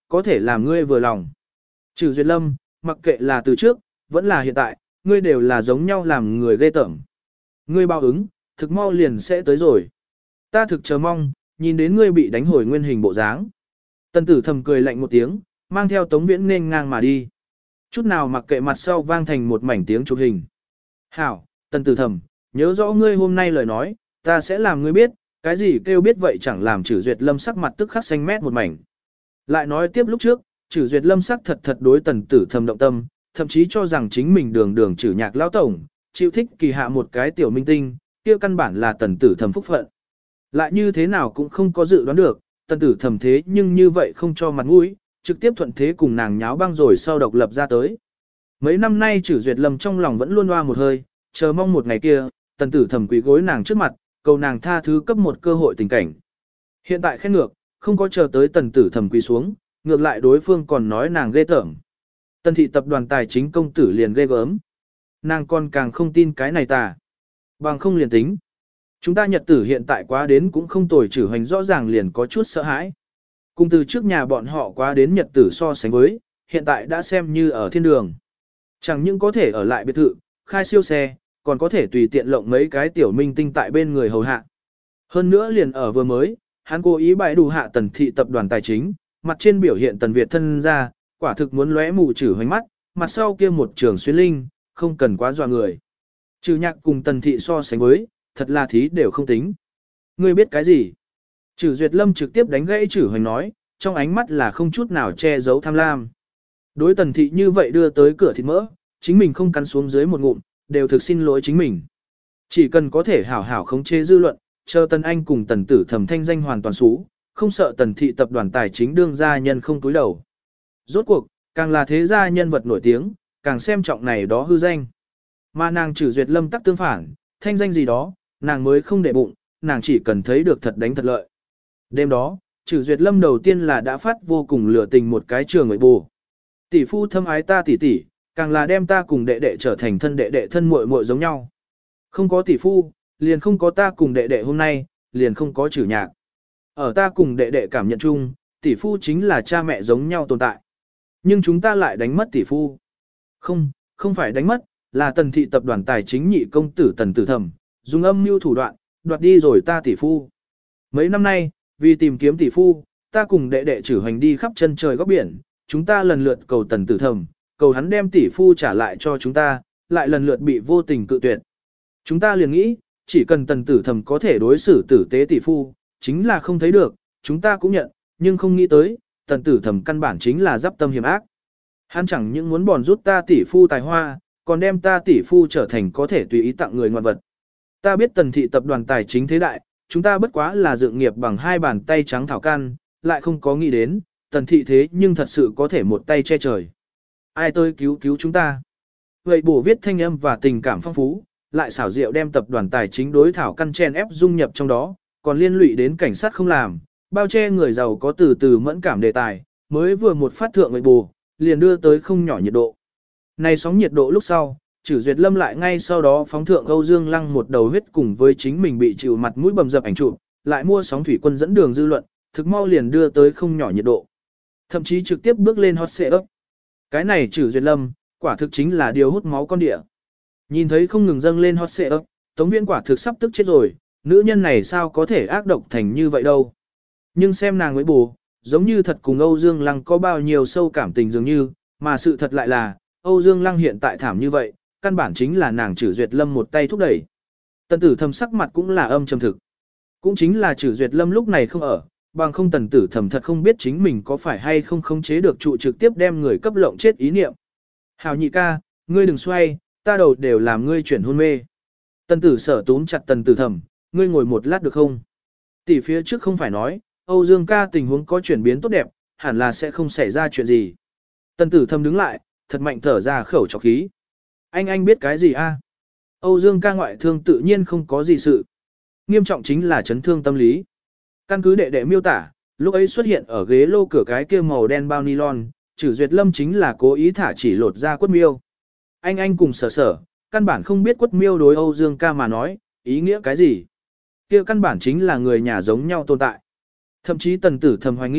có thể làm ngươi vừa lòng. Trừ Duyệt Lâm, mặc kệ là từ trước, vẫn là hiện tại, ngươi đều là giống nhau làm người ghê tởm. Ngươi báo ứng, thực mau liền sẽ tới rồi. Ta thực chờ mong, nhìn đến ngươi bị đánh hồi nguyên hình bộ dáng. Tần tử thầm cười lạnh một tiếng, mang theo Tống Viễn nên ngang mà đi. Chút nào mặc kệ mặt sau vang thành một mảnh tiếng chụp hình. Hảo, tần tử thầm, nhớ rõ ngươi hôm nay lời nói, ta sẽ làm ngươi biết, cái gì kêu biết vậy chẳng làm Trử Duyệt Lâm sắc mặt tức khắc xanh mét một mảnh. Lại nói tiếp lúc trước, Trử Duyệt Lâm sắc thật thật đối tần tử thầm động tâm, thậm chí cho rằng chính mình đường đường Trử Nhạc lão tổng, chịu thích kỳ hạ một cái tiểu minh tinh, kia căn bản là tần tử thầm phúc phận. Lại như thế nào cũng không có dự đoán được, tần tử thầm thế nhưng như vậy không cho mặt mũi, trực tiếp thuận thế cùng nàng nháo băng rồi sau độc lập ra tới. Mấy năm nay Trử Duyệt Lâm trong lòng vẫn luôn hoa một hơi, chờ mong một ngày kia, tần tử thầm quỳ gối nàng trước mặt, cầu nàng tha thứ cấp một cơ hội tình cảnh. Hiện tại khen ngược, không có chờ tới tần tử thầm quỳ xuống, ngược lại đối phương còn nói nàng ghê tởm. Tần thị tập đoàn tài chính công tử liền ghê gớm. Nàng còn càng không tin cái này tà. Bằng không liền tính. Chúng ta nhật tử hiện tại quá đến cũng không tồi, Trử Hoành rõ ràng liền có chút sợ hãi. Cùng từ trước nhà bọn họ quá đến nhật tử so sánh với, hiện tại đã xem như ở thiên đường. Chẳng những có thể ở lại biệt thự, khai siêu xe, còn có thể tùy tiện lộng mấy cái tiểu minh tinh tại bên người hầu hạ. Hơn nữa liền ở vừa mới, hắn cố ý bãi đủ hạ tần thị tập đoàn tài chính, mặt trên biểu hiện tần Việt thân ra, quả thực muốn lóe mù Trử Hoành mắt, mặt sau kia một trường xuyên linh, không cần quá dọa người. Trừ Nhạc cùng tần thị so sánh với, thật là thí đều không tính. Ngươi biết cái gì? Trử Duyệt Lâm trực tiếp đánh gãy Trử Hoành nói, trong ánh mắt là không chút nào che giấu tham lam. Đối tần thị như vậy đưa tới cửa thịt mỡ, chính mình không cắn xuống dưới một ngụm, đều thực xin lỗi chính mình. Chỉ cần có thể hảo hảo khống chế dư luận, chờ tần anh cùng tần tử thẩm thanh danh hoàn toàn xú, không sợ tần thị tập đoàn tài chính đương gia nhân không túi đầu. Rốt cuộc, càng là thế gia nhân vật nổi tiếng, càng xem trọng này đó hư danh. Mà nàng Trử Duyệt Lâm tắc tương phản, thanh danh gì đó, nàng mới không để bụng, nàng chỉ cần thấy được thật đánh thật lợi. Đêm đó, Trử Duyệt Lâm đầu tiên là đã phát vô cùng lửa tình một cái trường người bù. Tỷ phu thâm ái ta tỷ tỷ, càng là đem ta cùng đệ đệ trở thành thân đệ đệ thân muội muội giống nhau. Không có tỷ phu, liền không có ta cùng đệ đệ hôm nay, liền không có Trử Nhạc. Ở ta cùng đệ đệ cảm nhận chung, tỷ phu chính là cha mẹ giống nhau tồn tại. Nhưng chúng ta lại đánh mất tỷ phu. Không phải đánh mất, là tần thị tập đoàn tài chính nhị công tử tần tử thẩm, dùng âm mưu thủ đoạn, đoạt đi rồi ta tỷ phu. Mấy năm nay, vì tìm kiếm tỷ phu, ta cùng đệ đệ Trử Hoành đi khắp chân trời góc biển, chúng ta lần lượt cầu tần tử thẩm, cầu hắn đem tỷ phu trả lại cho chúng ta, lại lần lượt bị vô tình cự tuyệt. Chúng ta liền nghĩ, chỉ cần tần tử thẩm có thể đối xử tử tế tỷ phu, chính là không thấy được, chúng ta cũng nhận, nhưng không nghĩ tới, tần tử thẩm căn bản chính là giáp tâm hiểm ác. Hắn chẳng những muốn bòn rút ta tỷ phu tài hoa, còn đem ta tỷ phu trở thành có thể tùy ý tặng người ngoạn vật. Ta biết tần thị tập đoàn tài chính thế đại, chúng ta bất quá là dựng nghiệp bằng hai bàn tay trắng thảo căn, lại không có nghĩ đến, tần thị thế nhưng thật sự có thể một tay che trời. Ai tới cứu chúng ta? Vậy bổ viết thanh âm và tình cảm phong phú, lại xảo diệu đem tập đoàn tài chính đối thảo căn chen ép dung nhập trong đó, còn liên lụy đến cảnh sát không làm, bao che người giàu có từ từ mẫn cảm đề tài, mới vừa một phát thượng vậy bù, liền đưa tới không nhỏ nhiệt độ. Này sóng nhiệt độ lúc sau, Trử Duyệt Lâm lại ngay sau đó phóng thượng Âu Dương Lăng một đầu huyết cùng với chính mình bị chịu mặt mũi bầm dập ảnh chụp, lại mua sóng thủy quân dẫn đường dư luận, thực mau liền đưa tới không nhỏ nhiệt độ. Thậm chí trực tiếp bước lên hot search. Cái này Trử Duyệt Lâm, quả thực chính là điều hút máu con địa. Nhìn thấy không ngừng dâng lên hot search, Tống Viễn quả thực sắp tức chết rồi, nữ nhân này sao có thể ác độc thành như vậy đâu. Nhưng xem nàng với bù, giống như thật cùng Âu Dương Lăng có bao nhiêu sâu cảm tình dường như, mà sự thật lại là, Âu Dương Lăng hiện tại thảm như vậy, căn bản chính là nàng Trử Duyệt Lâm một tay thúc đẩy. Tần tử thầm sắc mặt cũng là âm trầm thực. Cũng chính là Trử Duyệt Lâm lúc này không ở, bằng không tần tử thầm thật không biết chính mình có phải hay không khống chế được trụ trực tiếp đem người cấp lộng chết ý niệm. Hảo nhị ca, ngươi đừng xoay, ta đầu đều làm ngươi chuyển hôn mê. Tần tử sở túm chặt tần tử thầm, ngươi ngồi một lát được không? Tỷ phía trước không phải nói, Âu Dương ca tình huống có chuyển biến tốt đẹp, hẳn là sẽ không xảy ra chuyện gì. Tần tử thầm đứng lại, thật mạnh thở ra khẩu trọc khí. Anh biết cái gì a? Âu Dương ca ngoại thương tự nhiên không có gì sự. Nghiêm trọng chính là chấn thương tâm lý. Căn cứ đệ đệ miêu tả, lúc ấy xuất hiện ở ghế lô cửa cái kia màu đen bao nylon, Trử Duyệt Lâm chính là cố ý thả chỉ lột ra quất miêu. Anh cùng sở, căn bản không biết quất miêu đối Âu Dương ca mà nói, ý nghĩa cái gì. Kia căn bản chính là người nhà giống nhau tồn tại. Thậm chí tần tử thầm hoài nghi,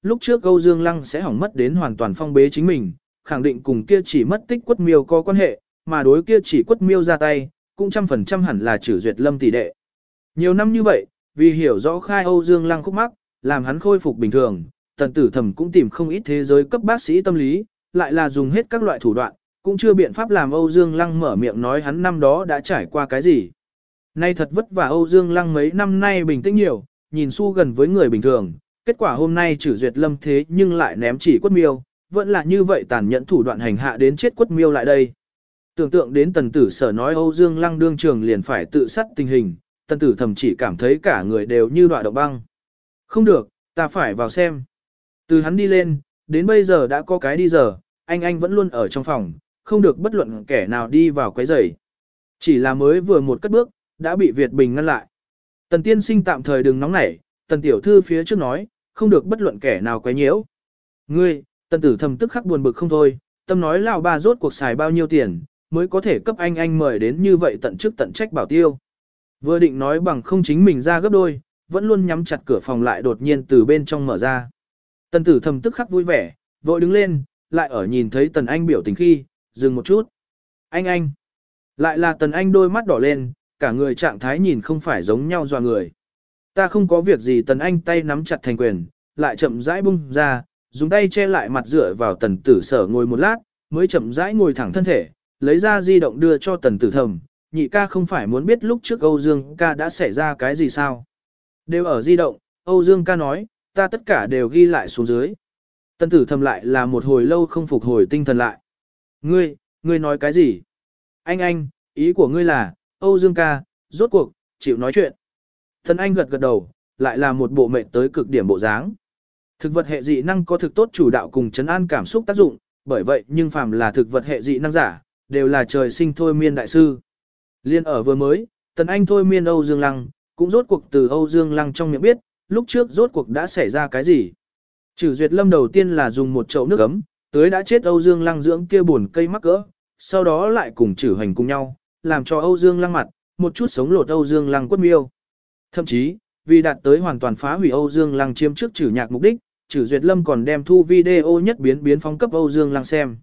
Lúc trước Âu Dương Lăng sẽ hỏng mất đến hoàn toàn phong bế chính mình, khẳng định cùng kia chỉ mất tích quất miêu có quan hệ, mà đối kia chỉ quất miêu ra tay, cũng 100% hẳn là Trử Duyệt Lâm tỷ đệ. Nhiều năm như vậy, vì hiểu rõ khai Âu Dương Lăng khúc mắc, làm hắn khôi phục bình thường, Tần Tử Thầm cũng tìm không ít thế giới cấp bác sĩ tâm lý, lại là dùng hết các loại thủ đoạn, cũng chưa biện pháp làm Âu Dương Lăng mở miệng nói hắn năm đó đã trải qua cái gì. Nay thật vất vả Âu Dương Lăng mấy năm nay bình tĩnh nhiều, nhìn xu gần với người bình thường, kết quả hôm nay Trử Duyệt Lâm thế nhưng lại ném chỉ quất miêu, vẫn là như vậy tàn nhẫn thủ đoạn hành hạ đến chết quất miêu lại đây. Tưởng tượng đến Tần Tử Sở nói Âu Dương Lăng đương trường liền phải tự sát tình hình, Tần Tử Thầm chỉ cảm thấy cả người đều như đọa động băng. Không được, ta phải vào xem. Từ hắn đi lên, đến bây giờ đã có cái đi giờ, anh vẫn luôn ở trong phòng, không được bất luận kẻ nào đi vào quấy rầy. Chỉ là mới vừa một cất bước, đã bị Việt Bình ngăn lại. Tần tiên sinh tạm thời đừng nóng nảy, Tần tiểu thư phía trước nói, không được bất luận kẻ nào quấy nhiễu. Ngươi, Tần Tử Thầm tức khắc buồn bực không thôi, tâm nói lão bà rốt cuộc xài bao nhiêu tiền, mới có thể cấp anh mời đến như vậy tận chức tận trách bảo tiêu. Vừa định nói bằng không chính mình ra gấp đôi, vẫn luôn nhắm chặt cửa phòng lại đột nhiên từ bên trong mở ra. Tần Tử Thầm tức khắc vui vẻ, vội đứng lên, lại ở nhìn thấy Tần Anh biểu tình khi, dừng một chút. Anh. Lại là Tần Anh đôi mắt đỏ lên, cả người trạng thái nhìn không phải giống nhau dọa người. Ta không có việc gì Tần Anh tay nắm chặt thành quyền, lại chậm rãi bung ra, dùng tay che lại mặt dựa vào Tần Tử Sở ngồi một lát, mới chậm rãi ngồi thẳng thân thể, lấy ra di động đưa cho Tần Tử Thầm, nhị ca không phải muốn biết lúc trước Âu Dương ca đã xảy ra cái gì sao. Đều ở di động, Âu Dương ca nói, ta tất cả đều ghi lại xuống dưới. Tần Tử Thầm lại là một hồi lâu không phục hồi tinh thần lại. Ngươi nói cái gì? Anh, ý của ngươi là, Âu Dương ca, rốt cuộc, chịu nói chuyện. Thần Anh gật đầu, lại là một bộ mệnh tới cực điểm bộ dáng. Thực vật hệ dị năng có thực tốt chủ đạo cùng trấn an cảm xúc tác dụng, bởi vậy nhưng phàm là thực vật hệ dị năng giả, đều là trời sinh thôi miên đại sư. Liên ở vừa mới, Tần Anh thôi miên Âu Dương Lăng, cũng rốt cuộc từ Âu Dương Lăng trong miệng biết, lúc trước rốt cuộc đã xảy ra cái gì. Trử Duyệt Lâm đầu tiên là dùng một chậu nước ấm, tưới đã chết Âu Dương Lăng dưỡng kia buồn cây mắc cỡ, sau đó lại cùng Trử Hoành cùng nhau, làm cho Âu Dương Lăng mặt, một chút sống lột Âu Dương Lăng quất miêu. Thậm chí, vì đạt tới hoàn toàn phá hủy Âu Dương Lăng chiếm trước Trử Nhạc mục đích, Trử Duyệt Lâm còn đem thu video nhất biến phóng cấp Âu Dương Lăng xem.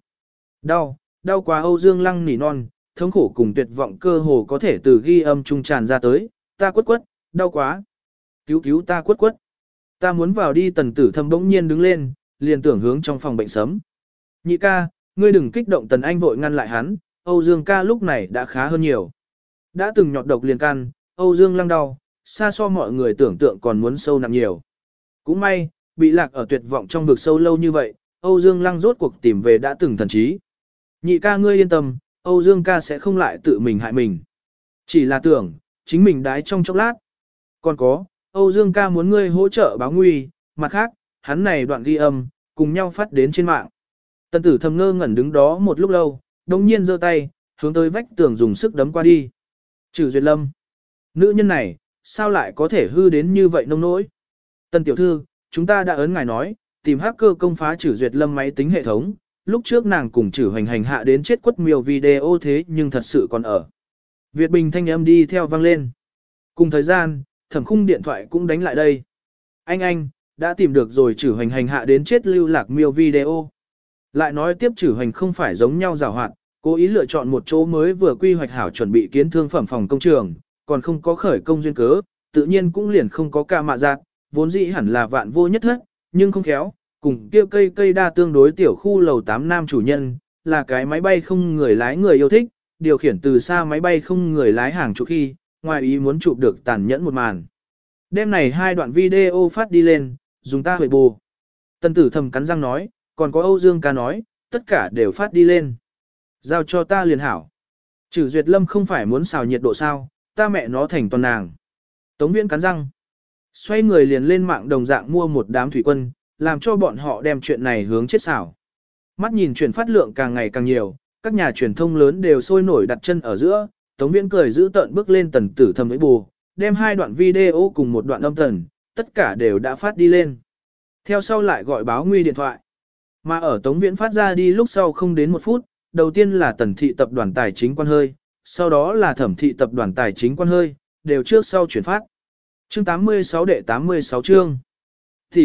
Đau quá Âu Dương Lăng nỉ non, thống khổ cùng tuyệt vọng cơ hồ có thể từ ghi âm trung tràn ra tới, ta quất, đau quá. Cứu ta quất. Ta muốn vào đi. Tần Tử Thầm bỗng nhiên đứng lên, liền tưởng hướng trong phòng bệnh sớm. Nhị ca, ngươi đừng kích động. Tần Anh vội ngăn lại hắn, Âu Dương ca lúc này đã khá hơn nhiều. Đã từng nhọt độc liền can, Âu Dương Lăng đau, xa so mọi người tưởng tượng còn muốn sâu nặng nhiều. Cũng may, bị lạc ở tuyệt vọng trong vực sâu lâu như vậy, Âu Dương Lăng rốt cuộc tìm về đã từng thần trí. Nhị ca ngươi yên tâm, Âu Dương ca sẽ không lại tự mình hại mình. Chỉ là tưởng, chính mình đái trong chốc lát. Còn có, Âu Dương ca muốn ngươi hỗ trợ báo nguy, mặt khác, hắn này đoạn ghi âm, cùng nhau phát đến trên mạng. Tần Tử Thầm ngơ ngẩn đứng đó một lúc lâu, đồng nhiên giơ tay, hướng tới vách tường dùng sức đấm qua đi. Trử Duyệt Lâm. Nữ nhân này, sao lại có thể hư đến như vậy nông nỗi? Tần tiểu thư, chúng ta đã ấn ngài nói, tìm hacker công phá Trử Duyệt Lâm máy tính hệ thống, lúc trước nàng cùng Trử Hoành hành hạ đến chết quất miêu video thế nhưng thật sự còn ở. Việt Bình thanh âm đi theo vang lên. Cùng thời gian, Thẩm Khung điện thoại cũng đánh lại đây. Anh, đã tìm được rồi Trử Hoành hành hạ đến chết lưu lạc miêu video. Lại nói tiếp Trử Hoành không phải giống nhau giàu hoạt, cố ý lựa chọn một chỗ mới vừa quy hoạch hảo chuẩn bị kiến thương phẩm phòng công trường, còn không có khởi công duyên cớ, tự nhiên cũng liền không có ca mạ giạt, vốn dĩ hẳn là vạn vô nhất thất, nhưng không khéo, cùng kia cây đa tương đối tiểu khu lầu 8 nam chủ nhân, là cái máy bay không người lái người yêu thích, điều khiển từ xa máy bay không người lái hàng chục khi, ngoài ý muốn chụp được tàn nhẫn một màn. Đêm này hai đoạn video phát đi lên, dùng ta huệ bù. Tần Tử Thầm cắn răng nói, còn có Âu Dương ca nói, tất cả đều phát đi lên. Giao cho ta liền hảo. Trử Duyệt Lâm không phải muốn xào nhiệt độ sao, ta mẹ nó thành toàn nàng. Tống Viễn cắn răng. Xoay người liền lên mạng đồng dạng mua một đám thủy quân, làm cho bọn họ đem chuyện này hướng chết xảo. Mắt nhìn truyền phát lượng càng ngày càng nhiều, các nhà truyền thông lớn đều sôi nổi đặt chân ở giữa, Tống Viễn cười giữ tợn bước lên Tần Tử Thầm với bù, đem hai đoạn video cùng một đoạn âm thần, tất cả đều đã phát đi lên. Theo sau lại gọi báo nguy điện thoại. Mà ở Tống Viễn phát ra đi lúc sau không đến một phút, đầu tiên là Tần thị tập đoàn tài chính quan hơi, sau đó là Thẩm thị tập đoàn tài chính quan hơi, đều trước sau chuyển phát. Chương 86 đệ 86 chương. Thì,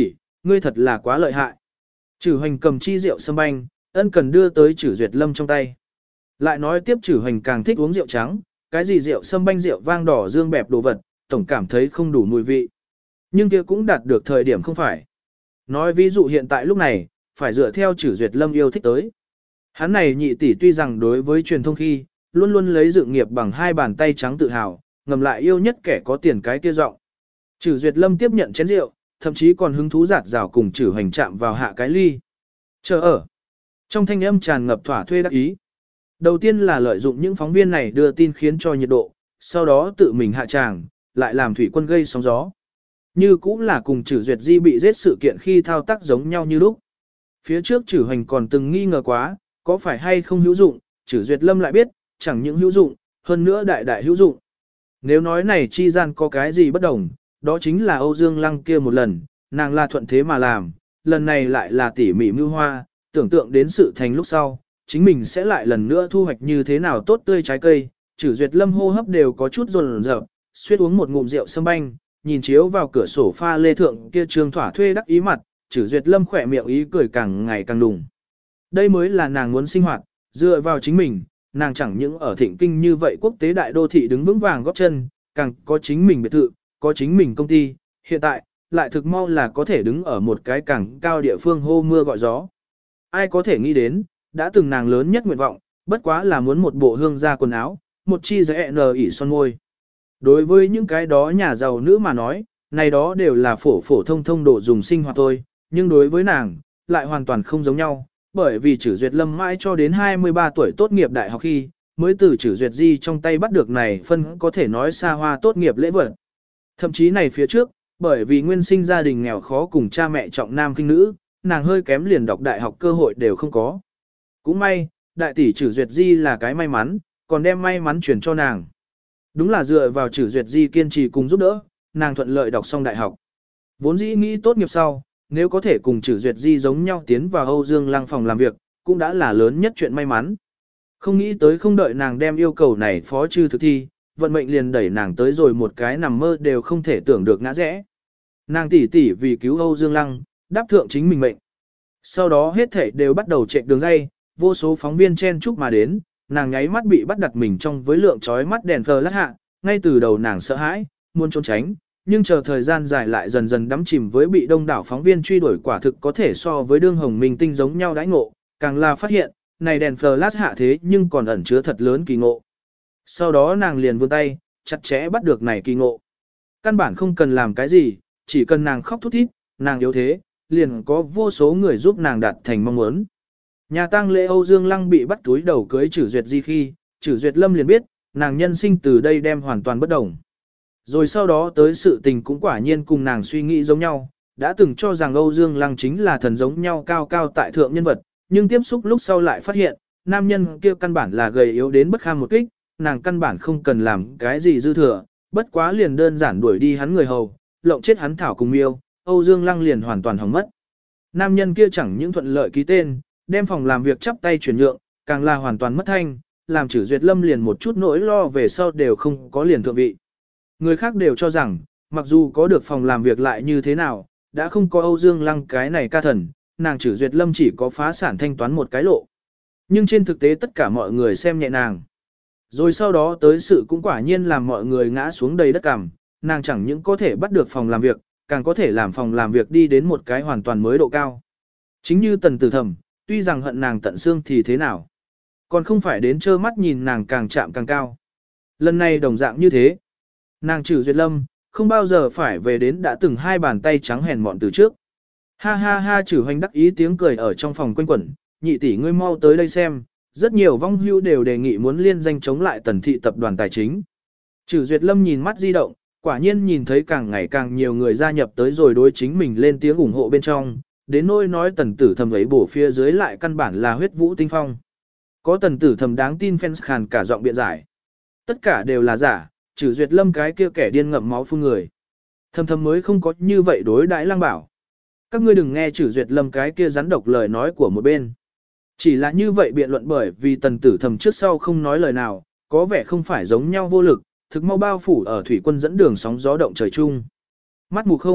ngươi thật là quá lợi hại. Chử Hoành cầm chi rượu sâm banh, ân cần đưa tới Chử Duyệt Lâm trong tay. Lại nói tiếp Chử Hoành càng thích uống rượu trắng, cái gì rượu sâm banh rượu vang đỏ dương bẹp đồ vật, tổng cảm thấy không đủ mùi vị. Nhưng kia cũng đạt được thời điểm không phải. Nói ví dụ hiện tại lúc này, phải dựa theo Chử Duyệt Lâm yêu thích tới. Hắn này nhị tỷ tuy rằng đối với truyền thông khi, luôn luôn lấy dự nghiệp bằng hai bàn tay trắng tự hào, ngầm lại yêu nhất kẻ có tiền cái kia giọng. Chử Duyệt Lâm tiếp nhận chén rượu, thậm chí còn hứng thú giạt rào cùng Chử Hoành chạm vào hạ cái ly. Chờ ở. Trong thanh âm tràn ngập thỏa thuê đắc ý. Đầu tiên là lợi dụng những phóng viên này đưa tin khiến cho nhiệt độ, sau đó tự mình hạ tràng, lại làm thủy quân gây sóng gió. Như cũng là cùng Chử Duyệt Di bị giết sự kiện khi thao tác giống nhau như lúc. Phía trước Chử Hoành còn từng nghi ngờ quá, có phải hay không hữu dụng, Chử Duyệt Lâm lại biết, chẳng những hữu dụng, hơn nữa đại đại hữu dụng. Nếu nói này chi gian có cái gì bất đồng, đó chính là Âu Dương Lăng kia một lần, nàng là thuận thế mà làm, lần này lại là tỉ mỉ mưu hoa, tưởng tượng đến sự thành lúc sau, chính mình sẽ lại lần nữa thu hoạch như thế nào tốt tươi trái cây. Chử Duyệt Lâm hô hấp đều có chút run rợn, suýt uống một ngụm rượu sâm banh, nhìn chiếu vào cửa sổ pha lê thượng kia trường thỏa thuê đắc ý mặt, Chử Duyệt Lâm khỏe miệng ý cười càng ngày càng đùng. Đây mới là nàng muốn sinh hoạt, dựa vào chính mình, nàng chẳng những ở thịnh kinh như vậy quốc tế đại đô thị đứng vững vàng góp chân, càng có chính mình biệt thự, có chính mình công ty, hiện tại, lại thực mau là có thể đứng ở một cái càng cao địa phương hô mưa gọi gió. Ai có thể nghĩ đến, đã từng nàng lớn nhất nguyện vọng, bất quá là muốn một bộ hương da quần áo, một chi giấy nờ ỉ son môi. Đối với những cái đó nhà giàu nữ mà nói, này đó đều là phổ phổ thông thông đồ dùng sinh hoạt thôi, nhưng đối với nàng, lại hoàn toàn không giống nhau, bởi vì Chử Duyệt Lâm mãi cho đến 23 tuổi tốt nghiệp đại học khi, mới từ Chử Duyệt Di trong tay bắt được này phân có thể nói xa hoa tốt nghiệp lễ vật. Thậm chí này phía trước, bởi vì nguyên sinh gia đình nghèo khó cùng cha mẹ trọng nam khinh nữ, nàng hơi kém liền đọc đại học cơ hội đều không có. Cũng may, đại tỷ Chử Duyệt Di là cái may mắn, còn đem may mắn chuyển cho nàng. Đúng là dựa vào Chử Duyệt Di kiên trì cùng giúp đỡ, nàng thuận lợi đọc xong đại học. Vốn dĩ nghĩ tốt nghiệp sau, nếu có thể cùng Chử Duyệt Di giống nhau tiến vào Âu Dương Lăng phòng làm việc, cũng đã là lớn nhất chuyện may mắn. Không nghĩ tới không đợi nàng đem yêu cầu này phó chư thực thi, vận mệnh liền đẩy nàng tới rồi một cái nằm mơ đều không thể tưởng được ngã rẽ. Nàng tỷ tỷ vì cứu Âu Dương Lăng, đáp thượng chính mình mệnh. Sau đó hết thảy đều bắt đầu chạy đường dây, vô số phóng viên chen chúc mà đến, nàng nháy mắt bị bắt đặt mình trong với lượng chói mắt đèn flash hạ, ngay từ đầu nàng sợ hãi, muốn trốn tránh, nhưng chờ thời gian dài lại dần dần đắm chìm với bị đông đảo phóng viên truy đuổi quả thực có thể so với đương hồng minh tinh giống nhau đãi ngộ, càng là phát hiện, này đèn flash hạ thế nhưng còn ẩn chứa thật lớn kỳ ngộ. Sau đó nàng liền vươn tay, chặt chẽ bắt được này kỳ ngộ. Căn bản không cần làm cái gì, chỉ cần nàng khóc thút thít, nàng yếu thế, liền có vô số người giúp nàng đạt thành mong muốn. Nhà tang lễ Âu Dương Lăng bị bắt túi đầu cưới Chử Duyệt Di khi, Chử Duyệt Lâm liền biết, nàng nhân sinh từ đây đem hoàn toàn bất đồng. Rồi sau đó tới sự tình cũng quả nhiên cùng nàng suy nghĩ giống nhau, đã từng cho rằng Âu Dương Lăng chính là thần giống nhau cao cao tại thượng nhân vật, nhưng tiếp xúc lúc sau lại phát hiện, nam nhân kia căn bản là gầy yếu đến bất kham một kích, nàng căn bản không cần làm cái gì dư thừa, bất quá liền đơn giản đuổi đi hắn người hầu, lộng chết hắn thảo cùng miêu, Âu Dương Lăng liền hoàn toàn hỏng mất. Nam nhân kia chẳng những thuận lợi ký tên, đem phòng làm việc chắp tay chuyển nhượng, càng là hoàn toàn mất thanh, làm Chử Duyệt Lâm liền một chút nỗi lo về sau đều không có liền thượng vị. Người khác đều cho rằng, mặc dù có được phòng làm việc lại như thế nào, đã không có Âu Dương Lăng cái này ca thần, nàng Chử Duyệt Lâm chỉ có phá sản thanh toán một cái lộ. Nhưng trên thực tế tất cả mọi người xem nhẹ nàng. Rồi sau đó tới sự cũng quả nhiên làm mọi người ngã xuống đầy đất cằm, nàng chẳng những có thể bắt được phòng làm việc, càng có thể làm phòng làm việc đi đến một cái hoàn toàn mới độ cao. Chính như Tần Tử Thầm, tuy rằng hận nàng tận xương thì thế nào, còn không phải đến trơ mắt nhìn nàng càng chạm càng cao. Lần này đồng dạng như thế. Nàng Chử Duyệt Lâm, không bao giờ phải về đến đã từng hai bàn tay trắng hèn mọn từ trước. Ha ha ha, Chử Hoành đắc ý tiếng cười ở trong phòng quanh quẩn, nhị tỷ ngươi mau tới đây xem, rất nhiều vong hưu đều đề nghị muốn liên danh chống lại Tần thị tập đoàn tài chính. Chử Duyệt Lâm nhìn mắt di động, quả nhiên nhìn thấy càng ngày càng nhiều người gia nhập tới rồi đối chính mình lên tiếng ủng hộ bên trong, đến nỗi nói Tần Tử Thầm ấy bổ phía dưới lại căn bản là huyết vũ tinh phong. Có Tần Tử Thầm đáng tin fans khàn cả giọng biện giải. Tất cả đều là giả, Chử Duyệt Lâm cái kia kẻ điên ngậm máu phun người. Thầm thầm mới không có như vậy đối đãi Lăng Bảo. Các ngươi đừng nghe Chử Duyệt Lâm cái kia rắn độc lời nói của một bên. Chỉ là như vậy biện luận bởi vì Tần Tử Thầm trước sau không nói lời nào, có vẻ không phải giống nhau vô lực, thực mau bao phủ ở thủy quân dẫn đường sóng gió động trời chung. Mắt mù không,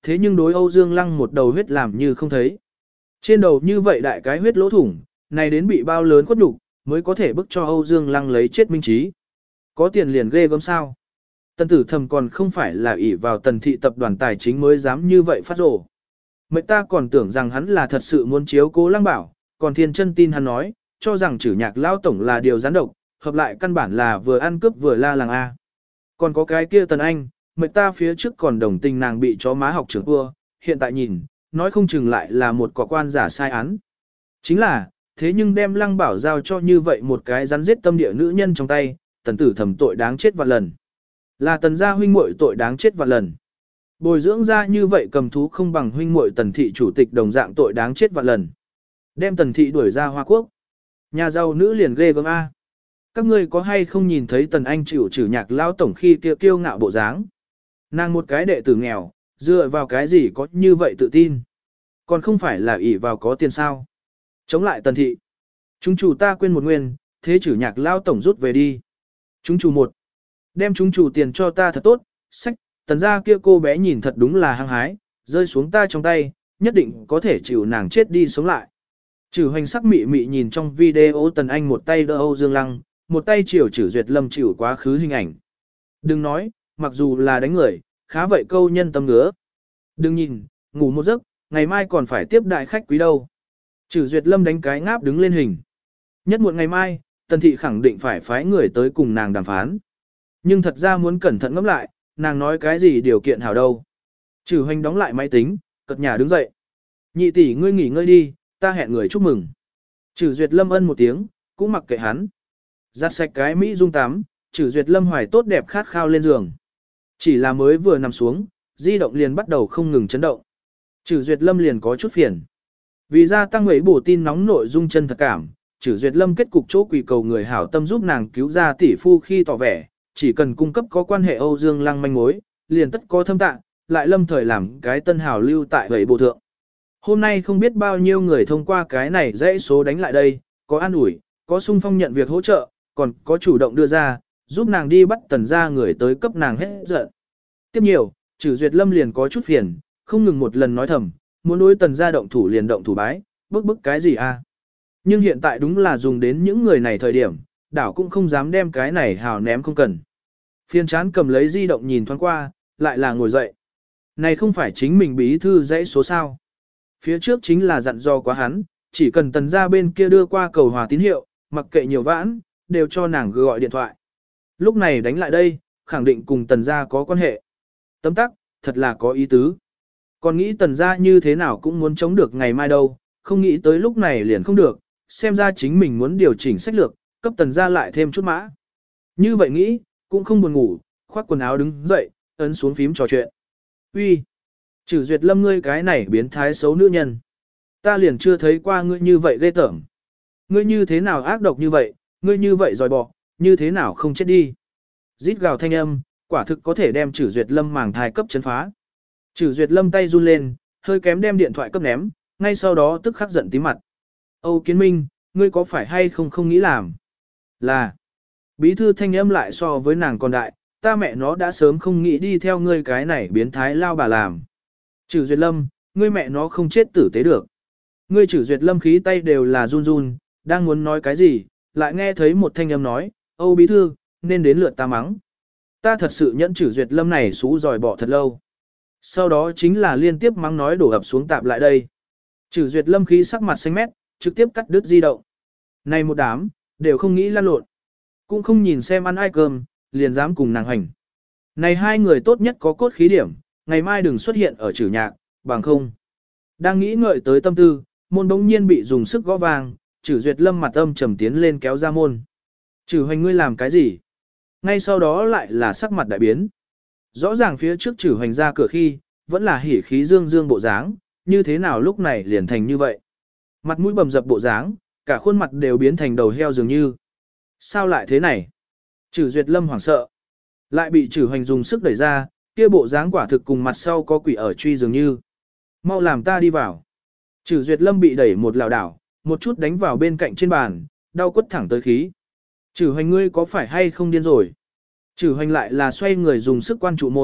thế nhưng đối Âu Dương Lăng một đầu huyết làm như không thấy. Trên đầu như vậy đại cái huyết lỗ thủng, này đến bị bao lớn khuất nhục mới có thể bức cho Âu Dương Lăng lấy chết minh trí. Có tiền liền ghê gớm sao. Tần tử thầm còn không phải là ỷ vào Tần thị tập đoàn tài chính mới dám như vậy phát rồ. Mấy ta còn tưởng rằng hắn là thật sự muốn chiếu cố Lăng Bảo, còn Thiên Chân tin hắn nói, cho rằng Chử Nhạc lão tổng là điều gián độc, hợp lại căn bản là vừa ăn cướp vừa la làng A. Còn có cái kia Tần Anh, mấy ta phía trước còn đồng tình nàng bị chó má học trưởng cua, hiện tại nhìn, nói không chừng lại là một quả quan giả sai án. Chính là, thế nhưng đem Lăng Bảo giao cho như vậy một cái rắn giết tâm địa nữ nhân trong tay, Tần tử thầm tội đáng chết vạn lần. Là Tần gia huynh muội tội đáng chết vạn lần. Bồi dưỡng ra như vậy cầm thú không bằng huynh muội Tần thị chủ tịch đồng dạng tội đáng chết vạn lần. Đem Tần thị đuổi ra Hoa Quốc. Nhà giàu nữ liền ghê gớm A. Các ngươi có hay không nhìn thấy Tần Anh chịu Chử Nhạc lão tổng khi kia kiêu ngạo bộ dáng? Nàng một cái đệ tử nghèo, dựa vào cái gì có như vậy tự tin? Còn không phải là ỷ vào có tiền sao? Chống lại Tần thị. Chúng chủ ta quên một nguyên, thế Chử Nhạc lão tổng rút về đi. Chúng chủ một. Đem chúng chủ tiền cho ta thật tốt, sách, Tần gia kia cô bé nhìn thật đúng là hăng hái, rơi xuống ta trong tay, nhất định có thể chịu nàng chết đi sống lại. Chử Hoành sắc mị mị nhìn trong video Tần Anh một tay đỡ Âu Dương Lăng, một tay chiều Chử Duyệt Lâm chịu quá khứ hình ảnh. Đừng nói, mặc dù là đánh người, khá vậy câu nhân tâm ngứa. Đừng nhìn, ngủ một giấc, ngày mai còn phải tiếp đại khách quý đâu. Chử Duyệt Lâm đánh cái ngáp đứng lên hình. Nhất muộn ngày mai, Tần thị khẳng định phải phái người tới cùng nàng đàm phán. Nhưng thật ra muốn cẩn thận ngẫm lại, nàng nói cái gì điều kiện hảo đâu. Chử Hoành đóng lại máy tính, cật nhà đứng dậy. Nhị tỷ ngươi nghỉ ngơi đi, ta hẹn người chúc mừng. Chử Duyệt Lâm ân một tiếng, cũng mặc kệ hắn. Giặt sạch cái Mỹ dung tắm, Chử Duyệt Lâm hoài tốt đẹp khát khao lên giường. Chỉ là mới vừa nằm xuống, di động liền bắt đầu không ngừng chấn động. Chử Duyệt Lâm liền có chút phiền. Vì gia tăng ấy bổ tin nóng nội dung chân thật cảm, Chử Duyệt Lâm kết cục chỗ quỳ cầu người hảo tâm giúp nàng cứu ra tỷ phu khi tỏ vẻ, chỉ cần cung cấp có quan hệ Âu Dương Lăng manh mối, liền tất có thâm tạng, lại lâm thời làm cái tân hào lưu tại ấy bộ thượng. Hôm nay không biết bao nhiêu người thông qua cái này dãy số đánh lại đây, có an ủi, có sung phong nhận việc hỗ trợ, còn có chủ động đưa ra, giúp nàng đi bắt Tần gia người tới cấp nàng hết giận. Tiếp nhiều, Chử Duyệt Lâm liền có chút phiền, không ngừng một lần nói thầm, muốn đối Tần gia động thủ liền động thủ bái, bức cái gì a? Nhưng hiện tại đúng là dùng đến những người này thời điểm, đảo cũng không dám đem cái này hào ném không cần. Phiên chán cầm lấy di động nhìn thoáng qua, lại là ngồi dậy. Này không phải chính mình bí thư dãy số sao. Phía trước chính là dặn dò quá hắn, chỉ cần Tần gia bên kia đưa qua cầu hòa tín hiệu, mặc kệ nhiều vãn, đều cho nàng gọi điện thoại. Lúc này đánh lại đây, khẳng định cùng Tần gia có quan hệ. Tấm tắc, thật là có ý tứ. Còn nghĩ Tần gia như thế nào cũng muốn chống được ngày mai đâu, không nghĩ tới lúc này liền không được, xem ra chính mình muốn điều chỉnh sách lược, cấp Tần gia lại thêm chút mã. Như vậy nghĩ, cũng không buồn ngủ, khoác quần áo đứng dậy, ấn xuống phím trò chuyện. Uy, Chử Duyệt Lâm ngươi cái này biến thái xấu nữ nhân. Ta liền chưa thấy qua ngươi như vậy ghê tởm. Ngươi như thế nào ác độc như vậy, ngươi như vậy dòi bỏ, như thế nào không chết đi. Rít gào thanh âm, quả thực có thể đem Chử Duyệt Lâm màng thai cấp chấn phá. Chử Duyệt Lâm tay run lên, hơi kém đem điện thoại cấp ném, ngay sau đó tức khắc giận tím mặt. Âu Kiến Minh, ngươi có phải hay không nghĩ làm? Là. Bí thư thanh âm lại so với nàng còn đại, ta mẹ nó đã sớm không nghĩ đi theo ngươi cái này biến thái lao bà làm. Chử Duyệt Lâm, ngươi mẹ nó không chết tử tế được. Ngươi Chử Duyệt Lâm khí tay đều là run run, đang muốn nói cái gì, lại nghe thấy một thanh âm nói, Âu bí thư, nên đến lượt ta mắng. Ta thật sự nhẫn Chử Duyệt Lâm này xú dòi bỏ thật lâu. Sau đó chính là liên tiếp mắng nói đổ ập xuống tạp lại đây. Chử Duyệt Lâm khí sắc mặt xanh mét, trực tiếp cắt đứt di động. Này một đám, đều không nghĩ lan lộn. Cũng không nhìn xem ăn ai cơm, liền dám cùng nàng hành. Này hai người tốt nhất có cốt khí điểm, ngày mai đừng xuất hiện ở Chử Nhạc, bằng không. Đang nghĩ ngợi tới tâm tư, môn bỗng nhiên bị dùng sức gõ vang, Chử Duyệt Lâm mặt âm trầm tiến lên kéo ra môn. Chử Hoành ngươi làm cái gì? Ngay sau đó lại là sắc mặt đại biến. Rõ ràng phía trước Chử Hoành ra cửa khi, vẫn là hỉ khí dương dương bộ dáng, như thế nào lúc này liền thành như vậy? Mặt mũi bầm dập bộ dáng, cả khuôn mặt đều biến thành đầu heo dường như. Sao lại thế này? Chử Duyệt Lâm hoảng sợ. Lại bị Chử Hoành dùng sức đẩy ra, kia bộ dáng quả thực cùng mặt sau có quỷ ở truy dường như. Mau làm ta đi vào. Chử Duyệt Lâm bị đẩy một lảo đảo, một chút đánh vào bên cạnh trên bàn, đau quất thẳng tới khí. Chử Hoành ngươi có phải hay không điên rồi? Chử Hoành lại là xoay người dùng sức quan trụ môn,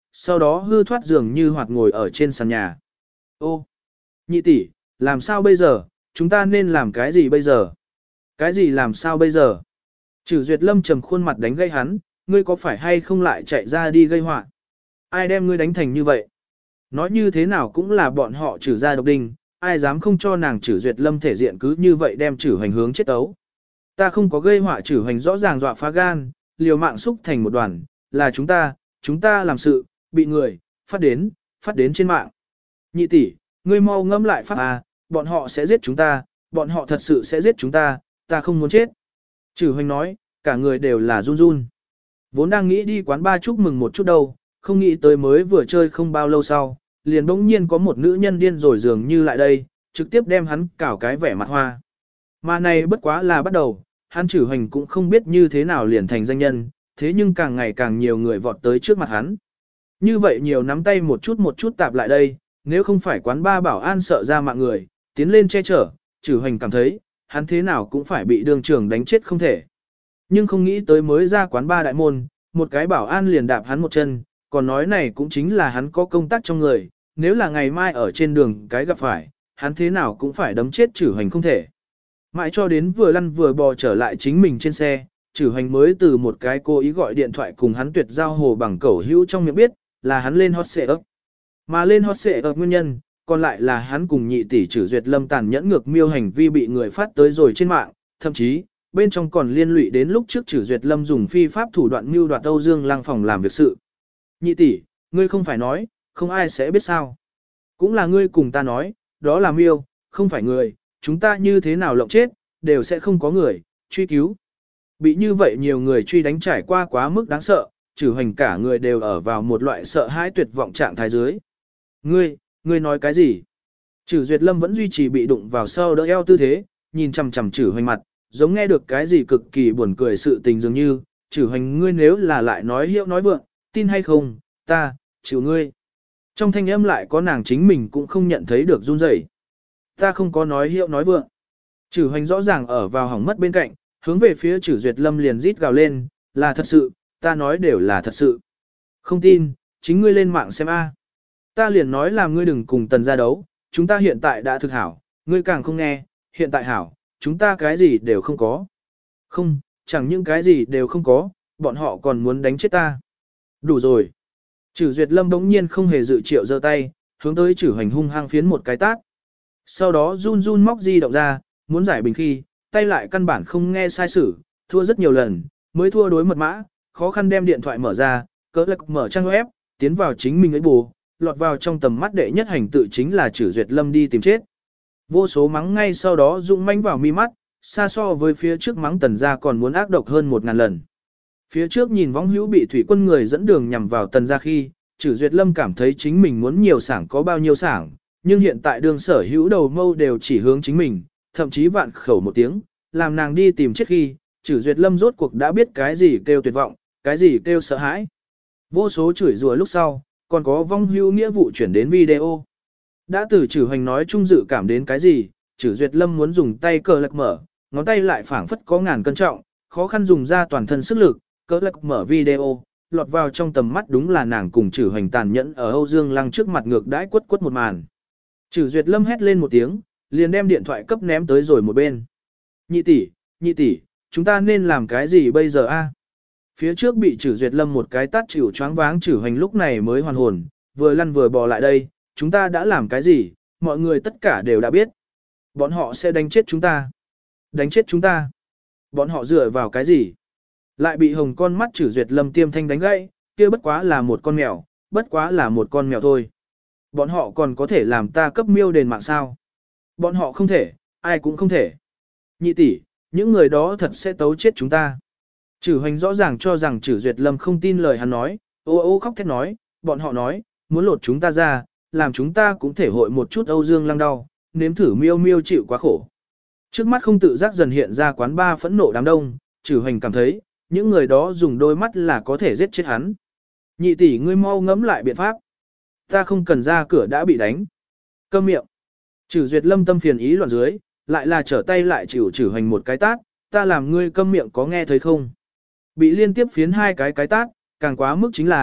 sau đó hư thoát dường như hoạt ngồi ở trên sàn nhà. Ô, nhị tỷ, làm sao bây giờ, chúng ta nên làm cái gì bây giờ? Cái gì làm sao bây giờ? Chử Duyệt Lâm trầm khuôn mặt đánh gây hắn, ngươi có phải hay không lại chạy ra đi gây họa? Ai đem ngươi đánh thành như vậy? Nói như thế nào cũng là bọn họ Chử ra độc đinh, ai dám không cho nàng Chử Duyệt Lâm thể diện cứ như vậy đem Chử Hoành hướng chết ấu. Ta không có gây họa. Chử Hoành rõ ràng dọa phá gan, liều mạng xúc thành một đoàn, là chúng ta làm sự, bị người, phát đến trên mạng. Nhị tỷ, ngươi mau ngẫm lại pháp à, bọn họ sẽ giết chúng ta, bọn họ thật sự sẽ giết chúng ta, ta không muốn chết. Chử Hoành nói, cả người đều là run run. Vốn đang nghĩ đi quán ba chúc mừng một chút đâu, không nghĩ tới mới vừa chơi không bao lâu sau, liền bỗng nhiên có một nữ nhân điên rồi dường như lại đây, trực tiếp đem hắn cào cái vẻ mặt hoa. Mà này bất quá là bắt đầu, hắn Chử Hoành cũng không biết như thế nào liền thành danh nhân, thế nhưng càng ngày càng nhiều người vọt tới trước mặt hắn. Như vậy nhiều nắm tay một chút tạp lại đây, nếu không phải quán ba bảo an sợ ra mạng người, tiến lên che chở, Chử Hoành cảm thấy, hắn thế nào cũng phải bị đường trưởng đánh chết không thể. Nhưng không nghĩ tới mới ra quán ba đại môn, một cái bảo an liền đạp hắn một chân, còn nói này cũng chính là hắn có công tác trong người, nếu là ngày mai ở trên đường cái gặp phải, hắn thế nào cũng phải đấm chết Chử Hoành không thể. Mãi cho đến vừa lăn vừa bò trở lại chính mình trên xe, Chử Hoành mới từ một cái cô ý gọi điện thoại cùng hắn tuyệt giao hồ bằng cẩu hữu trong miệng biết, là hắn lên hot xệ ấp. Mà lên hot xệ ấp nguyên nhân, còn lại là hắn cùng nhị tỷ Chử Duyệt Lâm tàn nhẫn ngược miêu hành vi bị người phát tới rồi trên mạng, thậm chí, bên trong còn liên lụy đến lúc trước Chử Duyệt Lâm dùng phi pháp thủ đoạn mưu đoạt Âu Dương Lăng phòng làm việc sự. Nhị tỷ, ngươi không phải nói, không ai sẽ biết sao. Cũng là ngươi cùng ta nói, đó là miêu, không phải người, chúng ta như thế nào lộng chết, đều sẽ không có người, truy cứu. Bị như vậy nhiều người truy đánh trải qua quá mức đáng sợ, Chử Hoành cả người đều ở vào một loại sợ hãi tuyệt vọng trạng thái dưới. Ngươi nói cái gì? Chử Duyệt Lâm vẫn duy trì bị đụng vào sau đỡ eo tư thế, nhìn chằm chằm Chử Hoành mặt, giống nghe được cái gì cực kỳ buồn cười sự tình dường như, Chử Hoành ngươi nếu là lại nói hiệu nói vượng, tin hay không, ta, chịu ngươi. Trong thanh âm lại có nàng chính mình cũng không nhận thấy được run rẩy. Ta không có nói hiệu nói vượng. Chử Hoành rõ ràng ở vào hỏng mất bên cạnh, hướng về phía Chử Duyệt Lâm liền rít gào lên, là thật sự, ta nói đều là thật sự. Không tin, chính ngươi lên mạng xem a. Ta liền nói là ngươi đừng cùng Tần gia đấu, chúng ta hiện tại đã thực hảo, ngươi càng không nghe, hiện tại hảo, chúng ta cái gì đều không có. Không, chẳng những cái gì đều không có, bọn họ còn muốn đánh chết ta. Đủ rồi. Chử Duyệt Lâm bỗng nhiên không hề dự triệu giơ tay, hướng tới Chử Hoành hung hăng phiến một cái tát. Sau đó run run móc di động ra, muốn giải bình khi, tay lại căn bản không nghe sai sử, thua rất nhiều lần, mới thua đối mật mã, khó khăn đem điện thoại mở ra, cỡ lạc mở trang web, tiến vào chính mình ấy bù, lọt vào trong tầm mắt đệ nhất hành tự chính là Chử Duyệt Lâm đi tìm chết. Vô số mắng ngay sau đó rụng manh vào mi mắt, xa so với phía trước mắng Tần gia còn muốn ác độc hơn 1000 lần. Phía trước nhìn võng hữu bị thủy quân người dẫn đường nhằm vào Tần gia khi, Chử Duyệt Lâm cảm thấy chính mình muốn nhiều sảng có bao nhiêu sảng, nhưng hiện tại đường sở hữu đầu mâu đều chỉ hướng chính mình, thậm chí vạn khẩu một tiếng, làm nàng đi tìm chết khi, Chử Duyệt Lâm rốt cuộc đã biết cái gì kêu tuyệt vọng, cái gì kêu sợ hãi. Vô số chửi rủa lúc sau, còn có vong hữu nghĩa vụ chuyển đến video. Đã từ Chử Hoành nói chung dự cảm đến cái gì, Chử Duyệt Lâm muốn dùng tay cờ lạc mở, ngón tay lại phảng phất có ngàn cân trọng, khó khăn dùng ra toàn thân sức lực, cờ lạc mở video, lọt vào trong tầm mắt đúng là nàng cùng Chử Hoành tàn nhẫn ở Âu Dương Lăng trước mặt ngược đãi quất quất một màn. Chử Duyệt Lâm hét lên một tiếng, liền đem điện thoại cấp ném tới rồi một bên. Nhị tỷ, chúng ta nên làm cái gì bây giờ a? Phía trước bị Chử Duyệt Lâm một cái tát chịu choáng váng Chử Hoành lúc này mới hoàn hồn, vừa lăn vừa bò lại đây, chúng ta đã làm cái gì, mọi người tất cả đều đã biết. Bọn họ sẽ đánh chết chúng ta. Đánh chết chúng ta. Bọn họ dựa vào cái gì? Lại bị hồng con mắt Chử Duyệt Lâm tiêm thanh đánh gãy, kia bất quá là một con mèo, bất quá là một con mèo thôi. Bọn họ còn có thể làm ta cấp miêu đền mạng sao? Bọn họ không thể, ai cũng không thể. Nhị tỷ, những người đó thật sẽ tấu chết chúng ta. Chử Hoành rõ ràng cho rằng Chử Duyệt Lâm không tin lời hắn nói, ô ô khóc thét nói, bọn họ nói, muốn lột chúng ta ra, làm chúng ta cũng thể hội một chút Âu Dương Lăng đau, nếm thử miêu miêu chịu quá khổ. Trước mắt không tự giác dần hiện ra quán ba phẫn nộ đám đông, Chử Hoành cảm thấy, những người đó dùng đôi mắt là có thể giết chết hắn. Nhị tỷ ngươi mau ngẫm lại biện pháp. Ta không cần ra cửa đã bị đánh. Câm miệng. Chử Duyệt Lâm tâm phiền ý loạn dưới, lại là trở tay lại chịu Chử Hoành một cái tát, ta làm ngươi câm miệng có nghe thấy không? Bị liên tiếp phiến hai cái tát, càng quá mức chính là,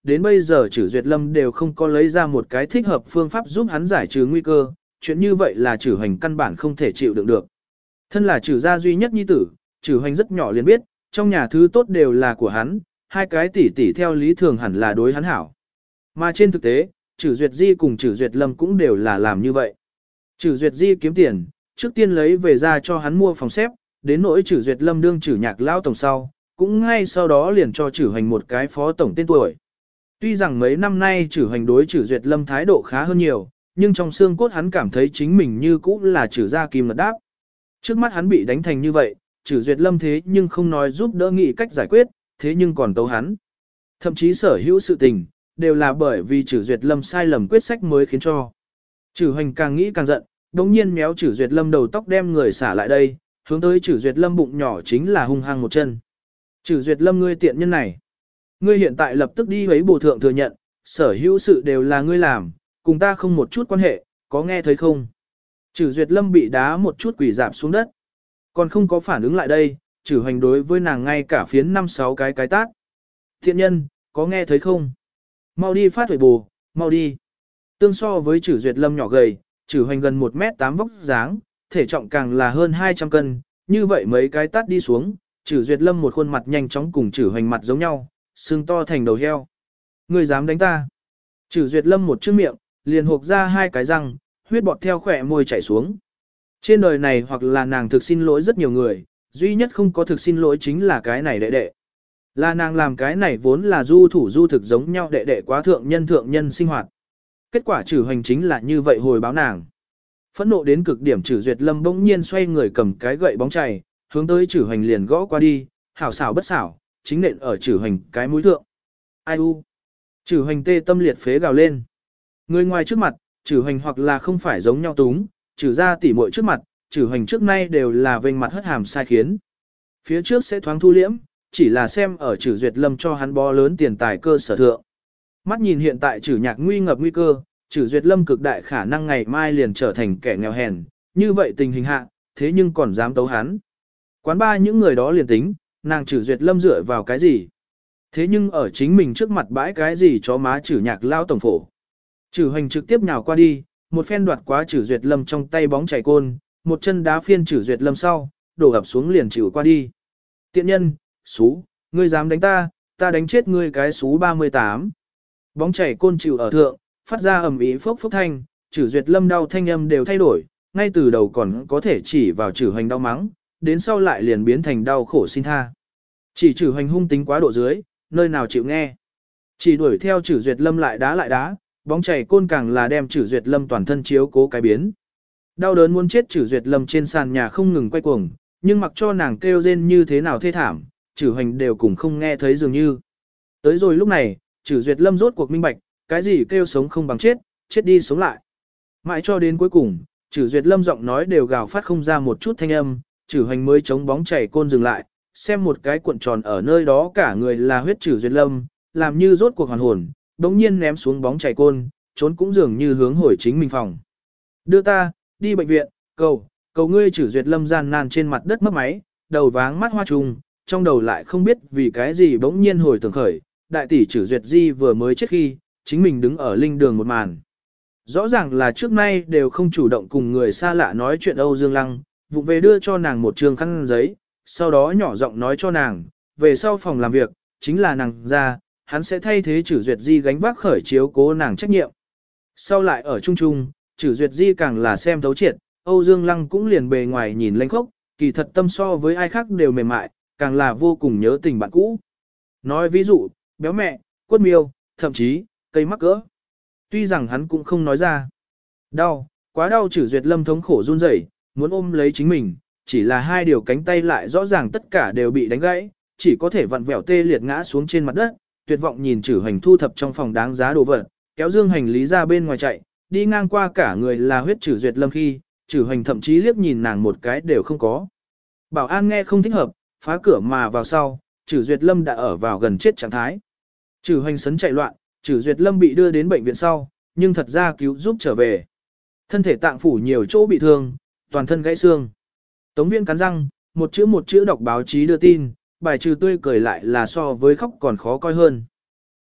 đến bây giờ Trử Duyệt Lâm đều không có lấy ra một cái thích hợp phương pháp giúp hắn giải trừ nguy cơ, chuyện như vậy là Trử Hoành căn bản không thể chịu đựng được. Thân là Trử gia duy nhất nhi tử, Trử Hoành rất nhỏ liền biết, trong nhà thứ tốt đều là của hắn, hai cái tỷ tỷ theo lý thường hẳn là đối hắn hảo. Mà trên thực tế, Trử Duyệt Di cùng Trử Duyệt Lâm cũng đều là làm như vậy. Trử Duyệt Di kiếm tiền, trước tiên lấy về ra cho hắn mua phòng xếp, đến nỗi Trử Duyệt Lâm đương Trử Nhạc lão tổng sau, cũng ngay sau đó liền cho Trử Hoành một cái phó tổng tên tuổi. Tuy rằng mấy năm nay Trử Hoành đối Trử Duyệt Lâm thái độ khá hơn nhiều, nhưng trong xương cốt hắn cảm thấy chính mình như cũ là Trử gia kim ngật đáp. Trước mắt hắn bị đánh thành như vậy, Trử Duyệt Lâm thế nhưng không nói giúp đỡ nghị cách giải quyết, thế nhưng còn tấu hắn. Thậm chí sở hữu sự tình, đều là bởi vì Trử Duyệt Lâm sai lầm quyết sách mới khiến cho. Trử Hoành càng nghĩ càng giận, đống nhiên méo Trử Duyệt Lâm đầu tóc đem người xả lại đây, hướng tới Trử Duyệt Lâm bụng nhỏ chính là hung hăng một chân. Trử Duyệt Lâm ngươi tiện nhân này. Ngươi hiện tại lập tức đi ấy bổ thượng thừa nhận, sở hữu sự đều là ngươi làm, cùng ta không một chút quan hệ, có nghe thấy không? Trử Duyệt Lâm bị đá một chút quỳ dạp xuống đất. Còn không có phản ứng lại đây, Trử Hoành đối với nàng ngay cả phiến 5-6 cái tát. Thiện nhân, có nghe thấy không? Mau đi phát huệ bù, mau đi. Tương so với Trử Duyệt Lâm nhỏ gầy, Trử Hoành gần 1m8 vóc dáng, thể trọng càng là hơn 200 cân, như vậy mấy cái tát đi xuống, Trử Duyệt Lâm một khuôn mặt nhanh chóng cùng Trử Hoành mặt giống nhau, sưng to thành đầu heo. Ngươi dám đánh ta? Trử Duyệt Lâm một chữ miệng, liền hộc ra hai cái răng, huyết bọt theo khỏe môi chảy xuống. Trên đời này hoặc là nàng thực xin lỗi rất nhiều người, duy nhất không có thực xin lỗi chính là cái này đệ đệ. Là nàng làm cái này vốn là du thủ du thực giống nhau đệ đệ quá thượng nhân sinh hoạt. Kết quả Trử Hoành chính là như vậy hồi báo nàng. Phẫn nộ đến cực điểm Trử Duyệt Lâm bỗng nhiên xoay người cầm cái gậy bóng chày, hướng tới Trử Hoành liền gõ qua đi, hảo xảo bất xảo, chính nện ở Trử Hoành cái mũi thượng. Ai u? Trử Hoành tê tâm liệt phế gào lên. Người ngoài trước mặt, Trử Hoành hoặc là không phải giống nhau túng, Trử ra tỉ muội trước mặt, Trử Hoành trước nay đều là vênh mặt hất hàm sai khiến. Phía trước sẽ thoáng thu liễm, chỉ là xem ở Trử Duyệt Lâm cho hắn bó lớn tiền tài cơ sở thượng. Mắt nhìn hiện tại Trử Nhạc nguy ngập nguy cơ, Trử Duyệt Lâm cực đại khả năng ngày mai liền trở thành kẻ nghèo hèn, như vậy tình hình hạ, thế nhưng còn dám tấu hắn. Quán ba những người đó liền tính, nàng Trử Duyệt Lâm dựa vào cái gì? Thế nhưng ở chính mình trước mặt bãi cái gì chó má Trử Nhạc lao tổng phổ. Trử Hoành trực tiếp nhào qua đi, một phen đoạt quá Trử Duyệt Lâm trong tay bóng chảy côn, một chân đá phiên Trử Duyệt Lâm sau, đổ ập xuống liền chịu qua đi. Tiện nhân, xú, ngươi dám đánh ta, ta đánh chết ngươi cái xú 38. Bóng chảy côn chịu ở thượng, phát ra ầm ĩ phốc phốc thanh, Trử Duyệt Lâm đau thanh âm đều thay đổi, ngay từ đầu còn có thể chỉ vào Trử Hoành đau mắng, đến sau lại liền biến thành đau khổ xin tha. Chỉ Trử Hoành hung tính quá độ dưới, nơi nào chịu nghe. Chỉ đuổi theo Trử Duyệt Lâm lại đá, bóng chảy côn càng là đem Trử Duyệt Lâm toàn thân chiếu cố cái biến. Đau đớn muốn chết Trử Duyệt Lâm trên sàn nhà không ngừng quay cuồng, nhưng mặc cho nàng kêu rên như thế nào thê thảm, Trử Hoành đều cùng không nghe thấy dường như. Tới rồi lúc này, Trử Duyệt Lâm rốt cuộc minh bạch, cái gì kêu sống không bằng chết, chết đi sống lại. Mãi cho đến cuối cùng, Trử Duyệt Lâm giọng nói đều gào phát không ra một chút thanh âm, Trử Hoành mới chống bóng chảy côn dừng lại, xem một cái cuộn tròn ở nơi đó cả người là huyết Trử Duyệt Lâm, làm như rốt cuộc hoàn hồn, đống nhiên ném xuống bóng chảy côn, trốn cũng dường như hướng hồi chính mình phòng. Đưa ta, đi bệnh viện, cầu ngươi. Trử Duyệt Lâm gian nan trên mặt đất mất máy, đầu váng mắt hoa trùng, trong đầu lại không biết vì cái gì bỗng nhiên hồi tưởng khởi, đại tỷ Trử Duyệt Di vừa mới chết khi, chính mình đứng ở linh đường một màn. Rõ ràng là trước nay đều không chủ động cùng người xa lạ nói chuyện Âu Dương Lăng, vụng về đưa cho nàng một trường khăn giấy, sau đó nhỏ giọng nói cho nàng, về sau phòng làm việc, chính là nàng ra, hắn sẽ thay thế Trử Duyệt Di gánh vác khởi chiếu cố nàng trách nhiệm. Sau lại ở chung chung, Trử Duyệt Di càng là xem thấu triệt, Âu Dương Lăng cũng liền bề ngoài nhìn lênh khốc, kỳ thật tâm so với ai khác đều mềm mại, càng là vô cùng nhớ tình bạn cũ. Nói ví dụ, béo mẹ, quất miêu, thậm chí, cây mắc cỡ. Tuy rằng hắn cũng không nói ra. Đau, quá đau Trử Duyệt Lâm thống khổ run rẩy, muốn ôm lấy chính mình, chỉ là hai điều cánh tay lại rõ ràng tất cả đều bị đánh gãy, chỉ có thể vặn vẹo tê liệt ngã xuống trên mặt đất, tuyệt vọng nhìn Trử Hoành thu thập trong phòng đáng giá đồ vật, kéo dương hành lý ra bên ngoài chạy, đi ngang qua cả người là huyết Trử Duyệt Lâm khi, Trử Hoành thậm chí liếc nhìn nàng một cái đều không có. Bảo an nghe không thích hợp, phá cửa mà vào sau, Trử Duyệt Lâm đã ở vào gần chết trạng thái. Trử Hoành sấn chạy loạn, Trử Duyệt Lâm bị đưa đến bệnh viện sau, nhưng thật ra cứu giúp trở về. Thân thể tạng phủ nhiều chỗ bị thương, toàn thân gãy xương. Tống Viễn cắn răng, một chữ đọc báo chí đưa tin, bài trừ tươi cười lại là so với khóc còn khó coi hơn.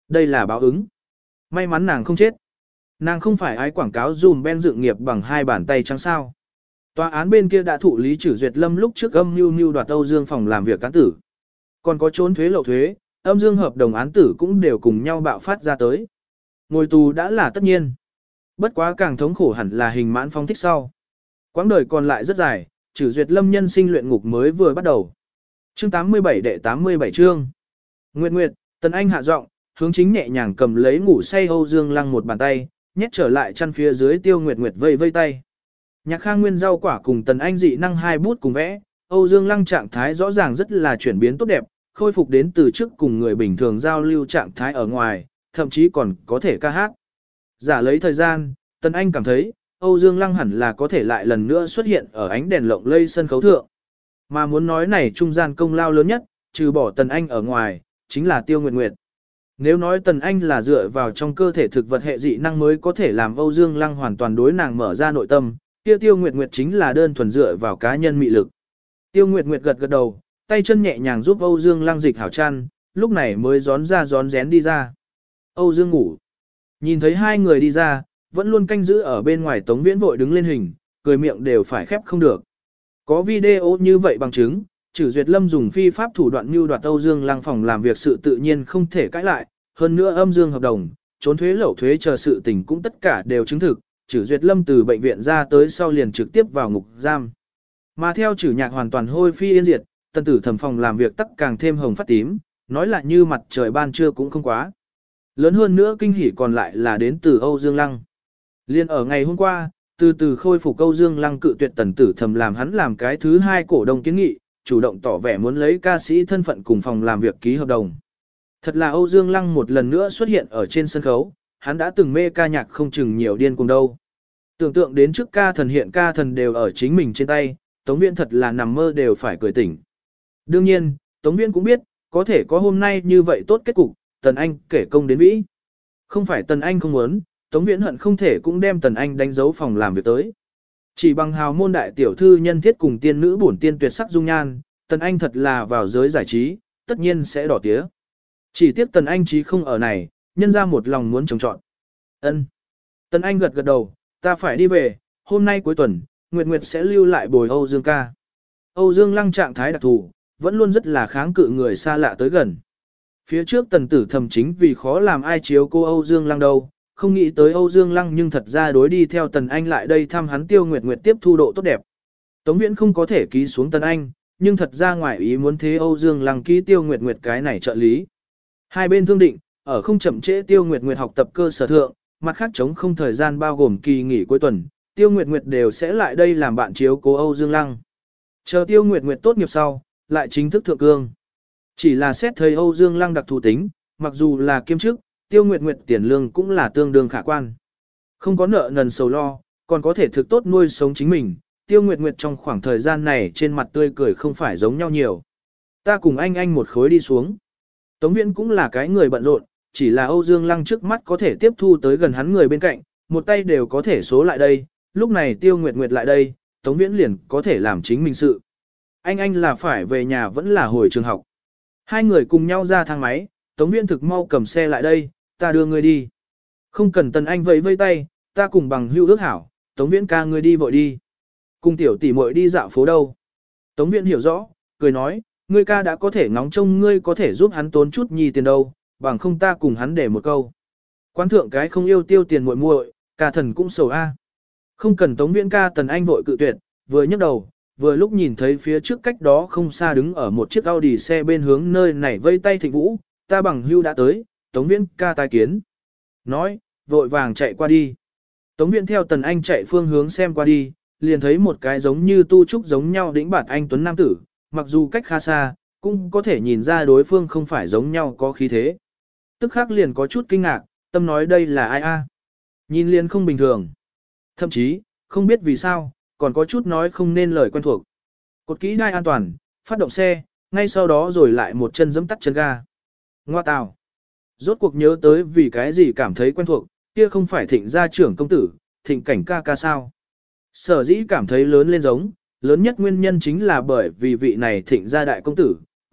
Đây là báo ứng. May mắn nàng không chết. Nàng không phải ai quảng cáo dùm Ben dựng nghiệp bằng hai bàn tay trắng sao. Tòa án bên kia đã thụ lý Trử Duyệt Lâm lúc trước âm mưu đoạt Âu Dương phòng làm việc án tử. Còn có trốn thuế lậu thuế, âm dương hợp đồng án tử cũng đều cùng nhau bạo phát ra tới. Ngồi tù đã là tất nhiên. Bất quá càng thống khổ hẳn là hình mãn phong thích sau. Quãng đời còn lại rất dài, Trử Duyệt Lâm nhân sinh luyện ngục mới vừa bắt đầu. Chương 87 đệ 87 chương. Nguyệt Nguyệt, Tần Anh hạ giọng, hướng chính nhẹ nhàng cầm lấy ngủ say Âu Dương Lăng một bàn tay, nhét trở lại chăn phía dưới Tiêu Nguyệt Nguyệt vây vây tay. Nhạc Khang Nguyên rau quả cùng Tần Anh dị năng hai bút cùng vẽ, Âu Dương Lăng trạng thái rõ ràng rất là chuyển biến tốt đẹp, khôi phục đến từ trước cùng người bình thường giao lưu trạng thái ở ngoài, thậm chí còn có thể ca hát. Giả lấy thời gian, Tần Anh cảm thấy, Âu Dương Lăng hẳn là có thể lại lần nữa xuất hiện ở ánh đèn lộng lây sân khấu thượng. Mà muốn nói này trung gian công lao lớn nhất, trừ bỏ Tần Anh ở ngoài, chính là Tiêu Nguyệt Nguyệt. Nếu nói Tần Anh là dựa vào trong cơ thể thực vật hệ dị năng mới có thể làm Âu Dương Lăng hoàn toàn đối nàng mở ra nội tâm, kia Tiêu Nguyệt Nguyệt chính là đơn thuần dựa vào cá nhân mị lực. Tiêu Nguyệt Nguyệt gật gật đầu, tay chân nhẹ nhàng giúp Âu Dương Lăng dịch hảo chăn, lúc này mới rón rén đi ra. Âu Dương ngủ. Nhìn thấy hai người đi ra, vẫn luôn canh giữ ở bên ngoài Tống Viễn vội đứng lên hình, cười miệng đều phải khép không được. Có video như vậy bằng chứng, Trử Duyệt Lâm dùng phi pháp thủ đoạn mưu đoạt Âu Dương Lăng phòng làm việc sự tự nhiên không thể cãi lại, hơn nữa âm dương hợp đồng, trốn thuế lậu thuế chờ sự tình cũng tất cả đều chứng thực, Trử Duyệt Lâm từ bệnh viện ra tới sau liền trực tiếp vào ngục giam. Mà theo Trử Nhạc hoàn toàn hôi phi yên diệt, Tần Tử Thẩm phòng làm việc tắc càng thêm hồng phát tím, nói là như mặt trời ban trưa cũng không quá. Lớn hơn nữa kinh hỉ còn lại là đến từ Âu Dương Lăng. Liên ở ngày hôm qua, từ từ khôi phục Âu Dương Lăng cự tuyệt Tần Tử Thẩm làm hắn làm cái thứ hai cổ đông kiến nghị, chủ động tỏ vẻ muốn lấy ca sĩ thân phận cùng phòng làm việc ký hợp đồng. Thật là Âu Dương Lăng một lần nữa xuất hiện ở trên sân khấu, hắn đã từng mê ca nhạc không chừng nhiều điên cùng đâu. Tưởng tượng đến trước ca thần hiện ca thần đều ở chính mình trên tay, Tống Viễn thật là nằm mơ đều phải cười tỉnh. Đương nhiên, Tống Viễn cũng biết, có thể có hôm nay như vậy tốt kết cục, Tần Anh kể công đến vĩ. Không phải Tần Anh không muốn, Tống Viễn hận không thể cũng đem Tần Anh đánh dấu phòng làm việc tới. Chỉ bằng hào môn đại tiểu thư nhân thiết cùng tiên nữ bổn tiên tuyệt sắc dung nhan, Tần Anh thật là vào giới giải trí, tất nhiên sẽ đỏ tía. Chỉ tiếc Tần Anh trí không ở này, nhân ra một lòng muốn trồng trọn. Ân. Tần Anh gật gật đầu, ta phải đi về, hôm nay cuối tuần, Nguyệt Nguyệt sẽ lưu lại bồi Âu Dương ca. Âu Dương Lăng trạng thái đặc thù, vẫn luôn rất là kháng cự người xa lạ tới gần. Phía trước Tần Tử Thẩm chính vì khó làm ai chiếu cô Âu Dương Lăng đâu, không nghĩ tới Âu Dương Lăng nhưng thật ra đối đi theo Tần Anh lại đây thăm hắn Tiêu Nguyệt Nguyệt tiếp thu độ tốt đẹp. Tống Viễn không có thể ký xuống Tần Anh, nhưng thật ra ngoài ý muốn thế Âu Dương Lăng ký Tiêu Nguyệt Nguyệt cái này trợ lý. Hai bên thương định, ở không chậm trễ Tiêu Nguyệt Nguyệt học tập cơ sở thượng, mặt khác chống không thời gian bao gồm kỳ nghỉ cuối tuần, Tiêu Nguyệt Nguyệt đều sẽ lại đây làm bạn chiếu cố Âu Dương Lăng. Chờ Tiêu Nguyệt Nguyệt tốt nghiệp sau, lại chính thức thượng cương. Chỉ là xét thấy Âu Dương Lăng đặc thù tính, mặc dù là kiêm chức, Tiêu Nguyệt Nguyệt tiền lương cũng là tương đương khả quan. Không có nợ nần sầu lo, còn có thể thực tốt nuôi sống chính mình, Tiêu Nguyệt Nguyệt trong khoảng thời gian này trên mặt tươi cười không phải giống nhau nhiều. Ta cùng anh một khối đi xuống. Tống Viễn cũng là cái người bận rộn, chỉ là Âu Dương Lăng trước mắt có thể tiếp thu tới gần hắn người bên cạnh, một tay đều có thể số lại đây, lúc này Tiêu Nguyệt Nguyệt lại đây, Tống Viễn liền có thể làm chính mình sự. Anh là phải về nhà vẫn là hồi trường học. Hai người cùng nhau ra thang máy, Tống Viễn thực mau cầm xe lại đây, ta đưa người đi. Không cần Tần Anh vẫy vây tay, ta cùng bằng hữu ước hảo, Tống Viễn ca ngươi đi vội đi. Cùng tiểu tỷ muội đi dạo phố đâu. Tống Viễn hiểu rõ, cười nói, ngươi ca đã có thể ngóng trông ngươi có thể giúp hắn tốn chút nhi tiền đâu, bằng không ta cùng hắn để một câu. Quán thượng cái không yêu tiêu tiền muội muội, ca thần cũng sầu a. Không cần Tống Viễn ca Tần Anh vội cự tuyệt, vừa nhấc đầu, vừa lúc nhìn thấy phía trước cách đó không xa đứng ở một chiếc Audi xe bên hướng nơi này vây tay Thịnh Vũ, ta bằng hưu đã tới, Tống Viễn ca tai kiến. Nói, vội vàng chạy qua đi. Tống Viễn theo Tần Anh chạy phương hướng xem qua đi, liền thấy một cái giống như tu trúc giống nhau đĩnh bản anh tuấn nam tử, mặc dù cách khá xa, cũng có thể nhìn ra đối phương không phải giống nhau có khí thế. Tức khắc liền có chút kinh ngạc, tâm nói đây là ai a? Nhìn liền không bình thường. Thậm chí, không biết vì sao, còn có chút nói không nên lời quen thuộc. Cột kỹ đai an toàn, phát động xe, ngay sau đó rồi lại một chân giẫm tắt chân ga. Ngoa tào. Rốt cuộc nhớ tới vì cái gì cảm thấy quen thuộc, kia không phải Thịnh gia trưởng công tử, Thịnh cảnh ca ca sao. Sở dĩ cảm thấy lớn lên giống, lớn nhất nguyên nhân chính là bởi vì vị này Thịnh gia đại công tử,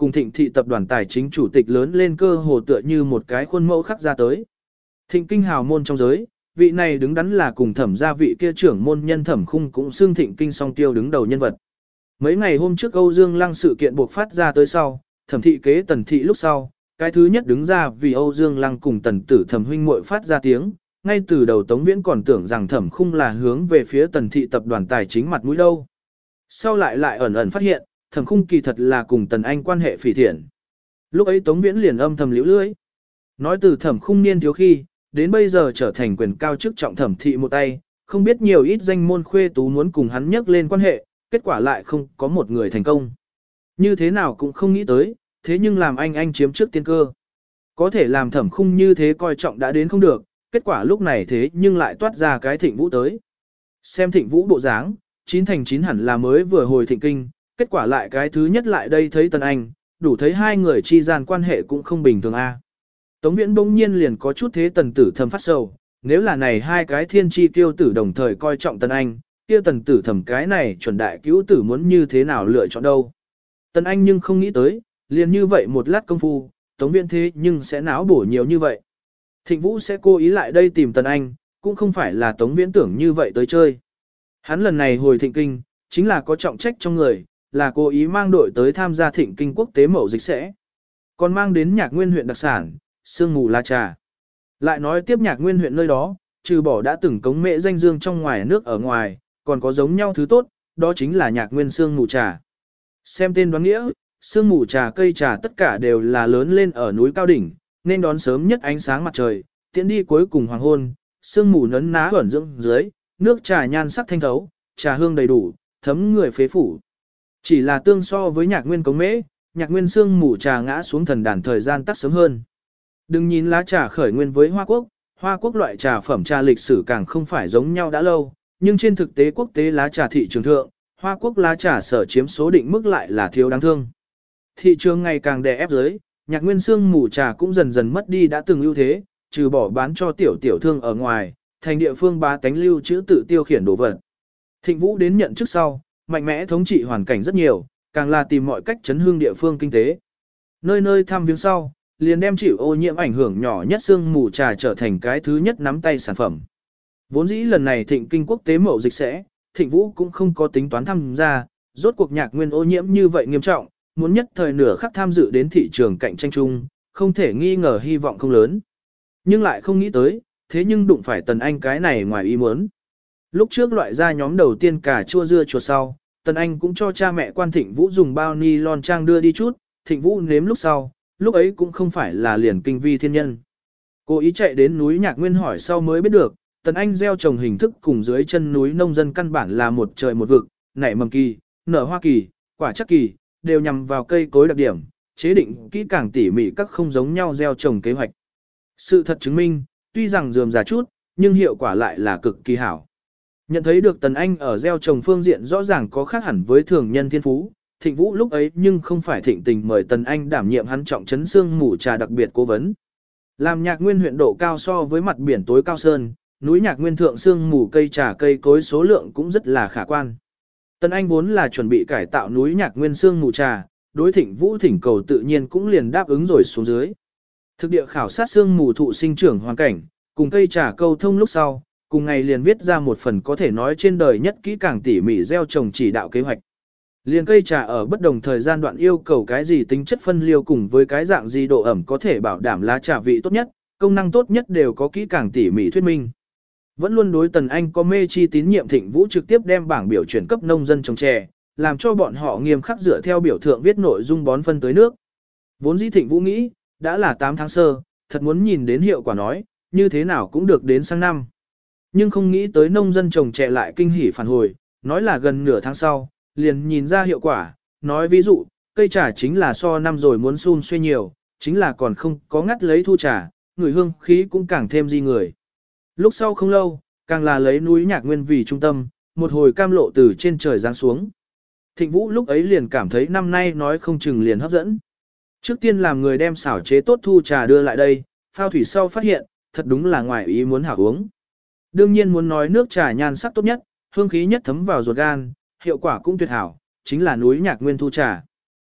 cùng Thịnh thị tập đoàn tài chính chủ tịch lớn lên cơ hồ tựa như một cái khuôn mẫu khắc ra tới. Thịnh kinh hào môn trong giới, vị này đứng đắn là cùng Thẩm gia vị kia trưởng môn nhân Thẩm Khung cũng xưng Thịnh kinh song tiêu đứng đầu nhân vật. Mấy ngày hôm trước Âu Dương Lăng sự kiện buộc phát ra tới sau, Thẩm thị kế Tần thị lúc sau, cái thứ nhất đứng ra vì Âu Dương Lăng cùng Tần tử Thẩm huynh muội phát ra tiếng, ngay từ đầu Tống Viễn còn tưởng rằng Thẩm Khung là hướng về phía Tần thị tập đoàn tài chính mặt mũi đâu. Sau lại ẩn ẩn phát hiện, Thẩm Khung kỳ thật là cùng Tần Anh quan hệ phỉ thiện. Lúc ấy Tống Viễn liền âm thầm liễu lưỡi. Nói từ Thẩm Khung niên thiếu khi, đến bây giờ trở thành quyền cao chức trọng Thẩm thị một tay, không biết nhiều ít danh môn khuê tú muốn cùng hắn nhắc lên quan hệ, kết quả lại không có một người thành công. Như thế nào cũng không nghĩ tới, thế nhưng làm anh chiếm trước tiên cơ. Có thể làm Thẩm Khung như thế coi trọng đã đến không được, kết quả lúc này thế nhưng lại toát ra cái Thịnh Vũ tới. Xem Thịnh Vũ bộ dáng, 9 thành 9 hẳn là mới vừa hồi Thịnh kinh, kết quả lại cái thứ nhất lại đây thấy Tần Anh, đủ thấy hai người chi gian quan hệ cũng không bình thường a. Tống Viễn bỗng nhiên liền có chút thế Tần tử Thẩm phát sầu, nếu là này hai cái thiên chi kiêu tử đồng thời coi trọng Tần Anh, kia Tần tử Thẩm cái này chuẩn đại cứu tử muốn như thế nào lựa chọn đâu. Tần Anh nhưng không nghĩ tới, liền như vậy một lát công phu, Tống Viễn thế nhưng sẽ náo bổ nhiều như vậy. Thịnh Vũ sẽ cố ý lại đây tìm Tần Anh, cũng không phải là Tống Viễn tưởng như vậy tới chơi. Hắn lần này hồi Thịnh kinh, chính là có trọng trách trong người, là cố ý mang đội tới tham gia Thịnh kinh quốc tế mậu dịch sẽ. Còn mang đến Nhạc Nguyên huyện đặc sản, sương mù lá trà. Lại nói tiếp Nhạc Nguyên huyện nơi đó, trừ bỏ đã từng cống mễ danh dương trong ngoài nước ở ngoài, còn có giống nhau thứ tốt, đó chính là Nhạc Nguyên sương mù trà. Xem tên đoán nghĩa, sương mù trà cây trà tất cả đều là lớn lên ở núi cao đỉnh, nên đón sớm nhất ánh sáng mặt trời, tiễn đi cuối cùng hoàng hôn, sương mù nấn ná ẩn dưỡng dưới, nước trà nhan sắc thanh thấu, trà hương đầy đủ, thấm người phế phủ. Chỉ là tương so với Nhạc Nguyên cống mễ, Nhạc Nguyên sương mù trà ngã xuống thần đàn thời gian tắc sớm hơn. Đừng nhìn lá trà khởi nguyên với Hoa Quốc loại trà phẩm trà lịch sử càng không phải giống nhau đã lâu, nhưng trên thực tế quốc tế lá trà thị trường thượng, Hoa Quốc lá trà sở chiếm số định mức lại là thiếu đáng thương. Thị trường ngày càng đè ép dưới, Nhạc Nguyên sương mù trà cũng dần dần mất đi đã từng ưu thế, trừ bỏ bán cho tiểu thương ở ngoài, thành địa phương bá tánh lưu trữ tự tiêu khiển đồ vật. Thịnh Vũ đến nhận chức sau, mạnh mẽ thống trị hoàn cảnh rất nhiều, càng là tìm mọi cách chấn hương địa phương kinh tế. Nơi nơi thăm viếng sau, liền đem chịu ô nhiễm ảnh hưởng nhỏ nhất sương mù trà trở thành cái thứ nhất nắm tay sản phẩm. Vốn dĩ lần này Thịnh kinh quốc tế mậu dịch sẽ, Thịnh Vũ cũng không có tính toán tham gia, rốt cuộc Nhạc Nguyên ô nhiễm như vậy nghiêm trọng, muốn nhất thời nửa khắc tham dự đến thị trường cạnh tranh chung, không thể nghi ngờ hy vọng không lớn. Nhưng lại không nghĩ tới, thế nhưng đụng phải Tần Anh cái này ngoài ý muốn. Lúc trước loại ra nhóm đầu tiên cà chua dưa chuột sau, Tần Anh cũng cho cha mẹ quan Thịnh Vũ dùng bao ni lon trang đưa đi chút, Thịnh Vũ nếm lúc sau, lúc ấy cũng không phải là liền kinh vi thiên nhân. Cô ý chạy đến núi Nhạc Nguyên hỏi sau mới biết được, Tần Anh gieo trồng hình thức cùng dưới chân núi nông dân căn bản là một trời một vực, nảy mầm kỳ, nở hoa kỳ, quả chắc kỳ, đều nhằm vào cây cối đặc điểm, chế định kỹ càng tỉ mỉ các không giống nhau gieo trồng kế hoạch. Sự thật chứng minh, tuy rằng rườm rà chút, nhưng hiệu quả lại là cực kỳ hảo. Nhận thấy được Tần Anh ở gieo trồng phương diện rõ ràng có khác hẳn với thường nhân thiên phú, Thịnh Vũ lúc ấy nhưng không phải thịnh tình mời Tần Anh đảm nhiệm hắn trọng trấn xương mù trà đặc biệt cố vấn. Làm Nhạc Nguyên huyện độ cao so với mặt biển tối cao sơn, núi Nhạc Nguyên thượng xương mù cây trà cây cối số lượng cũng rất là khả quan. Tần Anh vốn là chuẩn bị cải tạo núi Nhạc Nguyên xương mù trà, đối Thịnh Vũ thỉnh cầu tự nhiên cũng liền đáp ứng rồi xuống dưới. Thực địa khảo sát xương mù thụ sinh trưởng hoàn cảnh, cùng cây trà câu thông lúc sau, cùng ngày liền viết ra một phần có thể nói trên đời nhất kỹ càng tỉ mỉ gieo trồng chỉ đạo kế hoạch. Liền cây trà ở bất đồng thời gian đoạn yêu cầu cái gì tính chất phân liêu cùng với cái dạng gì độ ẩm có thể bảo đảm lá trà vị tốt nhất, công năng tốt nhất đều có kỹ càng tỉ mỉ thuyết minh. Vẫn luôn đối Tần Anh có mê chi tín nhiệm Thịnh Vũ trực tiếp đem bảng biểu chuyển cấp nông dân trồng chè, làm cho bọn họ nghiêm khắc dựa theo biểu thượng viết nội dung bón phân tới nước. Vốn dĩ Thịnh Vũ nghĩ, đã là 8 tháng sơ, thật muốn nhìn đến hiệu quả nói, như thế nào cũng được đến sang năm. Nhưng không nghĩ tới nông dân trồng chè lại kinh hỉ phản hồi, nói là gần nửa tháng sau, liền nhìn ra hiệu quả, nói ví dụ, cây trà chính là so năm rồi muốn xun xuê nhiều, chính là còn không có ngắt lấy thu trà, người hương khí cũng càng thêm di người. Lúc sau không lâu, càng là lấy núi Nhạc Nguyên vì trung tâm, một hồi cam lộ từ trên trời giáng xuống. Thịnh Vũ lúc ấy liền cảm thấy năm nay nói không chừng liền hấp dẫn. Trước tiên làm người đem xảo chế tốt thu trà đưa lại đây, phao thủy sau phát hiện, thật đúng là ngoài ý muốn hảo uống. Đương nhiên muốn nói nước trà nhan sắc tốt nhất, hương khí nhất thấm vào ruột gan, hiệu quả cũng tuyệt hảo, chính là núi Nhạc Nguyên thu trà.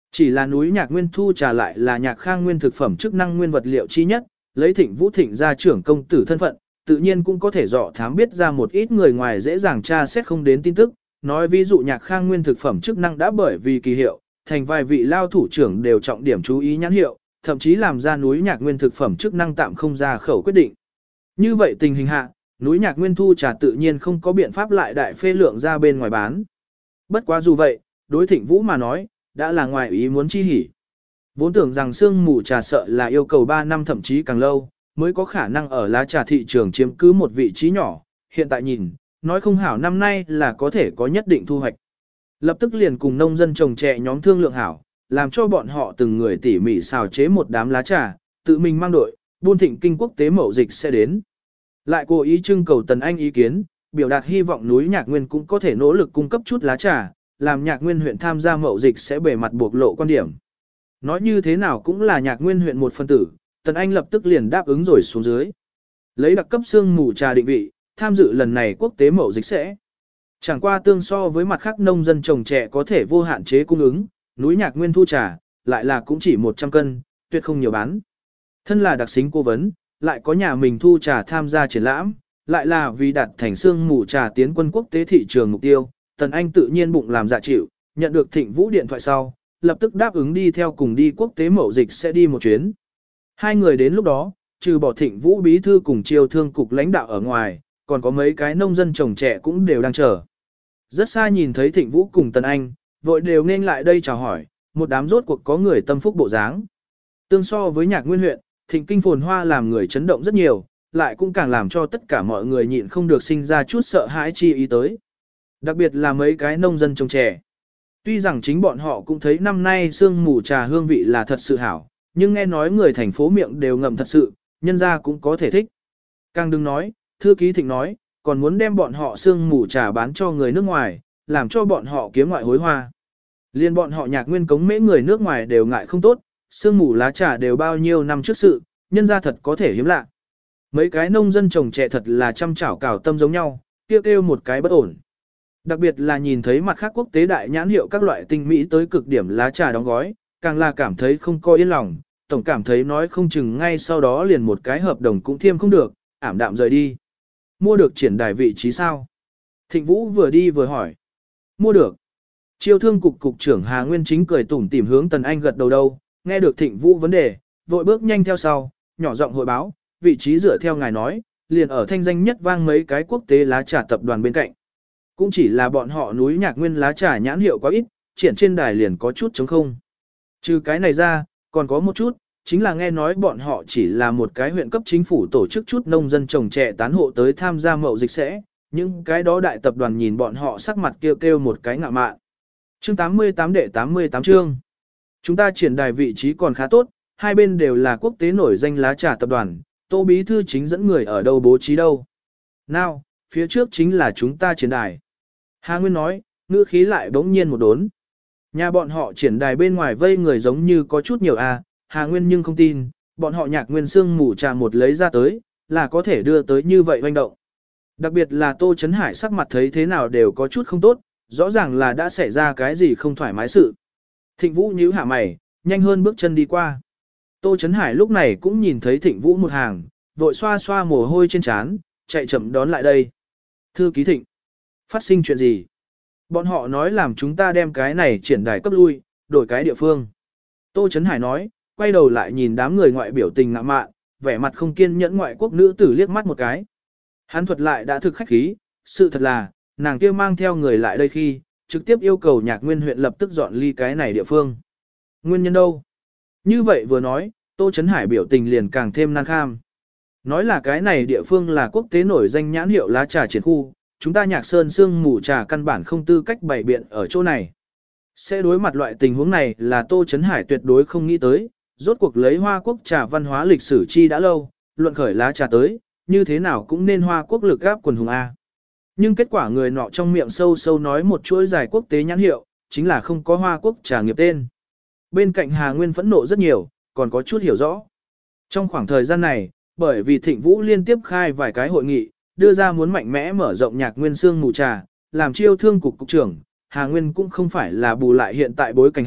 Chỉ là núi Nhạc Nguyên thu trà lại là Nhạc Khang Nguyên thực phẩm chức năng nguyên vật liệu chi nhất, lấy Thịnh Vũ Thịnh gia trưởng công tử thân phận, tự nhiên cũng có thể dọ thám biết ra một ít người ngoài dễ dàng tra xét không đến tin tức, nói ví dụ Nhạc Khang Nguyên thực phẩm chức năng đã bởi vì kỳ hiệu, thành vài vị lao thủ trưởng đều trọng điểm chú ý nhãn hiệu, thậm chí làm ra núi Nhạc Nguyên thực phẩm chức năng tạm không ra khẩu quyết định. Như vậy tình hình hạ, núi Nhạc Nguyên thu trà tự nhiên không có biện pháp lại đại phê lượng ra bên ngoài bán. Bất quá dù vậy, đối Thịnh Vũ mà nói, đã là ngoài ý muốn chi hỉ. Vốn tưởng rằng sương mù trà sợ là yêu cầu 3 năm thậm chí càng lâu, mới có khả năng ở lá trà thị trường chiếm cứ một vị trí nhỏ, hiện tại nhìn, nói không hảo năm nay là có thể có nhất định thu hoạch. Lập tức liền cùng nông dân trồng chè nhóm thương lượng hảo, làm cho bọn họ từng người tỉ mỉ xào chế một đám lá trà, tự mình mang đội, buôn thịnh kinh quốc tế mậu dịch sẽ đến. Lại cố ý trưng cầu Tần Anh ý kiến, biểu đạt hy vọng núi Nhạc Nguyên cũng có thể nỗ lực cung cấp chút lá trà, làm Nhạc Nguyên huyện tham gia mậu dịch sẽ bề mặt bộc lộ quan điểm. Nói như thế nào cũng là Nhạc Nguyên huyện một phân tử, Tần Anh lập tức liền đáp ứng rồi xuống dưới. Lấy đặc cấp sương mù trà định vị, tham dự lần này quốc tế mậu dịch sẽ. Chẳng qua tương so với mặt khác nông dân trồng chè có thể vô hạn chế cung ứng, núi Nhạc Nguyên thu trà, lại là cũng chỉ 100 cân, tuyệt không nhiều bán. Thân là đặc xính cố vấn, lại có nhà mình thu trà tham gia triển lãm, lại là vì đạt thành sương mù trà tiến quân quốc tế thị trường mục tiêu, Tần Anh tự nhiên bụng làm dạ chịu, nhận được Thịnh Vũ điện thoại sau, lập tức đáp ứng đi theo cùng đi quốc tế mậu dịch sẽ đi một chuyến. Hai người đến lúc đó, trừ bỏ Thịnh Vũ bí thư cùng chiêu thương cục lãnh đạo ở ngoài, còn có mấy cái nông dân trồng trẻ cũng đều đang chờ. Rất xa nhìn thấy Thịnh Vũ cùng Tần Anh, vội đều nên lại đây chào hỏi, một đám rốt cuộc có người tâm phúc bộ dáng. Tương so với Nhạc Nguyên huyện, Thịnh Kinh phồn hoa làm người chấn động rất nhiều, lại cũng càng làm cho tất cả mọi người nhịn không được sinh ra chút sợ hãi chi ý tới. Đặc biệt là mấy cái nông dân trồng trẻ. Tuy rằng chính bọn họ cũng thấy năm nay sương mù trà hương vị là thật sự hảo, nhưng nghe nói người thành phố miệng đều ngậm thật sự, nhân ra cũng có thể thích. Càng đừng nói, thư ký Thịnh nói, còn muốn đem bọn họ sương mù trà bán cho người nước ngoài, làm cho bọn họ kiếm ngoại hối hoa. Liên bọn họ Nhạc Nguyên cống mễ người nước ngoài đều ngại không tốt, sương mù lá trà đều bao nhiêu năm trước sự, nhân ra thật có thể hiếm lạ. Mấy cái nông dân trồng trẻ thật là chăm chảo cào tâm giống nhau, kêu một cái bất ổn. Đặc biệt là nhìn thấy mặt khác quốc tế đại nhãn hiệu các loại tinh mỹ tới cực điểm lá trà đóng gói, càng là cảm thấy không coi yên lòng, tổng cảm thấy nói không chừng ngay sau đó liền một cái hợp đồng cũng thiêm không được, ảm đạm rời đi. Mua được triển đài vị trí sao? Thịnh Vũ vừa đi vừa hỏi. Mua được. Chiêu thương cục cục trưởng Hà Nguyên Chính cười tủm tỉm hướng Tần Anh gật đầu đâu, nghe được Thịnh Vũ vấn đề, vội bước nhanh theo sau, nhỏ giọng hội báo, vị trí dựa theo ngài nói, liền ở thanh danh nhất vang mấy cái quốc tế lá trà tập đoàn bên cạnh. Cũng chỉ là bọn họ núi Nhạc Nguyên lá trà nhãn hiệu quá ít, triển trên đài liền có chút trống không. Trừ cái này ra, còn có một chút, chính là nghe nói bọn họ chỉ là một cái huyện cấp chính phủ tổ chức chút nông dân trồng trẻ tán hộ tới tham gia mậu dịch sẽ, những cái đó đại tập đoàn nhìn bọn họ sắc mặt kêu kêu một cái ngạ mạn. Chương 88 đệ 88 chương. Chúng ta triển đài vị trí còn khá tốt, hai bên đều là quốc tế nổi danh lá trà tập đoàn, Tô Bí Thư chính dẫn người ở đâu bố trí đâu. Nào, phía trước chính là chúng ta triển đài. Hà Nguyên nói, ngữ khí lại bỗng nhiên một đốn. Nhà bọn họ triển đài bên ngoài vây người giống như có chút nhiều à, Hà Nguyên nhưng không tin, bọn họ Nhạc Nguyên xương mù trà một lấy ra tới, là có thể đưa tới như vậy hoành động. Đặc biệt là Tô Chấn Hải sắc mặt thấy thế nào đều có chút không tốt, rõ ràng là đã xảy ra cái gì không thoải mái sự. Thịnh Vũ nhíu hạ mày, nhanh hơn bước chân đi qua. Tô Chấn Hải lúc này cũng nhìn thấy Thịnh Vũ một hàng, vội xoa xoa mồ hôi trên trán, chạy chậm đón lại đây. Thư ký Thịnh, phát sinh chuyện gì? Bọn họ nói làm chúng ta đem cái này triển đài cấp lui, đổi cái địa phương. Tô Chấn Hải nói, quay đầu lại nhìn đám người ngoại biểu tình ngạ mạn, vẻ mặt không kiên nhẫn ngoại quốc nữ tử liếc mắt một cái. Hắn thuật lại đã thực khách khí, sự thật là, nàng kia mang theo người lại đây khi, trực tiếp yêu cầu Nhạc Nguyên huyện lập tức dọn ly cái này địa phương. Nguyên nhân đâu? Như vậy vừa nói, Tô Chấn Hải biểu tình liền càng thêm nan kham. Nói là cái này địa phương là quốc tế nổi danh nhãn hiệu lá trà triển khu, chúng ta Nhạc Sơn sương mù trà căn bản không tư cách bày biện ở chỗ này. Sẽ đối mặt loại tình huống này là Tô Chấn Hải tuyệt đối không nghĩ tới, rốt cuộc lấy Hoa Quốc trà văn hóa lịch sử chi đã lâu, luận khởi lá trà tới, như thế nào cũng nên Hoa Quốc lực gáp quần hùng A. Nhưng kết quả người nọ trong miệng sâu sâu nói một chuỗi dài quốc tế nhãn hiệu, chính là không có Hoa Quốc trà nghiệp tên. Bên cạnh Hà Nguyên phẫn nộ rất nhiều, còn có chút hiểu rõ. Trong khoảng thời gian này, bởi vì Thịnh Vũ liên tiếp khai vài cái hội nghị, đưa ra muốn mạnh mẽ mở rộng Nhạc Nguyên xương mù trà, làm chiêu thương cục cục trưởng, Hà Nguyên cũng không phải là bù lại hiện tại bối cảnh hạ,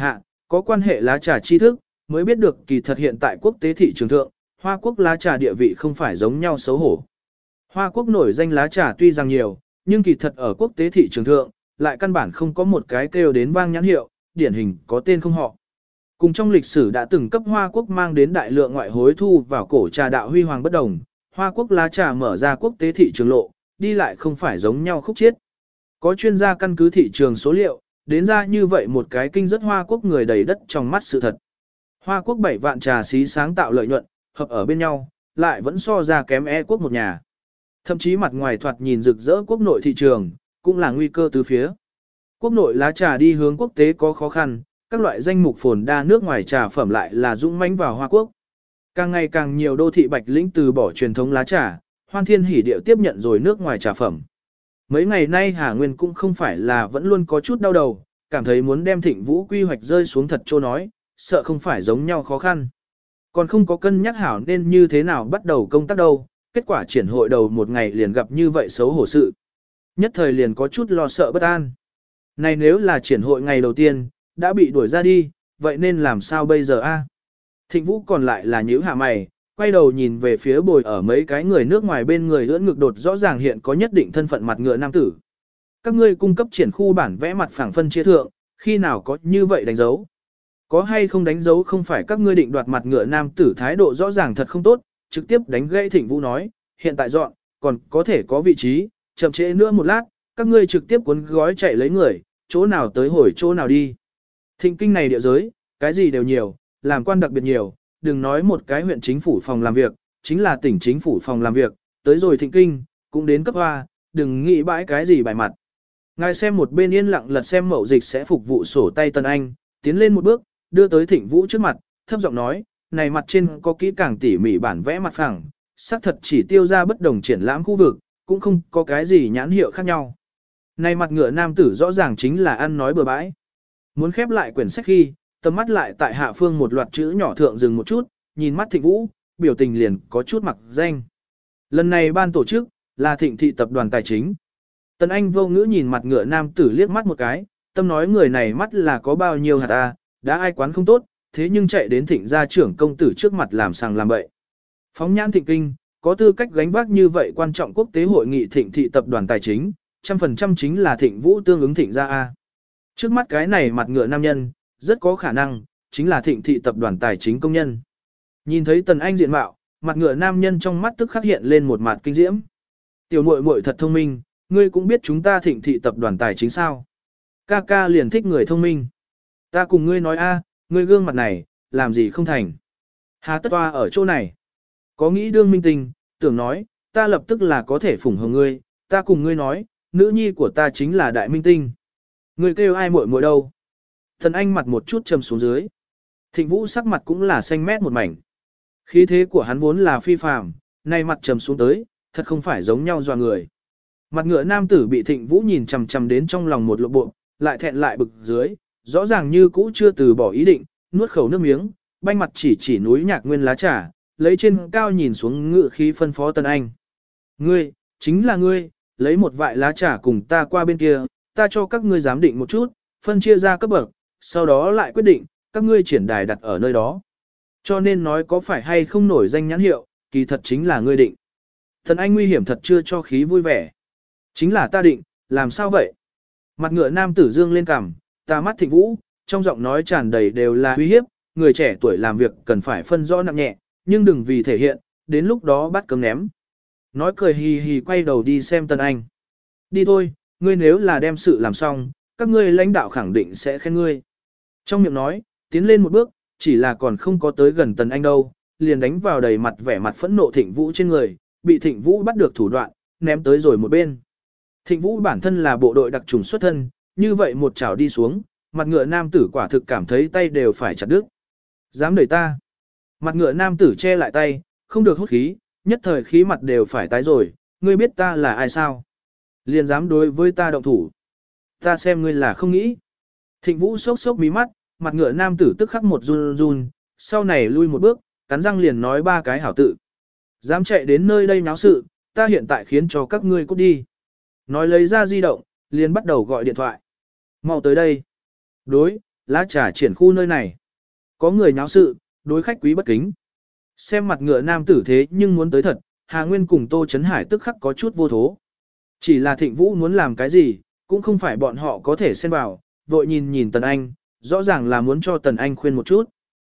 Có quan hệ lá trà tri thức, mới biết được kỳ thật hiện tại quốc tế thị trường thượng, Hoa Quốc lá trà địa vị không phải giống nhau xấu hổ. Hoa Quốc nổi danh lá trà tuy rằng nhiều, nhưng kỳ thật ở quốc tế thị trường thượng, lại căn bản không có một cái kêu đến vang nhãn hiệu, điển hình có tên không họ. Cùng trong lịch sử đã từng cấp Hoa Quốc mang đến đại lượng ngoại hối thu vào cổ trà đạo huy hoàng bất đồng, Hoa Quốc lá trà mở ra quốc tế thị trường lộ, đi lại không phải giống nhau khúc chiết. Có chuyên gia căn cứ thị trường số liệu, đến ra như vậy một cái kinh rất Hoa Quốc người đầy đất trong mắt sự thật. Hoa Quốc 7 vạn trà xí sáng tạo lợi nhuận, hợp ở bên nhau, lại vẫn so ra kém quốc một nhà. Thậm chí mặt ngoài thoạt nhìn rực rỡ quốc nội thị trường, cũng là nguy cơ từ phía. Quốc nội lá trà đi hướng quốc tế có khó khăn, các loại danh mục phồn đa nước ngoài trà phẩm lại là dũng mãnh vào Hoa Quốc. Càng ngày càng nhiều đô thị Bạch Lĩnh từ bỏ truyền thống lá trà, Hoan Thiên Hỉ Điệu tiếp nhận rồi nước ngoài trà phẩm. Mấy ngày nay Hà Nguyên cũng không phải là vẫn luôn có chút đau đầu, cảm thấy muốn đem Thịnh Vũ quy hoạch rơi xuống thật trô nói, sợ không phải giống nhau khó khăn. Còn không có cân nhắc hảo nên như thế nào bắt đầu công tác đâu, kết quả triển hội đầu một ngày liền gặp như vậy xấu hổ sự. Nhất thời liền có chút lo sợ bất an. Này nếu là triển hội ngày đầu tiên, đã bị đuổi ra đi, vậy nên làm sao bây giờ a? Thịnh Vũ còn lại là nhíu hạ mày, quay đầu nhìn về phía bồi ở mấy cái người nước ngoài bên người ưỡn ngực đột rõ ràng hiện có nhất định thân phận mặt ngựa nam tử. Các ngươi cung cấp triển khu bản vẽ mặt phẳng phân chia thượng, khi nào có như vậy đánh dấu? Có hay không đánh dấu không phải các ngươi định đoạt mặt ngựa nam tử thái độ rõ ràng thật không tốt, trực tiếp đánh gãy Thịnh Vũ nói, hiện tại dọn, còn có thể có vị trí, chậm trễ nữa một lát, các ngươi trực tiếp cuốn gói chạy lấy người, chỗ nào tới hồi chỗ nào đi. Thịnh kinh này địa giới, cái gì đều nhiều, làm quan đặc biệt nhiều, đừng nói một cái huyện chính phủ phòng làm việc, chính là tỉnh chính phủ phòng làm việc, tới rồi thịnh kinh, cũng đến cấp hoa, đừng nghĩ bãi cái gì bài mặt. Ngài xem một bên yên lặng lật xem mậu dịch sẽ phục vụ sổ tay Tân Anh, tiến lên một bước, đưa tới Thịnh Vũ trước mặt, thấp giọng nói, này mặt trên có kỹ càng tỉ mỉ bản vẽ mặt phẳng, xác thật chỉ tiêu ra bất đồng triển lãm khu vực, cũng không có cái gì nhãn hiệu khác nhau. Này mặt ngựa nam tử rõ ràng chính là ăn nói bừa bãi. Muốn khép lại quyển sách khi, tầm mắt lại tại hạ phương một loạt chữ nhỏ thượng dừng một chút, nhìn mắt Thịnh Vũ, biểu tình liền có chút mặc danh. Lần này ban tổ chức, là Thịnh thị tập đoàn tài chính. Tần Anh vô ngữ nhìn mặt ngựa nam tử liếc mắt một cái, tâm nói người này mắt là có bao nhiêu hạt ta, đã ai quán không tốt, thế nhưng chạy đến Thịnh gia trưởng công tử trước mặt làm sàng làm bậy. Phóng nhãn Thịnh kinh, có tư cách gánh vác như vậy quan trọng quốc tế hội nghị Thịnh thị tập đoàn tài chính, 100% chính là Thịnh Vũ tương ứng Thịnh gia A. Trước mắt cái này mặt ngựa nam nhân, rất có khả năng, chính là Thịnh thị tập đoàn tài chính công nhân. Nhìn thấy Tần Anh diện mạo, mặt ngựa nam nhân trong mắt tức khắc hiện lên một mặt kinh diễm. Tiểu muội muội thật thông minh, ngươi cũng biết chúng ta Thịnh thị tập đoàn tài chính sao. Ca ca liền thích người thông minh. Ta cùng ngươi nói a, ngươi gương mặt này, làm gì không thành. Hà tất toa ở chỗ này. Có nghĩ đương minh tình, tưởng nói, ta lập tức là có thể phủng hồng ngươi, ta cùng ngươi nói, nữ nhi của ta chính là đại minh tinh. Ngươi kêu ai muội muội đâu. Thần Anh mặt một chút trầm xuống dưới. Thịnh Vũ sắc mặt cũng là xanh mét một mảnh. Khí thế của hắn vốn là phi phàm, nay mặt trầm xuống tới, thật không phải giống nhau dọa người. Mặt ngựa nam tử bị Thịnh Vũ nhìn chằm chằm đến trong lòng một lộ bộ, lại thẹn lại bực dưới, rõ ràng như cũ chưa từ bỏ ý định, nuốt khẩu nước miếng, banh mặt chỉ núi nhạc nguyên lá trà, lấy trên cao nhìn xuống ngự khí phân phó Tần Anh. Ngươi, chính là ngươi, lấy một vại lá trà cùng ta qua bên kia, ta cho các ngươi giám định một chút, phân chia ra cấp bậc, sau đó lại quyết định, các ngươi triển đài đặt ở nơi đó. Cho nên nói có phải hay không nổi danh nhãn hiệu, kỳ thật chính là ngươi định. Tần Anh nguy hiểm thật chưa cho khí vui vẻ. Chính là ta định, làm sao vậy? Mặt ngựa nam tử dương lên cằm, ta mắt Thịnh Vũ, trong giọng nói tràn đầy đều là uy hiếp, người trẻ tuổi làm việc cần phải phân rõ nặng nhẹ, nhưng đừng vì thể hiện, đến lúc đó bắt cấm ném. Nói cười hì hì quay đầu đi xem Tần Anh. Đi thôi, ngươi nếu là đem sự làm xong, các ngươi lãnh đạo khẳng định sẽ khen ngươi. Trong miệng nói, tiến lên một bước, chỉ là còn không có tới gần Tần Anh đâu, liền đánh vào đầy mặt vẻ mặt phẫn nộ Thịnh Vũ trên người, bị Thịnh Vũ bắt được thủ đoạn, ném tới rồi một bên. Thịnh Vũ bản thân là bộ đội đặc trùng xuất thân, như vậy một chảo đi xuống, mặt ngựa nam tử quả thực cảm thấy tay đều phải chặt đứt. Dám đẩy ta. Mặt ngựa nam tử che lại tay, không được hút khí, nhất thời khí mặt đều phải tái rồi, ngươi biết ta là ai sao? Liền dám đối với ta động thủ. Ta xem ngươi là không nghĩ. Thịnh Vũ sốc sốc mí mắt, mặt ngựa nam tử tức khắc một run run, sau này lui một bước, cắn răng liền nói ba cái hảo tự. Dám chạy đến nơi đây náo sự, ta hiện tại khiến cho các ngươi cút đi. Nói lấy ra di động, liền bắt đầu gọi điện thoại. Mau tới đây. Đối, Lá trà triển khu nơi này. Có người nháo sự, đối khách quý bất kính. Xem mặt ngựa nam tử thế nhưng muốn tới thật, Hà Nguyên cùng Tô Chấn Hải tức khắc có chút vô thố. Chỉ là Thịnh Vũ muốn làm cái gì, cũng không phải bọn họ có thể xen vào, vội nhìn nhìn Tần Anh, rõ ràng là muốn cho Tần Anh khuyên một chút.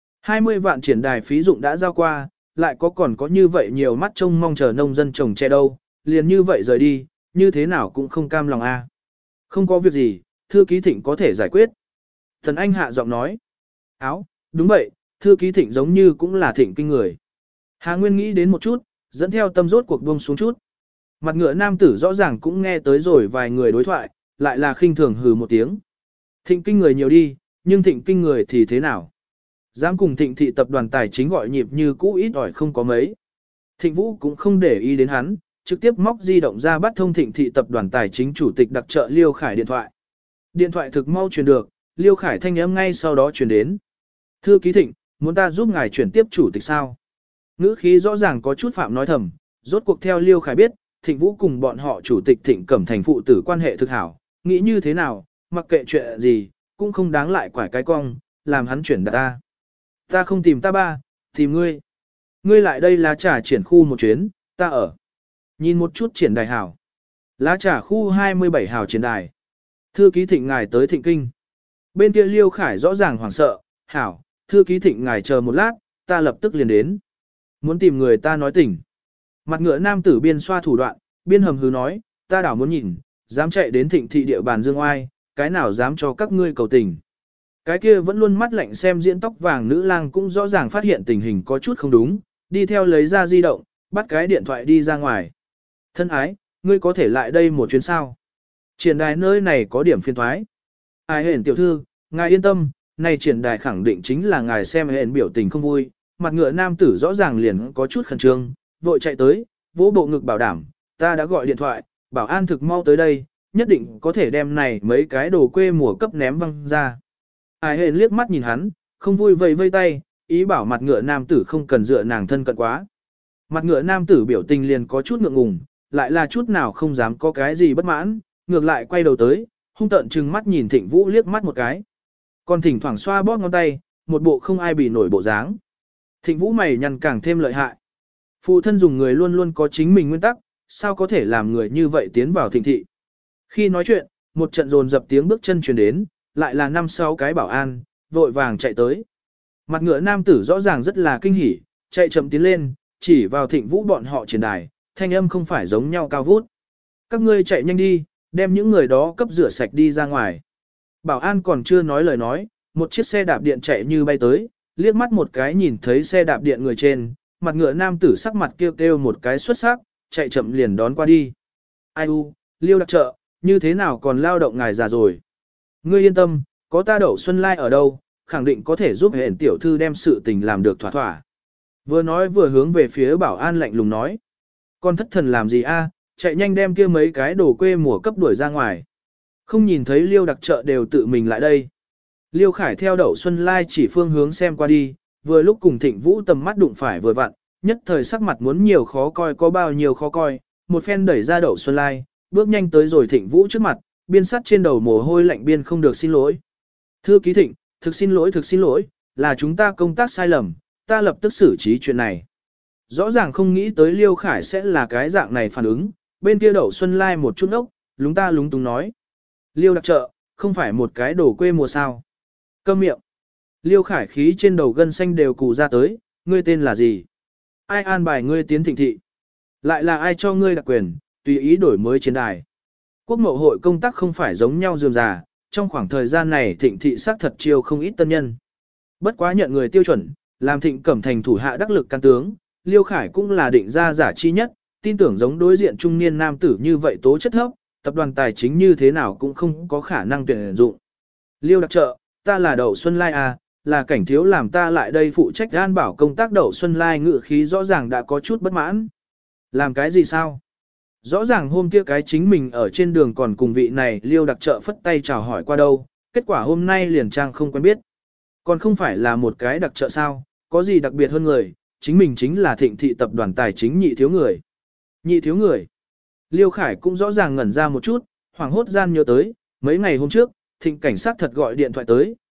20 vạn triển đài phí dụng đã giao qua, lại còn có như vậy nhiều mắt trông mong chờ nông dân trồng tre đâu, liền như vậy rời đi, như thế nào cũng không cam lòng a. Không có việc gì, thư ký Thịnh có thể giải quyết. Tần Anh hạ giọng nói. Áo, đúng vậy, thư ký Thịnh giống như cũng là Thịnh kinh người. Hà Nguyên nghĩ đến một chút, dẫn theo tâm rốt cuộc buông xuống chút. Mặt ngựa nam tử rõ ràng cũng nghe tới rồi vài người đối thoại, lại là khinh thường hừ một tiếng. Thịnh kinh người nhiều đi, nhưng Thịnh kinh người thì thế nào? Dám cùng Thịnh thị tập đoàn tài chính gọi nhịp như cũ ít ỏi không có mấy. Thịnh Vũ cũng không để ý đến hắn, trực tiếp móc di động ra bắt thông Thịnh thị tập đoàn tài chính chủ tịch đặc trợ Liêu Khải điện thoại. Điện thoại thực mau truyền được, Liêu Khải thanh âm ngay sau đó truyền đến. Thư ký Thịnh, muốn ta giúp ngài chuyển tiếp chủ tịch sao? Ngữ khí rõ ràng có chút phạm nói thầm, rốt cuộc theo Liêu Khải biết, Thịnh Vũ cùng bọn họ chủ tịch Thịnh Cẩm Thành phụ tử quan hệ thực hảo, nghĩ như thế nào, mặc kệ chuyện gì, cũng không đáng lại quải cái cong, làm hắn chuyển đặt ta. Ta không tìm ta ba, tìm ngươi. Ngươi lại đây lá trà triển khu một chuyến, ta ở. Nhìn một chút triển đài hảo. Lá trà khu 27 hảo triển đài. Thư ký Thịnh ngài tới Thịnh kinh. Bên kia Liêu Khải rõ ràng hoảng sợ, hảo, thư ký Thịnh ngài chờ một lát, ta lập tức liền đến. Muốn tìm người ta nói tỉnh. Mặt ngựa nam tử biên xoa thủ đoạn, biên hầm hứ nói, ta đảo muốn nhìn, dám chạy đến Thịnh thị địa bàn Dương Oai, cái nào dám cho các ngươi cầu tình. Cái kia vẫn luôn mắt lạnh xem diễn tóc vàng nữ lang cũng rõ ràng phát hiện tình hình có chút không đúng, đi theo lấy ra di động, bắt cái điện thoại đi ra ngoài. Thân ái, ngươi có thể lại đây một chuyến sao? Triển đài nơi này có điểm phiên thoái. Ai hển tiểu thư, ngài yên tâm, này triển đài khẳng định chính là ngài xem hển biểu tình không vui, mặt ngựa nam tử rõ ràng liền có chút khẩn trương, vội chạy tới, vỗ bộ ngực bảo đảm, ta đã gọi điện thoại, bảo an thực mau tới đây, nhất định có thể đem này mấy cái đồ quê mùa cấp ném văng ra. Ai hển liếc mắt nhìn hắn, không vui vây vây tay, ý bảo mặt ngựa nam tử không cần dựa nàng thân cận quá. Mặt ngựa nam tử biểu tình liền có chút ngượng ngùng, lại là chút nào không dám có cái gì bất mãn, ngược lại quay đầu tới, hung tợn trừng mắt nhìn Thịnh Vũ liếc mắt một cái. Còn thỉnh thoảng xoa bóp ngón tay, một bộ không ai bị nổi bộ dáng. Thịnh Vũ mày nhăn càng thêm lợi hại. Phụ thân dùng người luôn luôn có chính mình nguyên tắc, sao có thể làm người như vậy tiến vào Thịnh thị. Khi nói chuyện, một trận dồn dập tiếng bước chân truyền đến, lại là 5-6 cái bảo an, vội vàng chạy tới. Mặt ngựa nam tử rõ ràng rất là kinh hỉ, chạy chậm tiến lên, chỉ vào Thịnh Vũ bọn họ trên đài, thanh âm không phải giống nhau cao vút. Các ngươi chạy nhanh đi, đem những người đó cấp rửa sạch đi ra ngoài. Bảo an còn chưa nói lời nói, một chiếc xe đạp điện chạy như bay tới, liếc mắt một cái nhìn thấy xe đạp điện người trên, mặt ngựa nam tử sắc mặt kêu kêu một cái xuất sắc, chạy chậm liền đón qua đi. Ai u, Liêu đặc trợ, như thế nào còn lao động ngài già rồi. Ngươi yên tâm, có ta Đậu Xuân Lai ở đâu, khẳng định có thể giúp hẹn tiểu thư đem sự tình làm được thỏa thỏa. Vừa nói vừa hướng về phía bảo an lạnh lùng nói. Con thất thần làm gì a? Chạy nhanh đem kia mấy cái đồ quê mùa cấp đuổi ra ngoài. Không nhìn thấy Liêu đặc trợ đều tự mình lại đây. Liêu Khải theo Đậu Xuân Lai chỉ phương hướng xem qua đi, vừa lúc cùng Thịnh Vũ tầm mắt đụng phải vừa vặn, nhất thời sắc mặt muốn nhiều khó coi có bao nhiêu khó coi, một phen đẩy ra Đậu Xuân Lai, bước nhanh tới rồi Thịnh Vũ trước mặt, biên sắt trên đầu mồ hôi lạnh biên không được xin lỗi. Thưa ký Thịnh, thực xin lỗi, là chúng ta công tác sai lầm, ta lập tức xử trí chuyện này. Rõ ràng không nghĩ tới Liêu Khải sẽ là cái dạng này phản ứng, bên kia Đậu Xuân Lai một chút ốc, lúng túng nói. Liêu đặc trợ, không phải một cái đồ quê mùa sao. Câm miệng. Liêu Khải khí trên đầu gân xanh đều cù ra tới, ngươi tên là gì? Ai an bài ngươi tiến Thịnh thị? Lại là ai cho ngươi đặc quyền, tùy ý đổi mới trên đài? Quốc mậu hội công tác không phải giống nhau dườm già, trong khoảng thời gian này Thịnh thị xác thật chiêu không ít tân nhân. Bất quá nhận người tiêu chuẩn, làm Thịnh Cẩm Thành thủ hạ đắc lực can tướng, Liêu Khải cũng là định ra giả chi nhất, tin tưởng giống đối diện trung niên nam tử như vậy tố chất thấp, tập đoàn tài chính như thế nào cũng không có khả năng tuyển dụng. Liêu đặc trợ, ta là Đậu Xuân Lai à, là cảnh thiếu làm ta lại đây phụ trách an bảo công tác Đậu Xuân Lai ngự khí rõ ràng đã có chút bất mãn. Làm cái gì sao? Rõ ràng hôm kia cái chính mình ở trên đường còn cùng vị này Liêu đặc trợ phất tay chào hỏi qua đâu, kết quả hôm nay liền trang không quen biết. Còn không phải là một cái đặc trợ sao, có gì đặc biệt hơn người, chính mình chính là Thịnh thị tập đoàn tài chính nhị thiếu người. Nhị thiếu người. Liêu Khải cũng rõ ràng ngẩn ra một chút, hoảng hốt gian nhớ tới, mấy ngày hôm trước, Thịnh cảnh sát thật gọi điện thoại tới,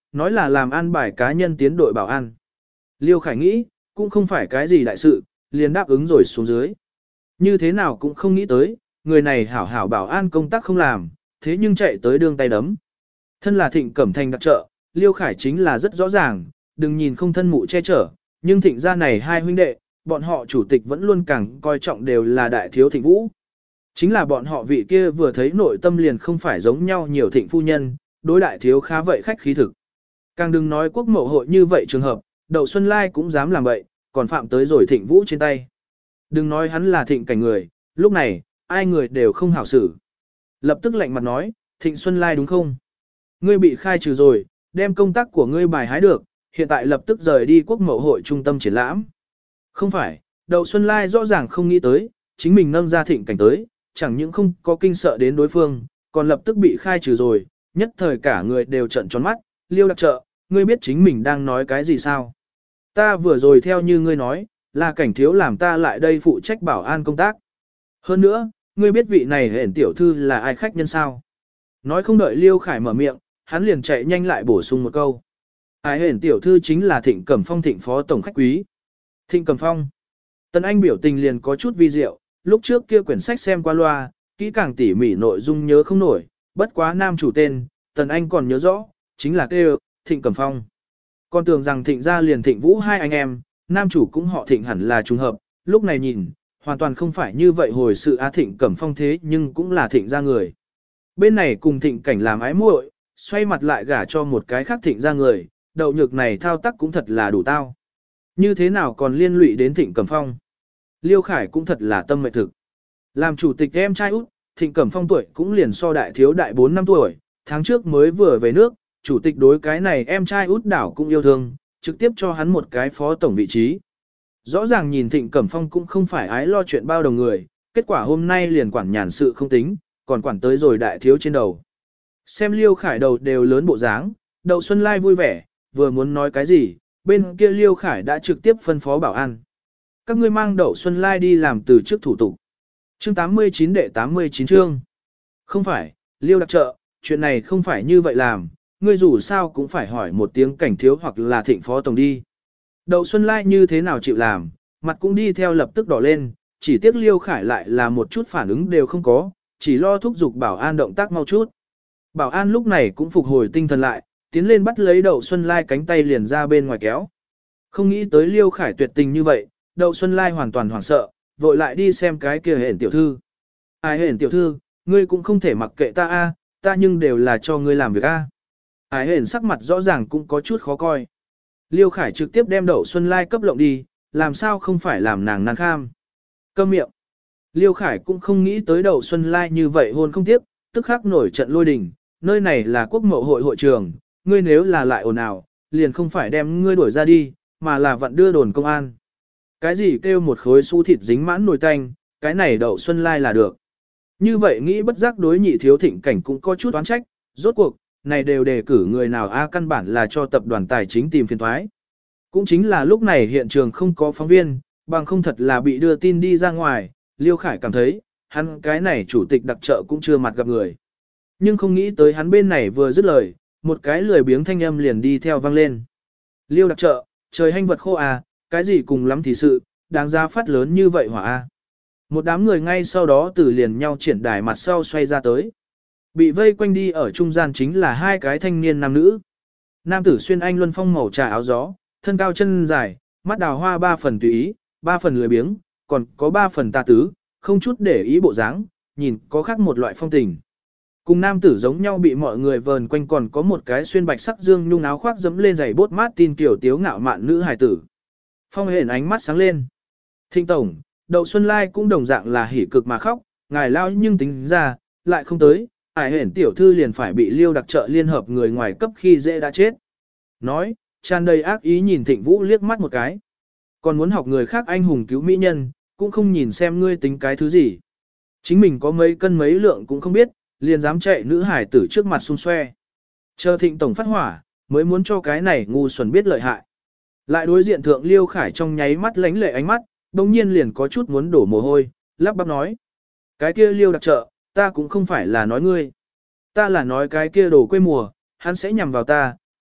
nói là làm an bài cá nhân tiến đội bảo an. Liêu Khải nghĩ, cũng không phải cái gì đại sự, liền đáp ứng rồi xuống dưới. Như thế nào cũng không nghĩ tới, người này hảo hảo bảo an công tác không làm, thế nhưng chạy tới đương tay đấm. Thân là Thịnh Cẩm Thành đặc trợ, Liêu Khải chính là rất rõ ràng, đừng nhìn không thân mụ che chở, nhưng Thịnh gia này hai huynh đệ, bọn họ chủ tịch vẫn luôn càng coi trọng đều là đại thiếu Thịnh Vũ. Chính là bọn họ vị kia vừa thấy nội tâm liền không phải giống nhau nhiều Thịnh phu nhân, đối đại thiếu khá vậy khách khí thực. Càng đừng nói quốc mậu hội như vậy trường hợp, Đậu Xuân Lai cũng dám làm vậy, còn phạm tới rồi Thịnh Vũ trên tay. Đừng nói hắn là Thịnh cảnh người, lúc này, ai người đều không hảo xử. Lập tức lạnh mặt nói, Thịnh Xuân Lai đúng không? Ngươi bị khai trừ rồi, đem công tác của ngươi bài hái được, hiện tại lập tức rời đi quốc mậu hội trung tâm triển lãm. Không phải, Đậu Xuân Lai rõ ràng không nghĩ tới, chính mình nâng ra Thịnh cảnh tới, chẳng những không có kinh sợ đến đối phương, còn lập tức bị khai trừ rồi, nhất thời cả người đều trợn tròn mắt, Liêu đặc trợ, ngươi biết chính mình đang nói cái gì sao? Ta vừa rồi theo như ngươi nói, là cảnh thiếu làm ta lại đây phụ trách bảo an công tác. Hơn nữa, ngươi biết vị này hển tiểu thư là ai khách nhân sao? Nói không đợi Liêu Khải mở miệng, hắn liền chạy nhanh lại bổ sung một câu. Ai hển tiểu thư chính là Thịnh Cẩm Phong Thịnh phó tổng khách quý. Thịnh Cẩm Phong. Tần Anh biểu tình liền có chút vi diệu, lúc trước kia quyển sách xem qua loa, kỹ càng tỉ mỉ nội dung nhớ không nổi, bất quá nam chủ tên, Tần Anh còn nhớ rõ, chính là kêu Thịnh Cẩm Phong. Còn tưởng rằng Thịnh gia liền Thịnh Vũ hai anh em, nam chủ cũng họ Thịnh hẳn là trùng hợp, lúc này nhìn, hoàn toàn không phải như vậy hồi sự á Thịnh Cẩm Phong thế nhưng cũng là Thịnh gia người. Bên này cùng Thịnh cảnh làm ái muội, xoay mặt lại gả cho một cái khác Thịnh gia người, đậu nhược này thao tác cũng thật là đủ tao. Như thế nào còn liên lụy đến Thịnh Cẩm Phong? Liêu Khải cũng thật là tâm mệnh thực. Làm chủ tịch em trai út, Thịnh Cẩm Phong tuổi cũng liền so đại thiếu đại 4 năm tuổi, tháng trước mới vừa về nước, chủ tịch đối cái này em trai út đảo cũng yêu thương, trực tiếp cho hắn một cái phó tổng vị trí. Rõ ràng nhìn Thịnh Cẩm Phong cũng không phải ái lo chuyện bao đồng người, kết quả hôm nay liền quản nhàn sự không tính, còn quản tới rồi đại thiếu trên đầu. Xem Liêu Khải đầu đều lớn bộ dáng, Đậu Xuân Lai vui vẻ, vừa muốn nói cái gì, bên kia Liêu Khải đã trực tiếp phân phó bảo an. Các ngươi mang Đậu Xuân Lai đi làm từ trước thủ tục. Chương 89 đệ 89 chương. Không phải, Liêu đặc trợ, chuyện này không phải như vậy làm, ngươi dù sao cũng phải hỏi một tiếng cảnh thiếu hoặc là Thịnh phó tổng đi. Đậu Xuân Lai như thế nào chịu làm, mặt cũng đi theo lập tức đỏ lên, chỉ tiếc Liêu Khải lại là một chút phản ứng đều không có, chỉ lo thúc giục bảo an động tác mau chút. Bảo an lúc này cũng phục hồi tinh thần lại, tiến lên bắt lấy Đậu Xuân Lai cánh tay liền ra bên ngoài kéo. Không nghĩ tới Liêu Khải tuyệt tình như vậy, Đậu Xuân Lai hoàn toàn hoảng sợ, vội lại đi xem cái kia hển tiểu thư. Ai hển tiểu thư, ngươi cũng không thể mặc kệ ta a, ta nhưng đều là cho ngươi làm việc a. Ai hển sắc mặt rõ ràng cũng có chút khó coi. Liêu Khải trực tiếp đem Đậu Xuân Lai cấp lộng đi, làm sao không phải làm nàng nan kham. Câm miệng. Liêu Khải cũng không nghĩ tới Đậu Xuân Lai như vậy hôn không tiếp, tức khắc nổi trận lôi đình, nơi này là quốc mậu hội hội trường, ngươi nếu là lại ồn ào, liền không phải đem ngươi đuổi ra đi, mà là vặn đưa đồn công an. Cái gì kêu một khối su thịt dính mãn nồi tanh, cái này Đậu Xuân Lai là được. Như vậy nghĩ bất giác đối nhị thiếu Thịnh cảnh cũng có chút oán trách, rốt cuộc, này đều đề cử người nào a căn bản là cho tập đoàn tài chính tìm phiền thoái. Cũng chính là lúc này hiện trường không có phóng viên, bằng không thật là bị đưa tin đi ra ngoài, Liêu Khải cảm thấy, hắn cái này chủ tịch đặc trợ cũng chưa mặt gặp người. Nhưng không nghĩ tới hắn bên này vừa dứt lời, một cái lười biếng thanh âm liền đi theo vang lên. Liêu đặc trợ, trời hanh vật khô à, cái gì cùng lắm thì sự, đáng giá phát lớn như vậy hỏa a. Một đám người ngay sau đó từ liền nhau triển đài mặt sau xoay ra tới. Bị vây quanh đi ở trung gian chính là hai cái thanh niên nam nữ. Nam tử xuyên anh luân phong màu trà áo gió, thân cao chân dài, mắt đào hoa 3 phần tùy ý, 3 phần lười biếng, còn có 3 phần tà tứ, không chút để ý bộ dáng, nhìn có khác một loại phong tình. Cùng nam tử giống nhau bị mọi người vờn quanh còn có một cái xuyên bạch sắc dương nhung áo khoác dẫm lên giày bốt mát tin kiểu tiếu ngạo mạn nữ hài tử. Phong hển ánh mắt sáng lên. Thịnh tổng, Đậu Xuân Lai cũng đồng dạng là hỉ cực mà khóc, ngài lao nhưng tính ra, lại không tới, ải hển tiểu thư liền phải bị Liêu đặc trợ liên hợp người ngoài cấp khi dễ đã chết. Nói, tràn đầy ác ý nhìn Thịnh Vũ liếc mắt một cái. Còn muốn học người khác anh hùng cứu mỹ nhân, cũng không nhìn xem ngươi tính cái thứ gì. Chính mình có mấy cân mấy lượng cũng không biết, liền dám chạy nữ hải tử trước mặt xung xoe. Chờ Thịnh tổng phát hỏa, mới muốn cho cái này ngu xuẩn biết lợi hại. Lại đối diện thượng Liêu Khải trong nháy mắt lánh lệ ánh mắt, đồng nhiên liền có chút muốn đổ mồ hôi, lắp bắp nói. Cái kia Liêu đặc trợ, ta cũng không phải là nói ngươi. Ta là nói cái kia đồ quê mùa, hắn sẽ nhằm vào ta,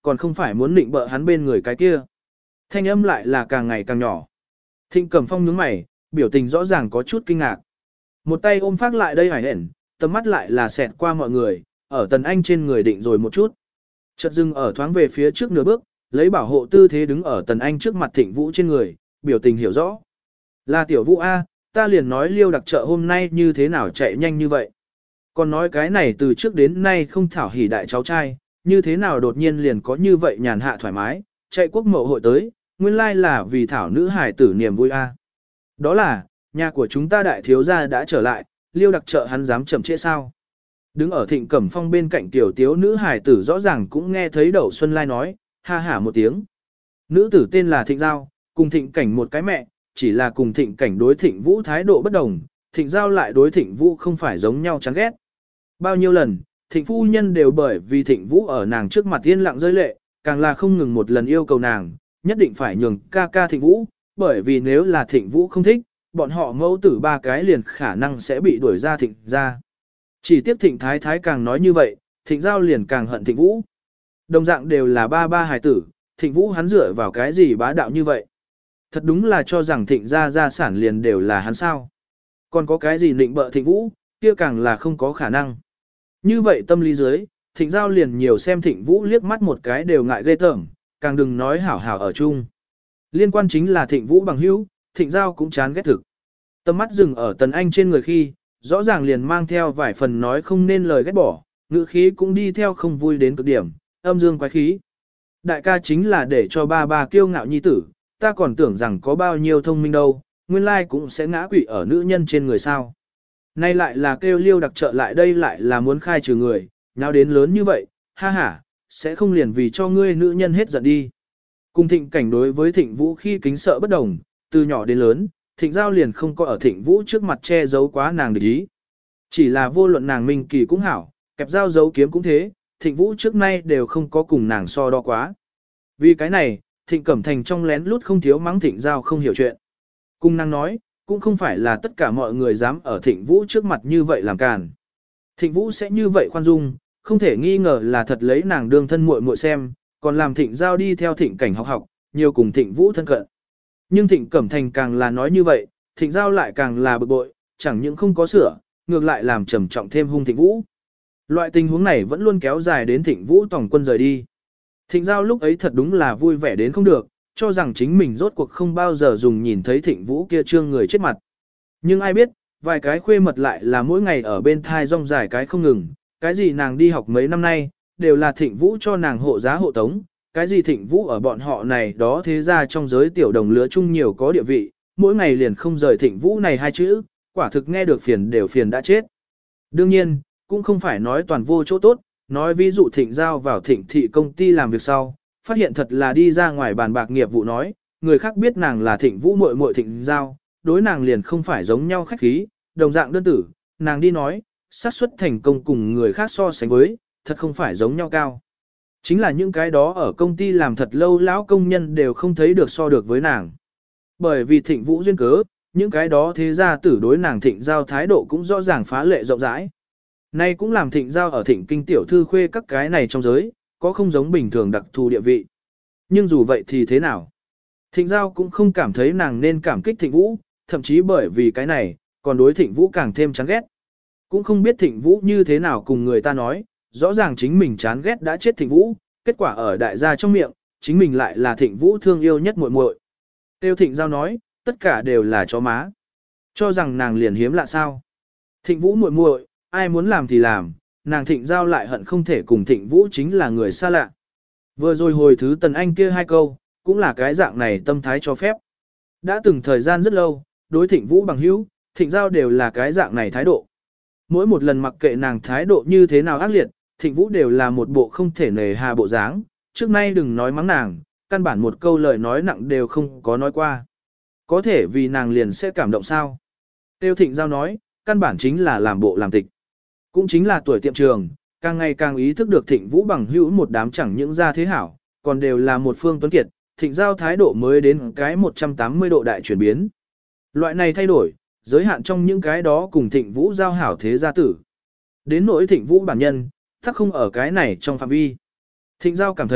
còn không phải muốn định bợ hắn bên người cái kia. Thanh âm lại là càng ngày càng nhỏ. Thịnh Cẩm Phong nhướng mày, biểu tình rõ ràng có chút kinh ngạc. Một tay ôm phát lại đây hải hển, tầm mắt lại là xẹt qua mọi người, ở Tần Anh trên người định rồi một chút. Chợt dừng ở thoáng về phía trước nửa bước, lấy bảo hộ tư thế đứng ở Tần Anh trước mặt Thịnh Vũ trên người, biểu tình hiểu rõ. Là tiểu Vũ A, ta liền nói Liêu đặc trợ hôm nay như thế nào chạy nhanh như vậy. Còn nói cái này từ trước đến nay không thảo hỉ đại cháu trai, như thế nào đột nhiên liền có như vậy nhàn hạ thoải mái, chạy quốc mậu hội tới, nguyên lai là vì thảo nữ hải tử niềm vui A. Đó là, nhà của chúng ta đại thiếu gia đã trở lại, Liêu đặc trợ hắn dám chậm trễ sao. Đứng ở Thịnh Cẩm Phong bên cạnh tiểu tiếu nữ hải tử rõ ràng cũng nghe thấy Đậu Xuân Lai nói, ha hả một tiếng. Nữ tử tên là Thịnh Giao, cùng Thịnh Cảnh một cái mẹ, chỉ là cùng Thịnh Cảnh đối Thịnh Vũ thái độ bất đồng, Thịnh Giao lại đối Thịnh Vũ không phải giống nhau chán ghét. Bao nhiêu lần, Thịnh phu nhân đều bởi vì Thịnh Vũ ở nàng trước mặt yên lặng rơi lệ, càng là không ngừng một lần yêu cầu nàng, nhất định phải nhường ca ca Thịnh Vũ, bởi vì nếu là Thịnh Vũ không thích, bọn họ mẫu tử ba cái liền khả năng sẽ bị đuổi ra Thịnh ra. Chỉ tiếp Thịnh Thái Thái càng nói như vậy, Thịnh Giao liền càng hận Thịnh Vũ. Đồng dạng đều là ba hài tử, Thịnh Vũ hắn dựa vào cái gì bá đạo như vậy? Thật đúng là cho rằng Thịnh gia sản liền đều là hắn sao. Còn có cái gì định bợ Thịnh Vũ, kia càng là không có khả năng. Như vậy tâm lý dưới, Thịnh Giao liền nhiều xem Thịnh Vũ liếc mắt một cái đều ngại ghê tởm, càng đừng nói hảo hảo ở chung. Liên quan chính là Thịnh Vũ bằng hữu, Thịnh Giao cũng chán ghét thực. Tầm mắt dừng ở Tần Anh trên người khi, rõ ràng liền mang theo vài phần nói không nên lời ghét bỏ, ngữ khí cũng đi theo không vui đến cực điểm, âm dương quái khí. Đại ca chính là để cho ba kiêu ngạo nhi tử, ta còn tưởng rằng có bao nhiêu thông minh đâu, nguyên lai cũng sẽ ngã quỵ ở nữ nhân trên người sao. Nay lại là kêu Liêu đặc trợ lại đây lại là muốn khai trừ người, nào đến lớn như vậy, ha ha, sẽ không liền vì cho ngươi nữ nhân hết giận đi. Cùng Thịnh Cảnh đối với Thịnh Vũ khi kính sợ bất đồng, từ nhỏ đến lớn, Thịnh Giao liền không có ở Thịnh Vũ trước mặt che giấu quá nàng địch ý. Chỉ là vô luận nàng minh kỳ cũng hảo, kẹp dao giấu kiếm cũng thế, Thịnh Vũ trước nay đều không có cùng nàng so đo quá. Vì cái này, Thịnh Cẩm Thành trong lén lút không thiếu mắng Thịnh Giao không hiểu chuyện. Cùng nàng nói, cũng không phải là tất cả mọi người dám ở Thịnh Vũ trước mặt như vậy làm càn. Thịnh Vũ sẽ như vậy khoan dung, không thể nghi ngờ là thật lấy nàng đương thân muội muội xem, còn làm Thịnh Giao đi theo Thịnh Cảnh học, nhiều cùng Thịnh Vũ thân cận. Nhưng Thịnh Cẩm Thành càng là nói như vậy, Thịnh Giao lại càng là bực bội, chẳng những không có sửa, ngược lại làm trầm trọng thêm hung Thịnh Vũ. Loại tình huống này vẫn luôn kéo dài đến Thịnh Vũ tổng quân rời đi. Thịnh Giao lúc ấy thật đúng là vui vẻ đến không được, cho rằng chính mình rốt cuộc không bao giờ dùng nhìn thấy Thịnh Vũ kia trương người chết mặt. Nhưng ai biết, vài cái khuê mật lại là mỗi ngày ở bên thai rong dài cái không ngừng, cái gì nàng đi học mấy năm nay, đều là Thịnh Vũ cho nàng hộ giá hộ tống, cái gì Thịnh Vũ ở bọn họ này đó thế ra trong giới tiểu đồng lứa chung nhiều có địa vị, mỗi ngày liền không rời Thịnh Vũ này hai chữ, quả thực nghe được phiền đều phiền đã chết. Đương nhiên, cũng không phải nói toàn vô chỗ tốt, nói ví dụ Thịnh Giao vào Thịnh thị công ty làm việc sau, phát hiện thật là đi ra ngoài bàn bạc nghiệp vụ nói, người khác biết nàng là Thịnh Vũ muội muội Thịnh Giao, đối nàng liền không phải giống nhau khách khí, đồng dạng đơn tử, nàng đi nói, xác suất thành công cùng người khác so sánh với, thật không phải giống nhau cao. Chính là những cái đó ở công ty làm thật lâu lão công nhân đều không thấy được so được với nàng. Bởi vì Thịnh Vũ duyên cớ, những cái đó thế ra tử đối nàng Thịnh Giao thái độ cũng rõ ràng phá lệ rộng rãi. Nay cũng làm Thịnh Giao ở Thịnh kinh tiểu thư khuê các cái này trong giới, có không giống bình thường đặc thù địa vị. Nhưng dù vậy thì thế nào? Thịnh Giao cũng không cảm thấy nàng nên cảm kích Thịnh Vũ, thậm chí bởi vì cái này, còn đối Thịnh Vũ càng thêm chán ghét. Cũng không biết Thịnh Vũ như thế nào cùng người ta nói, rõ ràng chính mình chán ghét đã chết Thịnh Vũ, kết quả ở đại gia trong miệng, chính mình lại là Thịnh Vũ thương yêu nhất muội muội. Tiêu Thịnh Giao nói, tất cả đều là chó má. Cho rằng nàng liền hiếm lạ sao? Thịnh Vũ muội muội, ai muốn làm thì làm, nàng Thịnh Giao lại hận không thể cùng Thịnh Vũ chính là người xa lạ. Vừa rồi hồi thứ Tần Anh kia hai câu, cũng là cái dạng này tâm thái cho phép. Đã từng thời gian rất lâu, đối Thịnh Vũ bằng hữu, Thịnh Giao đều là cái dạng này thái độ. Mỗi một lần mặc kệ nàng thái độ như thế nào ác liệt, Thịnh Vũ đều là một bộ không thể nề hà bộ dáng, trước nay đừng nói mắng nàng, căn bản một câu lời nói nặng đều không có nói qua. Có thể vì nàng liền sẽ cảm động sao? Tiêu Thịnh Giao nói, căn bản chính là làm bộ làm tịch. Cũng chính là tuổi tiệm trường, càng ngày càng ý thức được Thịnh Vũ bằng hữu một đám chẳng những ra thế hảo, còn đều là một phương tuấn kiệt, Thịnh Giao thái độ mới đến cái 180 độ đại chuyển biến. Loại này thay đổi, giới hạn trong những cái đó cùng Thịnh Vũ giao hảo thế gia tử. Đến nỗi Thịnh Vũ bản nhân, chắc không ở cái này trong phạm vi. Thịnh Giao cảm thấy,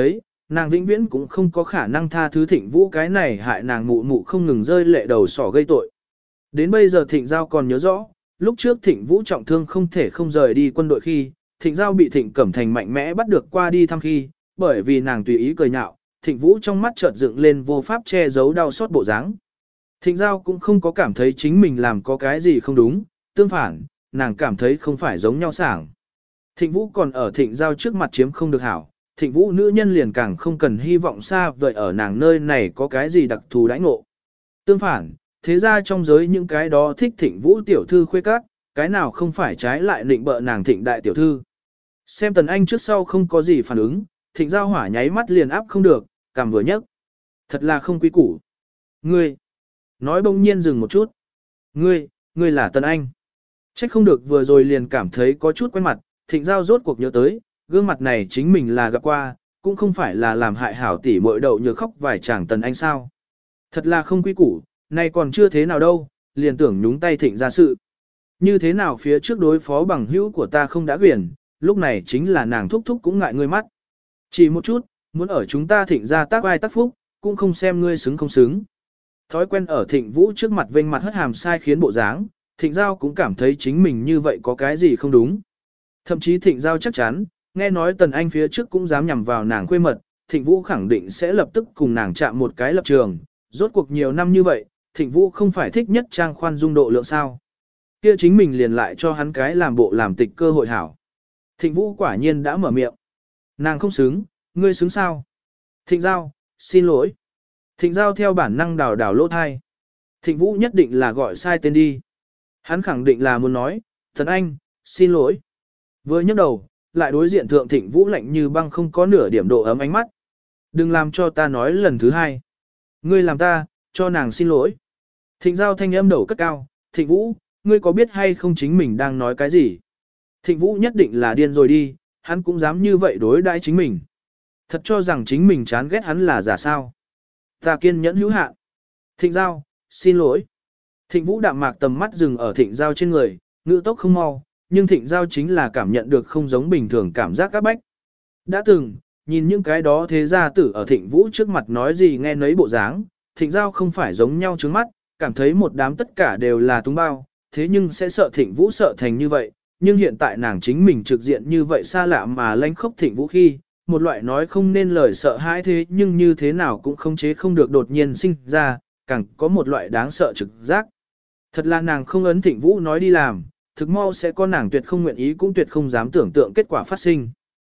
nàng vĩnh viễn cũng không có khả năng tha thứ Thịnh Vũ cái này hại nàng mụ mụ không ngừng rơi lệ đầu sỏ gây tội. Đến bây giờ Thịnh Giao còn nhớ rõ, lúc trước Thịnh Vũ trọng thương không thể không rời đi quân đội khi, Thịnh Giao bị Thịnh Cẩm Thành mạnh mẽ bắt được qua đi thăm khi, bởi vì nàng tùy ý cười nhạo, Thịnh Vũ trong mắt chợt dựng lên vô pháp che giấu đau xót bộ dáng. Thịnh Giao cũng không có cảm thấy chính mình làm có cái gì không đúng, tương phản, nàng cảm thấy không phải giống nhau sảng. Thịnh Vũ còn ở Thịnh Giao trước mặt chiếm không được hảo, Thịnh Vũ nữ nhân liền càng không cần hy vọng xa vời ở nàng nơi này có cái gì đặc thù đãi ngộ. Tương phản, thế ra trong giới những cái đó thích Thịnh Vũ tiểu thư khuê các, cái nào không phải trái lại định bợ nàng Thịnh đại tiểu thư. Xem Tần Anh trước sau không có gì phản ứng, Thịnh Giao hỏa nháy mắt liền áp không được, cảm vừa nhấc. Thật là không quý củ. Ngươi, nói bỗng nhiên dừng một chút. Ngươi là Tần Anh. Trách không được vừa rồi liền cảm thấy có chút quen mặt, Thịnh Giao rốt cuộc nhớ tới, gương mặt này chính mình là gặp qua, cũng không phải là làm hại hảo tỷ muội đậu nhược khóc vài chàng Tần Anh sao. Thật là không quý củ, nay còn chưa thế nào đâu, liền tưởng nhúng tay Thịnh ra sự. Như thế nào phía trước đối phó bằng hữu của ta không đã quyền, lúc này chính là nàng thúc thúc cũng ngại ngươi mắt. Chỉ một chút, muốn ở chúng ta Thịnh ra tác ai tác phúc, cũng không xem ngươi xứng không xứng. Thói quen ở Thịnh Vũ trước mặt vênh mặt hất hàm sai khiến bộ dáng, Thịnh Giao cũng cảm thấy chính mình như vậy có cái gì không đúng. Thậm chí Thịnh Giao chắc chắn, nghe nói Tần Anh phía trước cũng dám nhằm vào nàng khuê mật, Thịnh Vũ khẳng định sẽ lập tức cùng nàng chạm một cái lập trường. Rốt cuộc nhiều năm như vậy, Thịnh Vũ không phải thích nhất trang khoan dung độ lượng sao. Kia chính mình liền lại cho hắn cái làm bộ làm tịch cơ hội hảo. Thịnh Vũ quả nhiên đã mở miệng. Nàng không xứng, ngươi xứng sao? Thịnh Giao, xin lỗi. Thịnh Giao theo bản năng đảo đảo lỗ thai. Thịnh Vũ nhất định là gọi sai tên đi. Hắn khẳng định là muốn nói, Tần Anh, xin lỗi. Vừa nhấc đầu, lại đối diện thượng Thịnh Vũ lạnh như băng không có nửa điểm độ ấm ánh mắt. Đừng làm cho ta nói lần thứ hai. Ngươi làm ta, cho nàng xin lỗi. Thịnh Giao thanh âm đầu cất cao, Thịnh Vũ, ngươi có biết hay không chính mình đang nói cái gì? Thịnh Vũ nhất định là điên rồi đi, hắn cũng dám như vậy đối đãi chính mình. Thật cho rằng chính mình chán ghét hắn là giả sao. Ta kiên nhẫn hữu hạn. Thịnh Giao, xin lỗi. Thịnh Vũ đạm mạc tầm mắt dừng ở Thịnh Giao trên người, ngữ tốc không mau, nhưng Thịnh Giao chính là cảm nhận được không giống bình thường cảm giác các bách. Đã từng, nhìn những cái đó thế gia tử ở Thịnh Vũ trước mặt nói gì nghe nấy bộ dáng, Thịnh Giao không phải giống nhau trứng mắt, cảm thấy một đám tất cả đều là túng bao, thế nhưng sẽ sợ Thịnh Vũ sợ thành như vậy, nhưng hiện tại nàng chính mình trực diện như vậy xa lạ mà lanh khốc Thịnh Vũ khi, một loại nói không nên lời sợ hãi thế nhưng như thế nào cũng không chế không được đột nhiên sinh ra, càng có một loại đáng sợ trực giác. Thật là nàng không ấn Thịnh Vũ nói đi làm, thực mau sẽ có nàng tuyệt không nguyện ý cũng tuyệt không dám tưởng tượng kết quả phát sinh.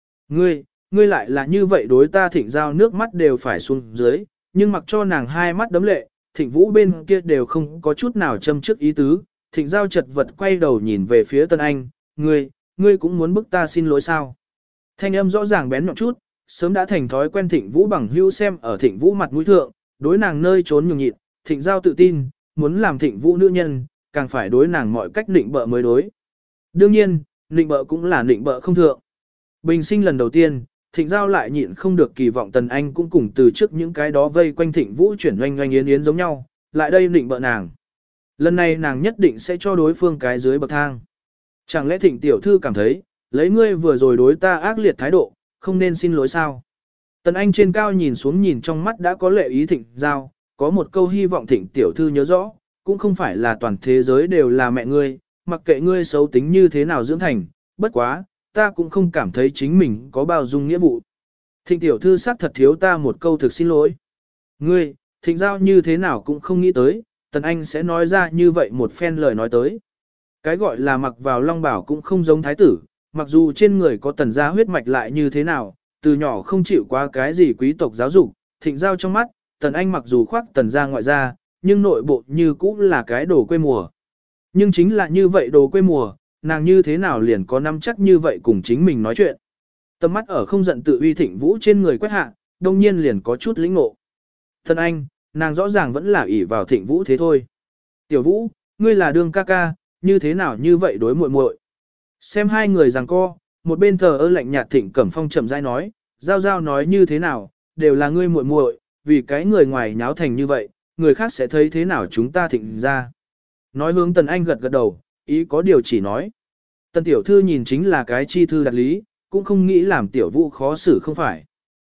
Ngươi lại là như vậy đối ta Thịnh Giao nước mắt đều phải xuống dưới, nhưng mặc cho nàng hai mắt đấm lệ, Thịnh Vũ bên kia đều không có chút nào châm trước ý tứ, Thịnh Giao chật vật quay đầu nhìn về phía Tân Anh, ngươi cũng muốn bức ta xin lỗi sao? Thanh âm rõ ràng bén nhọn chút, sớm đã thành thói quen Thịnh Vũ bằng hưu xem ở Thịnh Vũ mặt mũi thượng, đối nàng nơi trốn nhường nhịn, Thịnh Giao tự tin, muốn làm Thịnh Vũ nữ nhân, càng phải đối nàng mọi cách nịnh bợ mới đối. Đương nhiên, nịnh bợ cũng là nịnh bợ không thượng. Bình sinh lần đầu tiên, Thịnh Giao lại nhịn không được kỳ vọng Tần Anh cũng cùng từ trước những cái đó vây quanh Thịnh Vũ chuyển oanh oanh yến yến giống nhau, lại đây nịnh bợ nàng. Lần này nàng nhất định sẽ cho đối phương cái dưới bậc thang. Chẳng lẽ Thịnh tiểu thư cảm thấy, lấy ngươi vừa rồi đối ta ác liệt thái độ, không nên xin lỗi sao? Tần Anh trên cao nhìn xuống nhìn trong mắt đã có lệ ý Thịnh Giao, có một câu hy vọng Thịnh tiểu thư nhớ rõ, cũng không phải là toàn thế giới đều là mẹ ngươi, mặc kệ ngươi xấu tính như thế nào dưỡng thành, bất quá, ta cũng không cảm thấy chính mình có bao dung nghĩa vụ. Thịnh tiểu thư xác thật thiếu ta một câu thực xin lỗi. Ngươi, Thịnh Giao như thế nào cũng không nghĩ tới, Tần Anh sẽ nói ra như vậy một phen lời nói tới. Cái gọi là mặc vào long bảo cũng không giống thái tử, mặc dù trên người có Tần gia huyết mạch lại như thế nào, từ nhỏ không chịu qua cái gì quý tộc giáo dục, Thịnh Giao trong mắt, Tần Anh mặc dù khoác Tần gia ngoại gia, nhưng nội bộ như cũ là cái đồ quê mùa. Nhưng chính là như vậy đồ quê mùa, nàng như thế nào liền có nắm chắc như vậy cùng chính mình nói chuyện. Tầm mắt ở không giận tự uy Thịnh Vũ trên người quét hạ, đông nhiên liền có chút lĩnh ngộ. Tần Anh, nàng rõ ràng vẫn là ỷ vào Thịnh Vũ thế thôi. Tiểu Vũ, ngươi là đương ca ca, như thế nào như vậy đối muội muội? Xem hai người giằng co, một bên thờ ơ lạnh nhạt Thịnh Cẩm Phong chậm rãi nói, Giao Giao nói như thế nào, đều là ngươi muội muội, vì cái người ngoài nháo thành như vậy, người khác sẽ thấy thế nào chúng ta Thịnh ra. Nói hướng Tần Anh gật gật đầu, ý có điều chỉ nói. Tần tiểu thư nhìn chính là cái chi thư đặt lý, cũng không nghĩ làm tiểu Vũ khó xử không phải.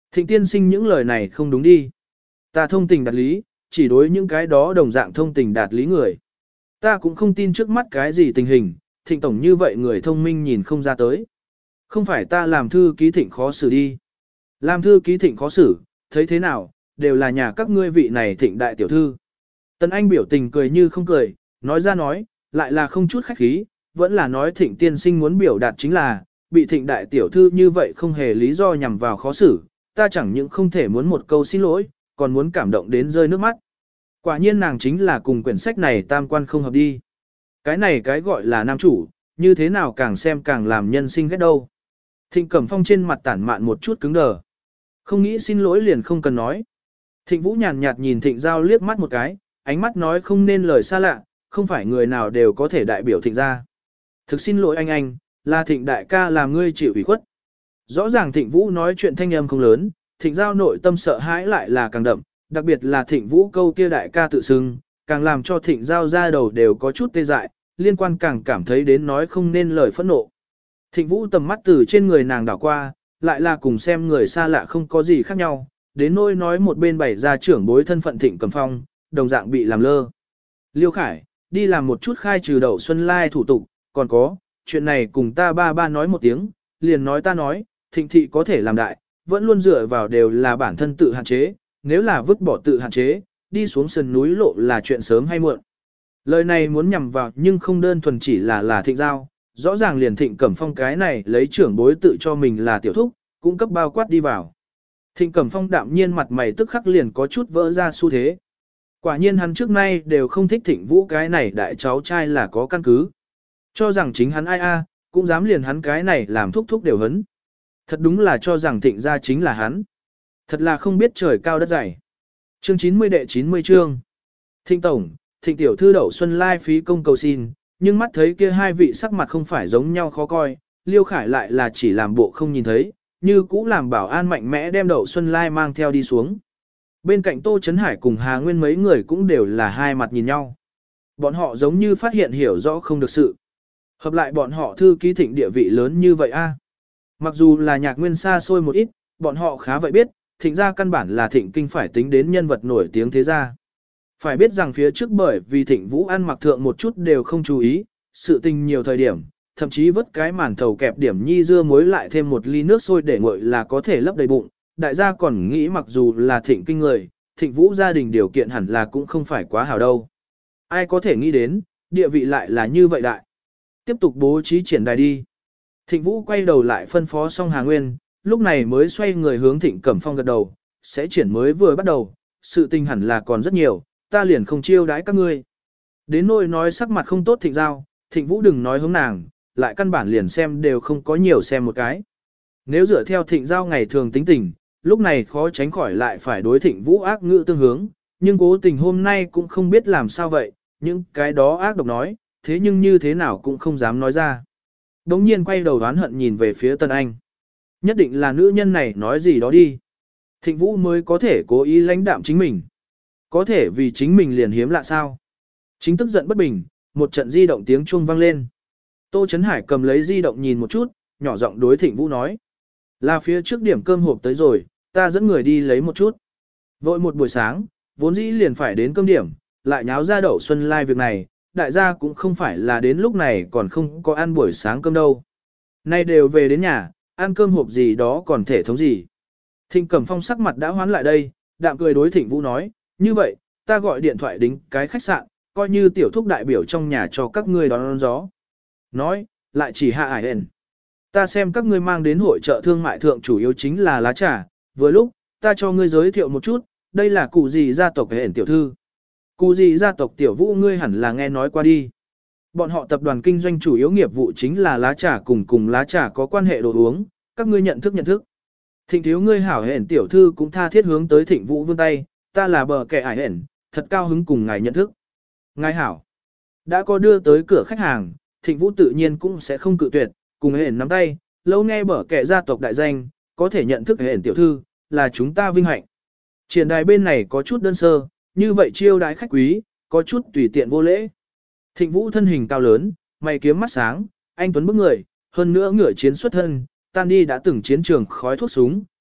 Thịnh tiên sinh những lời này không đúng đi. Ta thông tình đạt lý, chỉ đối những cái đó đồng dạng thông tình đạt lý người. Ta cũng không tin trước mắt cái gì tình hình, thịnh tổng như vậy người thông minh nhìn không ra tới. Không phải ta làm thư ký thịnh khó xử đi. Làm thư ký thịnh khó xử, thấy thế nào, đều là nhà các ngươi vị này thịnh đại tiểu thư. Tần Anh biểu tình cười như không cười, nói ra nói, lại là không chút khách khí, vẫn là nói thịnh tiên sinh muốn biểu đạt chính là, bị thịnh đại tiểu thư như vậy không hề lý do nhằm vào khó xử, ta chẳng những không thể muốn một câu xin lỗi, còn muốn cảm động đến rơi nước mắt. Quả nhiên nàng chính là cùng quyển sách này tam quan không hợp đi. Cái này cái gọi là nam chủ, như thế nào càng xem càng làm nhân sinh ghét đâu. Thịnh Cẩm Phong trên mặt tản mạn một chút cứng đờ. Không nghĩ xin lỗi liền không cần nói. Thịnh Vũ nhàn nhạt nhìn Thịnh Giao liếc mắt một cái, ánh mắt nói không nên lời xa lạ, không phải người nào đều có thể đại biểu Thịnh gia. Thực xin lỗi anh, là Thịnh đại ca làm ngươi chịu ủy khuất. Rõ ràng Thịnh Vũ nói chuyện thanh âm không lớn, Thịnh Giao nội tâm sợ hãi lại là càng đậm, đặc biệt là Thịnh Vũ câu kia đại ca tự xưng, càng làm cho Thịnh Giao ra đầu đều có chút tê dại, liên quan càng cảm thấy đến nói không nên lời phẫn nộ. Thịnh Vũ tầm mắt từ trên người nàng đảo qua, lại là cùng xem người xa lạ không có gì khác nhau, đến nỗi nói một bên bày ra trưởng bối thân phận Thịnh Cẩm Phong, đồng dạng bị làm lơ. Liêu Khải, đi làm một chút khai trừ Đậu Xuân Lai thủ tục, còn có, chuyện này cùng ta ba nói một tiếng, liền nói ta nói, Thịnh thị có thể làm đại, vẫn luôn dựa vào đều là bản thân tự hạn chế, nếu là vứt bỏ tự hạn chế, đi xuống sườn núi lộ là chuyện sớm hay muộn. Lời này muốn nhằm vào nhưng không đơn thuần chỉ là Thịnh Giao, rõ ràng liền Thịnh Cẩm Phong cái này lấy trưởng bối tự cho mình là tiểu thúc, cũng cấp bao quát đi vào. Thịnh Cẩm Phong đạm nhiên mặt mày tức khắc liền có chút vỡ ra xu thế. Quả nhiên hắn trước nay đều không thích Thịnh Vũ cái này đại cháu trai là có căn cứ. Cho rằng chính hắn ai cũng dám liền hắn cái này làm thúc thúc đều hấn. Thật đúng là cho rằng Thịnh gia chính là hắn. Thật là không biết trời cao đất dày. Chương 90 đệ 90 chương. Thịnh tổng, Thịnh tiểu thư Đậu Xuân Lai phí công cầu xin, nhưng mắt thấy kia hai vị sắc mặt không phải giống nhau khó coi, Liêu Khải lại là chỉ làm bộ không nhìn thấy, như cũ làm bảo an mạnh mẽ đem Đậu Xuân Lai mang theo đi xuống. Bên cạnh Tô Chấn Hải cùng Hà Nguyên mấy người cũng đều là hai mặt nhìn nhau. Bọn họ giống như phát hiện hiểu rõ không được sự. Hợp lại bọn họ thư ký Thịnh địa vị lớn như vậy a. Mặc dù là Nhạc Nguyên xa xôi một ít, bọn họ khá vậy biết, Thịnh gia căn bản là Thịnh kinh phải tính đến nhân vật nổi tiếng thế gia. Phải biết rằng phía trước bởi vì Thịnh Vũ ăn mặc thượng một chút đều không chú ý, sự tình nhiều thời điểm, thậm chí vớt cái màn thầu kẹp điểm nhi dưa muối lại thêm một ly nước sôi để nguội là có thể lấp đầy bụng. Đại gia còn nghĩ mặc dù là Thịnh kinh người, Thịnh Vũ gia đình điều kiện hẳn là cũng không phải quá hảo đâu. Ai có thể nghĩ đến, địa vị lại là như vậy đại. Tiếp tục bố trí triển đài đi. Thịnh Vũ quay đầu lại phân phó xong Hà Nguyên, lúc này mới xoay người hướng Thịnh Cẩm Phong gật đầu, sẽ triển mới vừa bắt đầu, sự tình hẳn là còn rất nhiều, ta liền không chiêu đãi các ngươi. Đến nỗi nói sắc mặt không tốt Thịnh Giao, Thịnh Vũ đừng nói hướng nàng, lại căn bản liền xem đều không có nhiều xem một cái. Nếu dựa theo Thịnh Giao ngày thường tính tình, lúc này khó tránh khỏi lại phải đối Thịnh Vũ ác ngữ tương hướng, nhưng cố tình hôm nay cũng không biết làm sao vậy, những cái đó ác độc nói, thế nhưng như thế nào cũng không dám nói ra. Đống nhiên quay đầu đoán hận nhìn về phía Tân Anh. Nhất định là nữ nhân này nói gì đó đi. Thịnh Vũ mới có thể cố ý lãnh đạm chính mình. Có thể vì chính mình liền hiếm lạ sao. Chính tức giận bất bình, một trận di động tiếng chuông vang lên. Tô Chấn Hải cầm lấy di động nhìn một chút, nhỏ giọng đối Thịnh Vũ nói. Là phía trước điểm cơm hộp tới rồi, ta dẫn người đi lấy một chút. Vội một buổi sáng, vốn dĩ liền phải đến cơm điểm, lại nháo ra Đậu Xuân Lai việc này, đại gia cũng không phải là đến lúc này còn không có ăn buổi sáng cơm đâu. Nay đều về đến nhà, ăn cơm hộp gì đó còn thể thống gì. Thịnh Cẩm Phong sắc mặt đã hoán lại đây, đạm cười đối Thịnh Vũ nói, như vậy, ta gọi điện thoại đính cái khách sạn, coi như tiểu thúc đại biểu trong nhà cho các ngươi đón gió. Nói, lại chỉ hạ ải hẹn. Ta xem các ngươi mang đến hội trợ thương mại thượng chủ yếu chính là lá trà, vừa lúc, ta cho ngươi giới thiệu một chút, đây là cụ gì gia tộc hẹn tiểu thư. Cụ gì gia tộc tiểu Vũ ngươi hẳn là nghe nói qua đi. Bọn họ tập đoàn kinh doanh chủ yếu nghiệp vụ chính là lá trà cùng lá trà có quan hệ đồ uống, các ngươi nhận thức. Thịnh thiếu ngươi hảo hẹn tiểu thư cũng tha thiết hướng tới Thịnh Vũ vươn tay, ta là bờ kẻ ải hẹn, thật cao hứng cùng ngài nhận thức. Ngài hảo, đã có đưa tới cửa khách hàng, Thịnh Vũ tự nhiên cũng sẽ không cự tuyệt, cùng hẹn nắm tay, lâu nghe bờ kẻ gia tộc đại danh, có thể nhận thức hẹn tiểu thư, là chúng ta vinh hạnh. Triển đài bên này có chút đơn sơ, như vậy chiêu đái khách quý, có chút tùy tiện vô lễ. Thịnh Vũ thân hình cao lớn, mày kiếm mắt sáng, anh tuấn bức người, hơn nữa ngựa chiến xuất thân, tan đi đã từng chiến trường khói thuốc súng,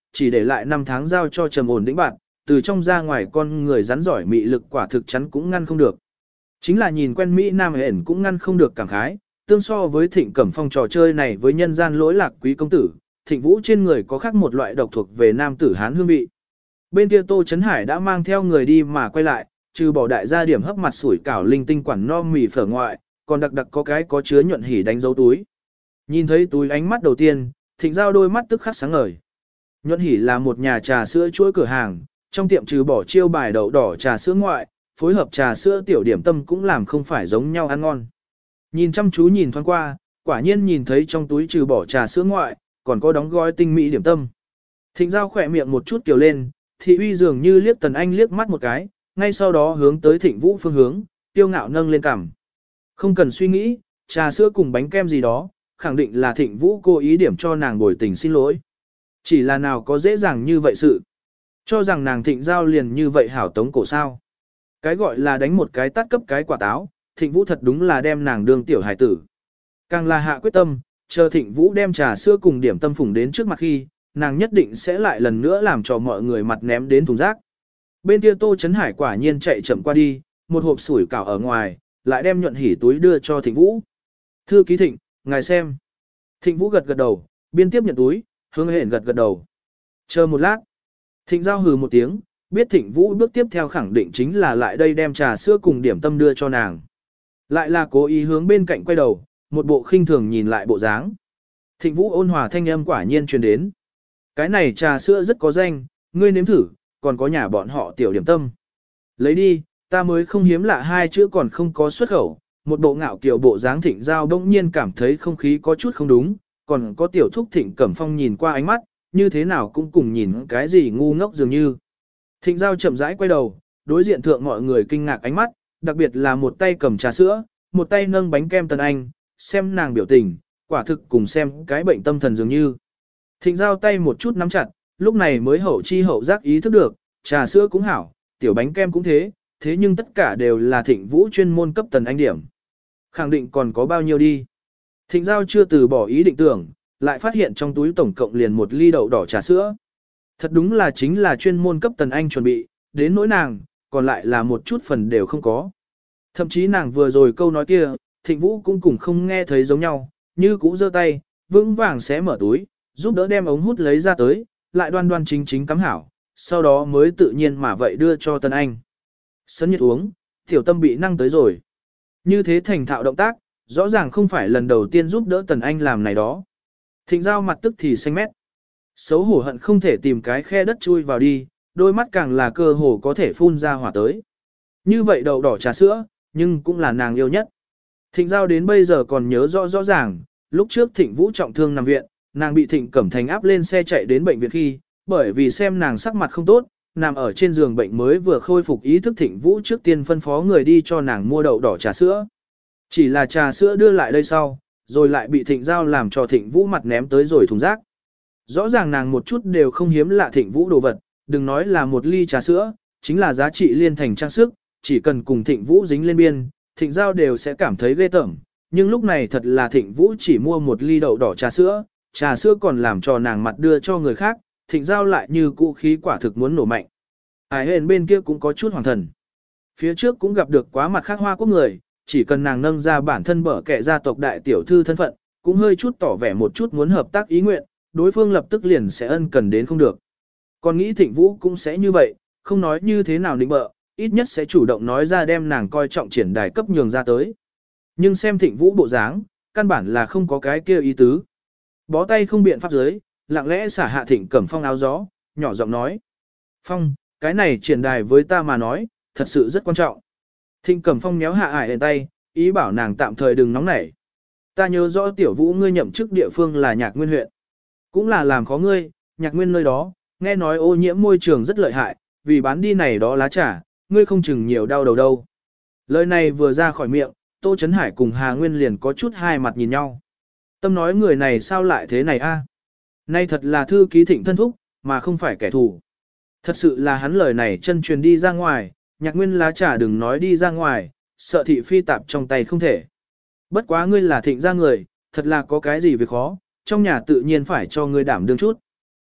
chỉ để lại 5 tháng giao cho trầm ổn đĩnh bạn, từ trong ra ngoài con người rắn giỏi mị lực quả thực chắn cũng ngăn không được. Chính là nhìn quen Mỹ Nam hển cũng ngăn không được cảm khái, tương so với Thịnh Cẩm Phong trò chơi này với nhân gian lỗi lạc quý công tử, Thịnh Vũ trên người có khác một loại độc thuộc về nam tử Hán hương vị. Bên kia Tô Chấn Hải đã mang theo người đi mà quay lại, trừ bỏ đại gia điểm hấp mặt sủi cảo linh tinh quản no mì phở ngoại, còn đặc đặc có cái có chứa nhuận hỉ đánh dấu túi. Nhìn thấy túi ánh mắt đầu tiên, Thịnh Giao đôi mắt tức khắc sáng ngời. Nhuận hỉ là một nhà trà sữa chuỗi cửa hàng, trong tiệm trừ bỏ chiêu bài đậu đỏ trà sữa ngoại, phối hợp trà sữa tiểu điểm tâm cũng làm không phải giống nhau ăn ngon. Nhìn chăm chú nhìn thoáng qua, quả nhiên nhìn thấy trong túi trừ bỏ trà sữa ngoại, còn có đóng gói tinh mỹ điểm tâm. Thịnh Giao khỏe miệng một chút kiều lên, thị uy dường như liếc Tần Anh liếc mắt một cái, ngay sau đó hướng tới Thịnh Vũ phương hướng, tiêu ngạo nâng lên cằm. Không cần suy nghĩ, trà sữa cùng bánh kem gì đó, khẳng định là Thịnh Vũ cố ý điểm cho nàng bồi tình xin lỗi. Chỉ là nào có dễ dàng như vậy sự. Cho rằng nàng Thịnh Giao liền như vậy hảo tống cổ sao. Cái gọi là đánh một cái tát cấp cái quả táo, Thịnh Vũ thật đúng là đem nàng đương tiểu hải tử. Càng là hạ quyết tâm, chờ Thịnh Vũ đem trà sữa cùng điểm tâm phủng đến trước mặt khi, nàng nhất định sẽ lại lần nữa làm cho mọi người mặt ném đến thùng rác. Bên kia Tô Chấn Hải quả nhiên chạy chậm qua đi, một hộp sủi cảo ở ngoài, lại đem nhuận hỉ túi đưa cho Thịnh Vũ. Thư ký Thịnh, ngài xem. Thịnh Vũ gật gật đầu, biên tiếp nhận túi, hướng hển gật gật đầu. Chờ một lát. Thịnh Giao hừ một tiếng, biết Thịnh Vũ bước tiếp theo khẳng định chính là lại đây đem trà sữa cùng điểm tâm đưa cho nàng. Lại là cố ý hướng bên cạnh quay đầu, một bộ khinh thường nhìn lại bộ dáng. Thịnh Vũ ôn hòa thanh âm quả nhiên truyền đến. Cái này trà sữa rất có danh, ngươi nếm thử, còn có nhà bọn họ tiểu điểm tâm. Lấy đi, ta mới không hiếm lạ hai chữ còn không có xuất khẩu. Một bộ ngạo kiểu bộ dáng Thịnh Giao bỗng nhiên cảm thấy không khí có chút không đúng, còn có tiểu thúc Thịnh Cẩm Phong nhìn qua ánh mắt, như thế nào cũng cùng nhìn cái gì ngu ngốc dường như. Thịnh Giao chậm rãi quay đầu, đối diện thượng mọi người kinh ngạc ánh mắt, đặc biệt là một tay cầm trà sữa, một tay nâng bánh kem Tần Anh, xem nàng biểu tình, quả thực cùng xem cái bệnh tâm thần dường như. Thịnh Giao tay một chút nắm chặt, lúc này mới hậu chi hậu giác ý thức được, trà sữa cũng hảo, tiểu bánh kem cũng thế, thế nhưng tất cả đều là Thịnh Vũ chuyên môn cấp Tần Anh điểm. Khẳng định còn có bao nhiêu đi. Thịnh Giao chưa từ bỏ ý định tưởng, lại phát hiện trong túi tổng cộng liền một ly đậu đỏ trà sữa. Thật đúng là chính là chuyên môn cấp Tần Anh chuẩn bị, đến nỗi nàng, còn lại là một chút phần đều không có. Thậm chí nàng vừa rồi câu nói kia, Thịnh Vũ cũng cùng không nghe thấy giống nhau, như cũ giơ tay, vững vàng xé mở túi, giúp đỡ đem ống hút lấy ra tới, lại đoan đoan chính chính cắm hảo, sau đó mới tự nhiên mà vậy đưa cho Tần Anh. Sấn nhiệt uống, tiểu tâm bị năng tới rồi. Như thế thành thạo động tác, rõ ràng không phải lần đầu tiên giúp đỡ Tần Anh làm này đó. Thịnh Giao mặt tức thì xanh mét. Xấu hổ hận không thể tìm cái khe đất chui vào đi, đôi mắt càng là cơ hồ có thể phun ra hỏa tới. Như vậy đậu đỏ trà sữa, nhưng cũng là nàng yêu nhất. Thịnh Giao đến bây giờ còn nhớ rõ ràng, lúc trước Thịnh Vũ trọng thương nằm viện, nàng bị Thịnh Cẩm Thành áp lên xe chạy đến bệnh viện khi, bởi vì xem nàng sắc mặt không tốt, nằm ở trên giường bệnh mới vừa khôi phục ý thức Thịnh Vũ trước tiên phân phó người đi cho nàng mua đậu đỏ trà sữa. Chỉ là trà sữa đưa lại đây sau, rồi lại bị Thịnh Giao làm cho Thịnh Vũ mặt ném tới rồi thùng rác. Rõ ràng nàng một chút đều không hiếm lạ Thịnh Vũ đồ vật, đừng nói là một ly trà sữa, chính là giá trị liên thành trang sức, chỉ cần cùng Thịnh Vũ dính lên biên, Thịnh Giao đều sẽ cảm thấy ghê tởm. Nhưng lúc này thật là Thịnh Vũ chỉ mua một ly đậu đỏ trà sữa còn làm cho nàng mặt đưa cho người khác, Thịnh Giao lại như cũ khí quả thực muốn nổ mạnh. Ải hên bên kia cũng có chút hoàng thần. Phía trước cũng gặp được quá mặt khác Hoa Quốc người, chỉ cần nàng nâng ra bản thân bở kẻ gia tộc đại tiểu thư thân phận, cũng hơi chút tỏ vẻ một chút muốn hợp tác ý nguyện, đối phương lập tức liền sẽ ân cần đến không được. Còn nghĩ Thịnh Vũ cũng sẽ như vậy, không nói như thế nào định bợ, ít nhất sẽ chủ động nói ra đem nàng coi trọng triển đài cấp nhường ra tới. Nhưng xem Thịnh Vũ bộ dáng, căn bản là không có cái kia ý tứ. Bó tay không biện pháp giới, lặng lẽ xả hạ Thịnh Cẩm Phong áo gió, nhỏ giọng nói. Phong, cái này triển đài với ta mà nói, thật sự rất quan trọng. Thịnh Cẩm Phong méo hạ ải tay, ý bảo nàng tạm thời đừng nóng nảy. Ta nhớ rõ tiểu Vũ ngươi nhậm chức địa phương là Nhạc Nguyên huyện. Cũng là làm khó ngươi, Nhạc Nguyên nơi đó, nghe nói ô nhiễm môi trường rất lợi hại, vì bán đi này đó lá trà, ngươi không chừng nhiều đau đầu đâu. Lời này vừa ra khỏi miệng, Tô Chấn Hải cùng Hà Nguyên liền có chút hai mặt nhìn nhau. Tâm nói người này sao lại thế này a? Nay thật là thư ký Thịnh thân thúc, mà không phải kẻ thù. Thật sự là hắn lời này chân truyền đi ra ngoài, Nhạc Nguyên lá trà đừng nói đi ra ngoài, sợ thị phi tạp trong tay không thể. Bất quá ngươi là Thịnh gia người, thật là có cái gì việc khó, trong nhà tự nhiên phải cho ngươi đảm đương chút.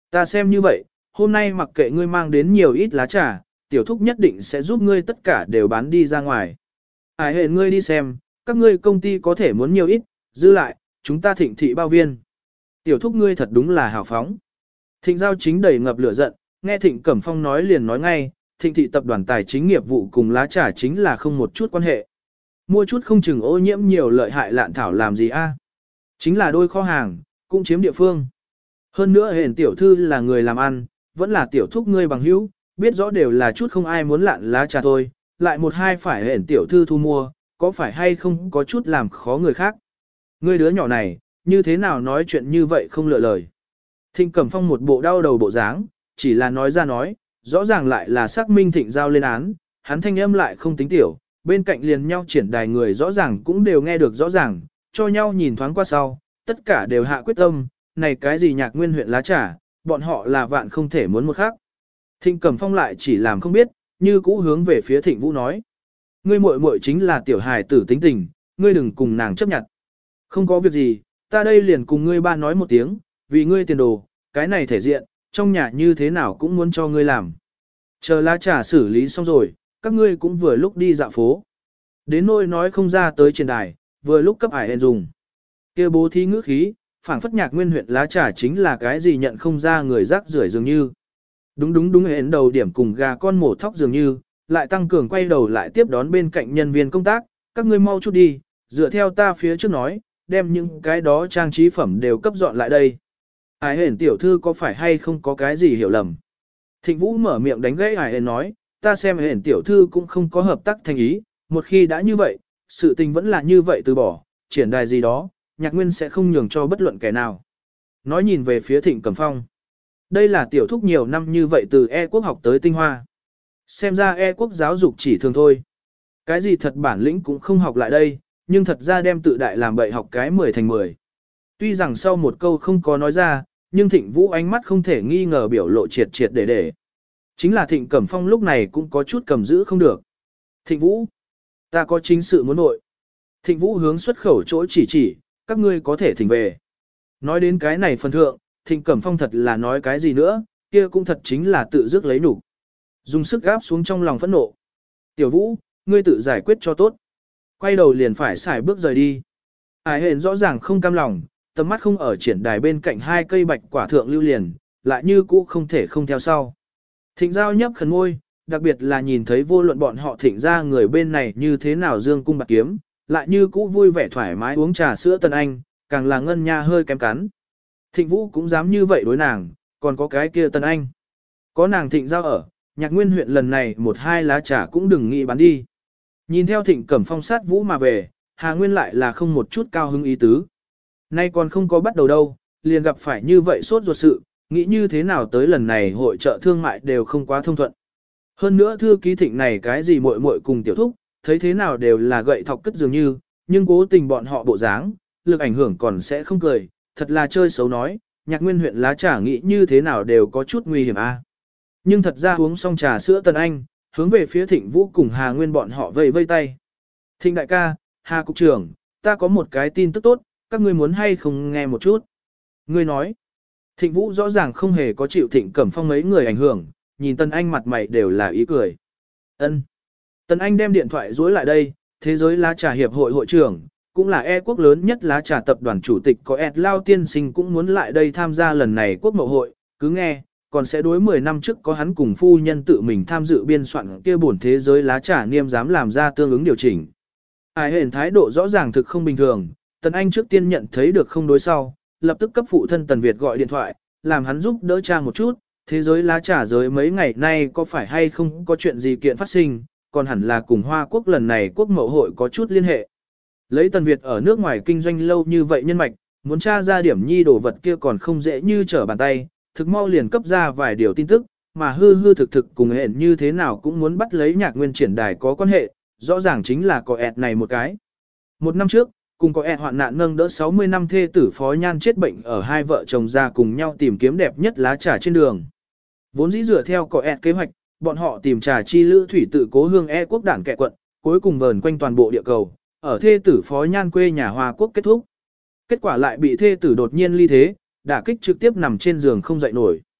Ta xem như vậy, hôm nay mặc kệ ngươi mang đến nhiều ít lá trà, tiểu thúc nhất định sẽ giúp ngươi tất cả đều bán đi ra ngoài. Ải hệ ngươi đi xem, các ngươi công ty có thể muốn nhiều ít, dư lại, chúng ta thịnh thị bao viên. Tiểu thúc ngươi thật đúng là hào phóng. Thịnh Giao chính đầy ngập lửa giận, nghe Thịnh Cẩm Phong nói liền nói ngay, Thịnh thị tập đoàn tài chính nghiệp vụ cùng lá trà chính là không một chút quan hệ. Mua chút không chừng ô nhiễm nhiều lợi hại lạn thảo làm gì a? Chính là đôi kho hàng, cũng chiếm địa phương. Hơn nữa hển tiểu thư là người làm ăn, vẫn là tiểu thúc ngươi bằng hữu, biết rõ đều là chút không ai muốn lạn lá trà thôi, lại một hai phải hển tiểu thư thu mua, có phải hay không có chút làm khó người khác. Ngươi đứa nhỏ này, như thế nào nói chuyện như vậy không lựa lời. Thịnh Cẩm Phong một bộ đau đầu bộ dáng, chỉ là nói ra nói, rõ ràng lại là xác minh Thịnh Giao lên án, hắn thanh âm lại không tính tiểu, bên cạnh liền nhau triển đài người rõ ràng cũng đều nghe được rõ ràng, cho nhau nhìn thoáng qua sau, tất cả đều hạ quyết tâm, này cái gì Nhạc Nguyên huyện lá trà, bọn họ là vạn không thể muốn một khác. Thịnh Cẩm Phong lại chỉ làm không biết, như cũ hướng về phía Thịnh Vũ nói. Ngươi muội muội chính là tiểu hài tử tính tình, ngươi đừng cùng nàng chấp nhận. Không có việc gì, ta đây liền cùng ngươi ba nói một tiếng, vì ngươi tiền đồ, cái này thể diện, trong nhà như thế nào cũng muốn cho ngươi làm. Chờ lá trà xử lý xong rồi, các ngươi cũng vừa lúc đi dạo phố. Đến nỗi nói không ra tới trên đài, vừa lúc cấp ải hẹn dùng. Kia bố thí ngữ khí, phảng phất Nhạc Nguyên huyện lá trà chính là cái gì nhận không ra người rác rưởi dường như. Đúng hẹn đầu điểm cùng gà con mổ thóc dường như, lại tăng cường quay đầu lại tiếp đón bên cạnh nhân viên công tác, các ngươi mau chút đi, dựa theo ta phía trước nói, đem những cái đó trang trí phẩm đều cấp dọn lại đây. Ải hển tiểu thư có phải hay không có cái gì hiểu lầm. Thịnh Vũ mở miệng đánh gãy ải hển nói, ta xem hển tiểu thư cũng không có hợp tác thành ý, một khi đã như vậy, sự tình vẫn là như vậy từ bỏ, triển đài gì đó, Nhạc Nguyên sẽ không nhường cho bất luận kẻ nào. Nói nhìn về phía Thịnh Cẩm Phong. Đây là tiểu thúc nhiều năm như vậy từ E quốc học tới tinh hoa. Xem ra E quốc giáo dục chỉ thường thôi. Cái gì thật bản lĩnh cũng không học lại đây, nhưng thật ra đem tự đại làm bậy học cái 10 thành 10. Tuy rằng sau một câu không có nói ra, nhưng Thịnh Vũ ánh mắt không thể nghi ngờ biểu lộ triệt triệt để. Chính là Thịnh Cẩm Phong lúc này cũng có chút cầm giữ không được. Thịnh Vũ, ta có chính sự muốn nội. Thịnh Vũ hướng xuất khẩu chỗ chỉ, các ngươi có thể thỉnh về. Nói đến cái này phần thượng, Thịnh Cẩm Phong thật là nói cái gì nữa, kia cũng thật chính là tự dứt lấy nhục. Dùng sức gáp xuống trong lòng phẫn nộ. Tiểu Vũ, ngươi tự giải quyết cho tốt. Quay đầu liền phải xài bước rời đi. Ải hển rõ ràng không cam lòng, tầm mắt không ở triển đài bên cạnh hai cây bạch quả thượng lưu liền, lại như cũ không thể không theo sau. Thịnh Giao nhấp khẩn ngôi, đặc biệt là nhìn thấy vô luận bọn họ thịnh ra người bên này như thế nào dương cung bạc kiếm, lại như cũ vui vẻ thoải mái uống trà sữa Tân Anh, càng là ngân nha hơi kém cắn. Thịnh Vũ cũng dám như vậy đối nàng, còn có cái kia Tân Anh. Có nàng Thịnh Giao ở, Nhạc Nguyên huyện lần này một hai lá trà cũng đừng nghĩ bán đi. Nhìn theo Thịnh Cẩm Phong sát Vũ mà về, Hà Nguyên lại là không một chút cao hứng ý tứ. Nay còn không có bắt đầu đâu, liền gặp phải như vậy sốt ruột sự, nghĩ như thế nào tới lần này hội trợ thương mại đều không quá thông thuận. Hơn nữa thư ký Thịnh này cái gì muội muội cùng tiểu thúc, thấy thế nào đều là gậy thọc cất dường như, nhưng cố tình bọn họ bộ dáng, lực ảnh hưởng còn sẽ không cười, thật là chơi xấu nói, Nhạc Nguyên huyện lá trà nghĩ như thế nào đều có chút nguy hiểm a. Nhưng thật ra uống xong trà sữa Tân Anh, hướng về phía Thịnh Vũ cùng Hà Nguyên bọn họ vây vây tay. Thịnh đại ca, Hà cục trưởng, ta có một cái tin tức tốt, các ngươi muốn hay không nghe một chút. Ngươi nói, Thịnh Vũ rõ ràng không hề có chịu Thịnh Cẩm Phong mấy người ảnh hưởng, nhìn Tân Anh mặt mày đều là ý cười. Ân. Tân Anh đem điện thoại dối lại đây, thế giới lá trà hiệp hội hội trưởng, cũng là E quốc lớn nhất lá trà tập đoàn chủ tịch có Ed Lao tiên sinh cũng muốn lại đây tham gia lần này quốc mậu hội, cứ nghe, còn sẽ đối 10 năm trước có hắn cùng phu nhân tự mình tham dự biên soạn kia bổn thế giới lá trà niêm dám làm ra tương ứng điều chỉnh. Ai hển thái độ rõ ràng thực không bình thường, Tần Anh trước tiên nhận thấy được không đối sau, lập tức cấp phụ thân Tần Việt gọi điện thoại, làm hắn giúp đỡ cha một chút, thế giới lá trà giới mấy ngày nay có phải hay không có chuyện gì kiện phát sinh, còn hẳn là cùng Hoa Quốc lần này quốc mậu hội có chút liên hệ. Lấy Tần Việt ở nước ngoài kinh doanh lâu như vậy nhân mạch, muốn tra ra điểm nhi đồ vật kia còn không dễ như trở bàn tay, thực mau liền cấp ra vài điều tin tức, mà hư thực cùng hẹn như thế nào cũng muốn bắt lấy Nhạc Nguyên triển đài có quan hệ, rõ ràng chính là có ẹt này một cái. Một năm trước, cùng có ẹt hoạn nạn nâng đỡ 60 năm thê tử Phó Nhan chết bệnh ở hai vợ chồng ra cùng nhau tìm kiếm đẹp nhất lá trà trên đường. Vốn dĩ dựa theo có ẹt kế hoạch, bọn họ tìm trà chi lữ thủy tự cố hương E quốc đảng kẹ quận, cuối cùng vờn quanh toàn bộ địa cầu, ở thê tử Phó Nhan quê nhà Hoa Quốc kết thúc. Kết quả lại bị thê tử đột nhiên ly thế, đả kích trực tiếp nằm trên giường không dậy nổi.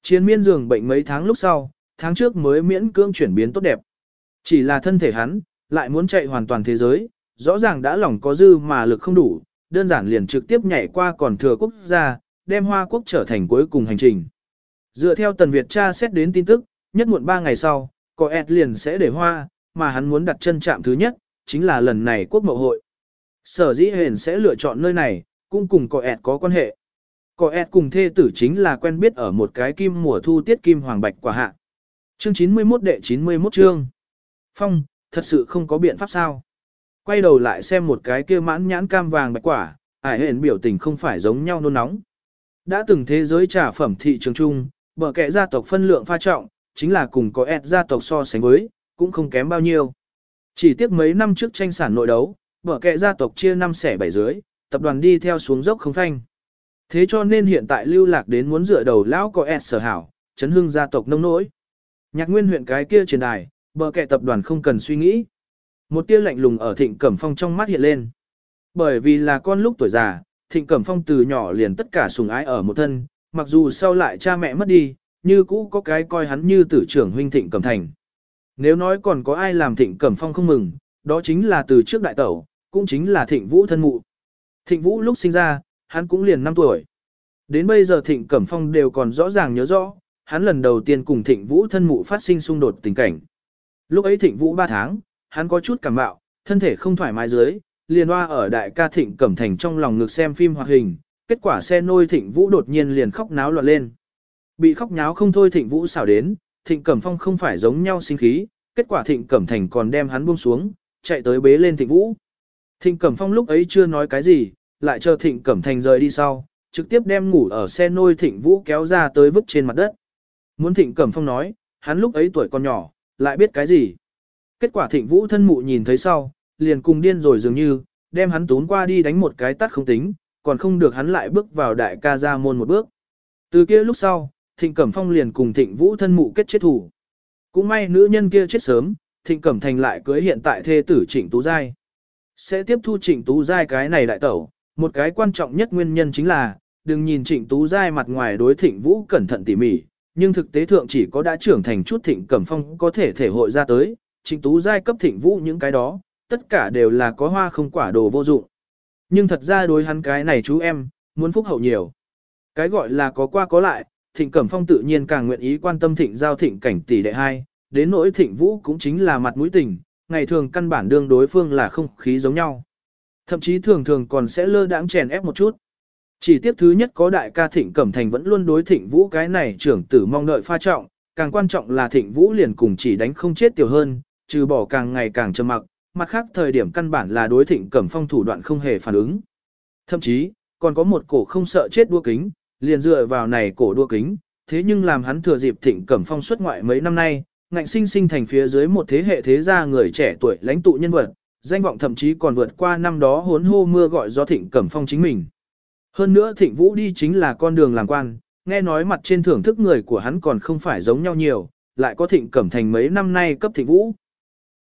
Chiến miên giường bệnh mấy tháng lúc sau, tháng trước mới miễn cưỡng chuyển biến tốt đẹp. Chỉ là thân thể hắn, lại muốn chạy hoàn toàn thế giới, rõ ràng đã lòng có dư mà lực không đủ, đơn giản liền trực tiếp nhảy qua còn thừa quốc gia, đem Hoa Quốc trở thành cuối cùng hành trình. Dựa theo Tần Việt tra xét đến tin tức, nhất muộn 3 ngày sau, có ẹt liền sẽ để Hoa, mà hắn muốn đặt chân chạm thứ nhất, chính là lần này quốc mậu hội. Sở dĩ hền sẽ lựa chọn nơi này, cũng cùng có ẹt có quan hệ. Có ẹt cùng thê tử chính là quen biết ở một cái kim mùa thu tiết kim hoàng bạch quả hạ. Chương 91 đệ 91 chương. Phong, thật sự không có biện pháp sao. Quay đầu lại xem một cái kia mãn nhãn cam vàng bạch quả, ải hển biểu tình không phải giống nhau nôn nóng. Đã từng thế giới trà phẩm thị trường chung, bờ kẹ gia tộc phân lượng pha trọng, chính là cùng có ẹt gia tộc so sánh với, cũng không kém bao nhiêu. Chỉ tiếc mấy năm trước tranh sản nội đấu, bờ kẹ gia tộc chia 5 xẻ 7 dưới, tập đoàn đi theo xuống dốc không phanh. Thế cho nên hiện tại lưu lạc đến muốn dựa đầu lão có ẹt sở hảo, chấn hưng gia tộc nông nỗi. Nhạc nguyên huyện cái kia trên đài, bờ kẹ tập đoàn không cần suy nghĩ. Một tia lạnh lùng ở Thịnh Cẩm Phong trong mắt hiện lên. Bởi vì là con lúc tuổi già, Thịnh Cẩm Phong từ nhỏ liền tất cả sủng ái ở một thân, mặc dù sau lại cha mẹ mất đi, như cũ có cái coi hắn như tử trưởng huynh Thịnh Cẩm Thành. Nếu nói còn có ai làm Thịnh Cẩm Phong không mừng, đó chính là từ trước đại tẩu, cũng chính là Thịnh Vũ thân mụ. Thịnh Vũ lúc sinh ra, hắn cũng liền 5 tuổi. Đến bây giờ Thịnh Cẩm Phong đều còn rõ ràng nhớ rõ, hắn lần đầu tiên cùng Thịnh Vũ thân mụ phát sinh xung đột tình cảnh. Lúc ấy Thịnh Vũ 3 tháng, hắn có chút cảm mạo, thân thể không thoải mái dưới, liền hoa ở đại ca Thịnh Cẩm Thành trong lòng ngực xem phim hoạt hình, kết quả xe nôi Thịnh Vũ đột nhiên liền khóc náo loạn lên. Bị khóc nháo không thôi Thịnh Vũ xảo đến, Thịnh Cẩm Phong không phải giống nhau sinh khí, kết quả Thịnh Cẩm Thành còn đem hắn buông xuống, chạy tới bế lên Thịnh Vũ. Thịnh Cẩm Phong lúc ấy chưa nói cái gì, lại chờ Thịnh Cẩm Thành rời đi sau, trực tiếp đem ngủ ở xe nôi Thịnh Vũ kéo ra tới vứt trên mặt đất. Muốn Thịnh Cẩm Phong nói, hắn lúc ấy tuổi còn nhỏ, lại biết cái gì. Kết quả Thịnh Vũ thân mụ nhìn thấy sau, liền cùng điên rồi dường như, đem hắn tún qua đi đánh một cái tát không tính, còn không được hắn lại bước vào đại ca gia môn một bước. Từ kia lúc sau, Thịnh Cẩm Phong liền cùng Thịnh Vũ thân mụ kết chết thủ. Cũng may nữ nhân kia chết sớm, Thịnh Cẩm Thành lại cưới hiện tại thê tử Trịnh Tú Giai. Sẽ tiếp thu Trịnh Tú Giai cái này đại tẩu, một cái quan trọng nhất nguyên nhân chính là, đừng nhìn Trịnh Tú Giai mặt ngoài đối Thịnh Vũ cẩn thận tỉ mỉ, nhưng thực tế thượng chỉ có đã trưởng thành chút Thịnh Cẩm Phong có thể thể hội ra tới, Trịnh Tú Giai cấp Thịnh Vũ những cái đó, tất cả đều là có hoa không quả đồ vô dụng. Nhưng thật ra đối hắn cái này chú em, muốn phúc hậu nhiều. Cái gọi là có qua có lại, Thịnh Cẩm Phong tự nhiên càng nguyện ý quan tâm Thịnh Giao Thịnh Cảnh tỷ đệ hai, đến nỗi Thịnh Vũ cũng chính là mặt mũi tình, ngày thường căn bản đương đối phương là không khí giống nhau. Thậm chí thường thường còn sẽ lơ đãng chèn ép một chút. Chỉ tiếp thứ nhất có đại ca Thịnh Cẩm Thành vẫn luôn đối Thịnh Vũ cái này trưởng tử mong đợi pha trọng, càng quan trọng là Thịnh Vũ liền cùng chỉ đánh không chết tiểu hơn, trừ bỏ càng ngày càng trầm mặc, mặt khác thời điểm căn bản là đối Thịnh Cẩm Phong thủ đoạn không hề phản ứng. Thậm chí, còn có một cổ không sợ chết đua kính, liền dựa vào này cổ đua kính, thế nhưng làm hắn thừa dịp Thịnh Cẩm Phong xuất ngoại mấy năm nay, ngạnh sinh sinh thành phía dưới một thế hệ thế gia người trẻ tuổi lãnh tụ nhân vật, danh vọng thậm chí còn vượt qua năm đó hốn hô mưa gọi do Thịnh Cẩm Phong chính mình. Hơn nữa Thịnh Vũ đi chính là con đường làm quan, nghe nói mặt trên thưởng thức người của hắn còn không phải giống nhau nhiều, lại có Thịnh Cẩm Thành mấy năm nay cấp Thịnh Vũ.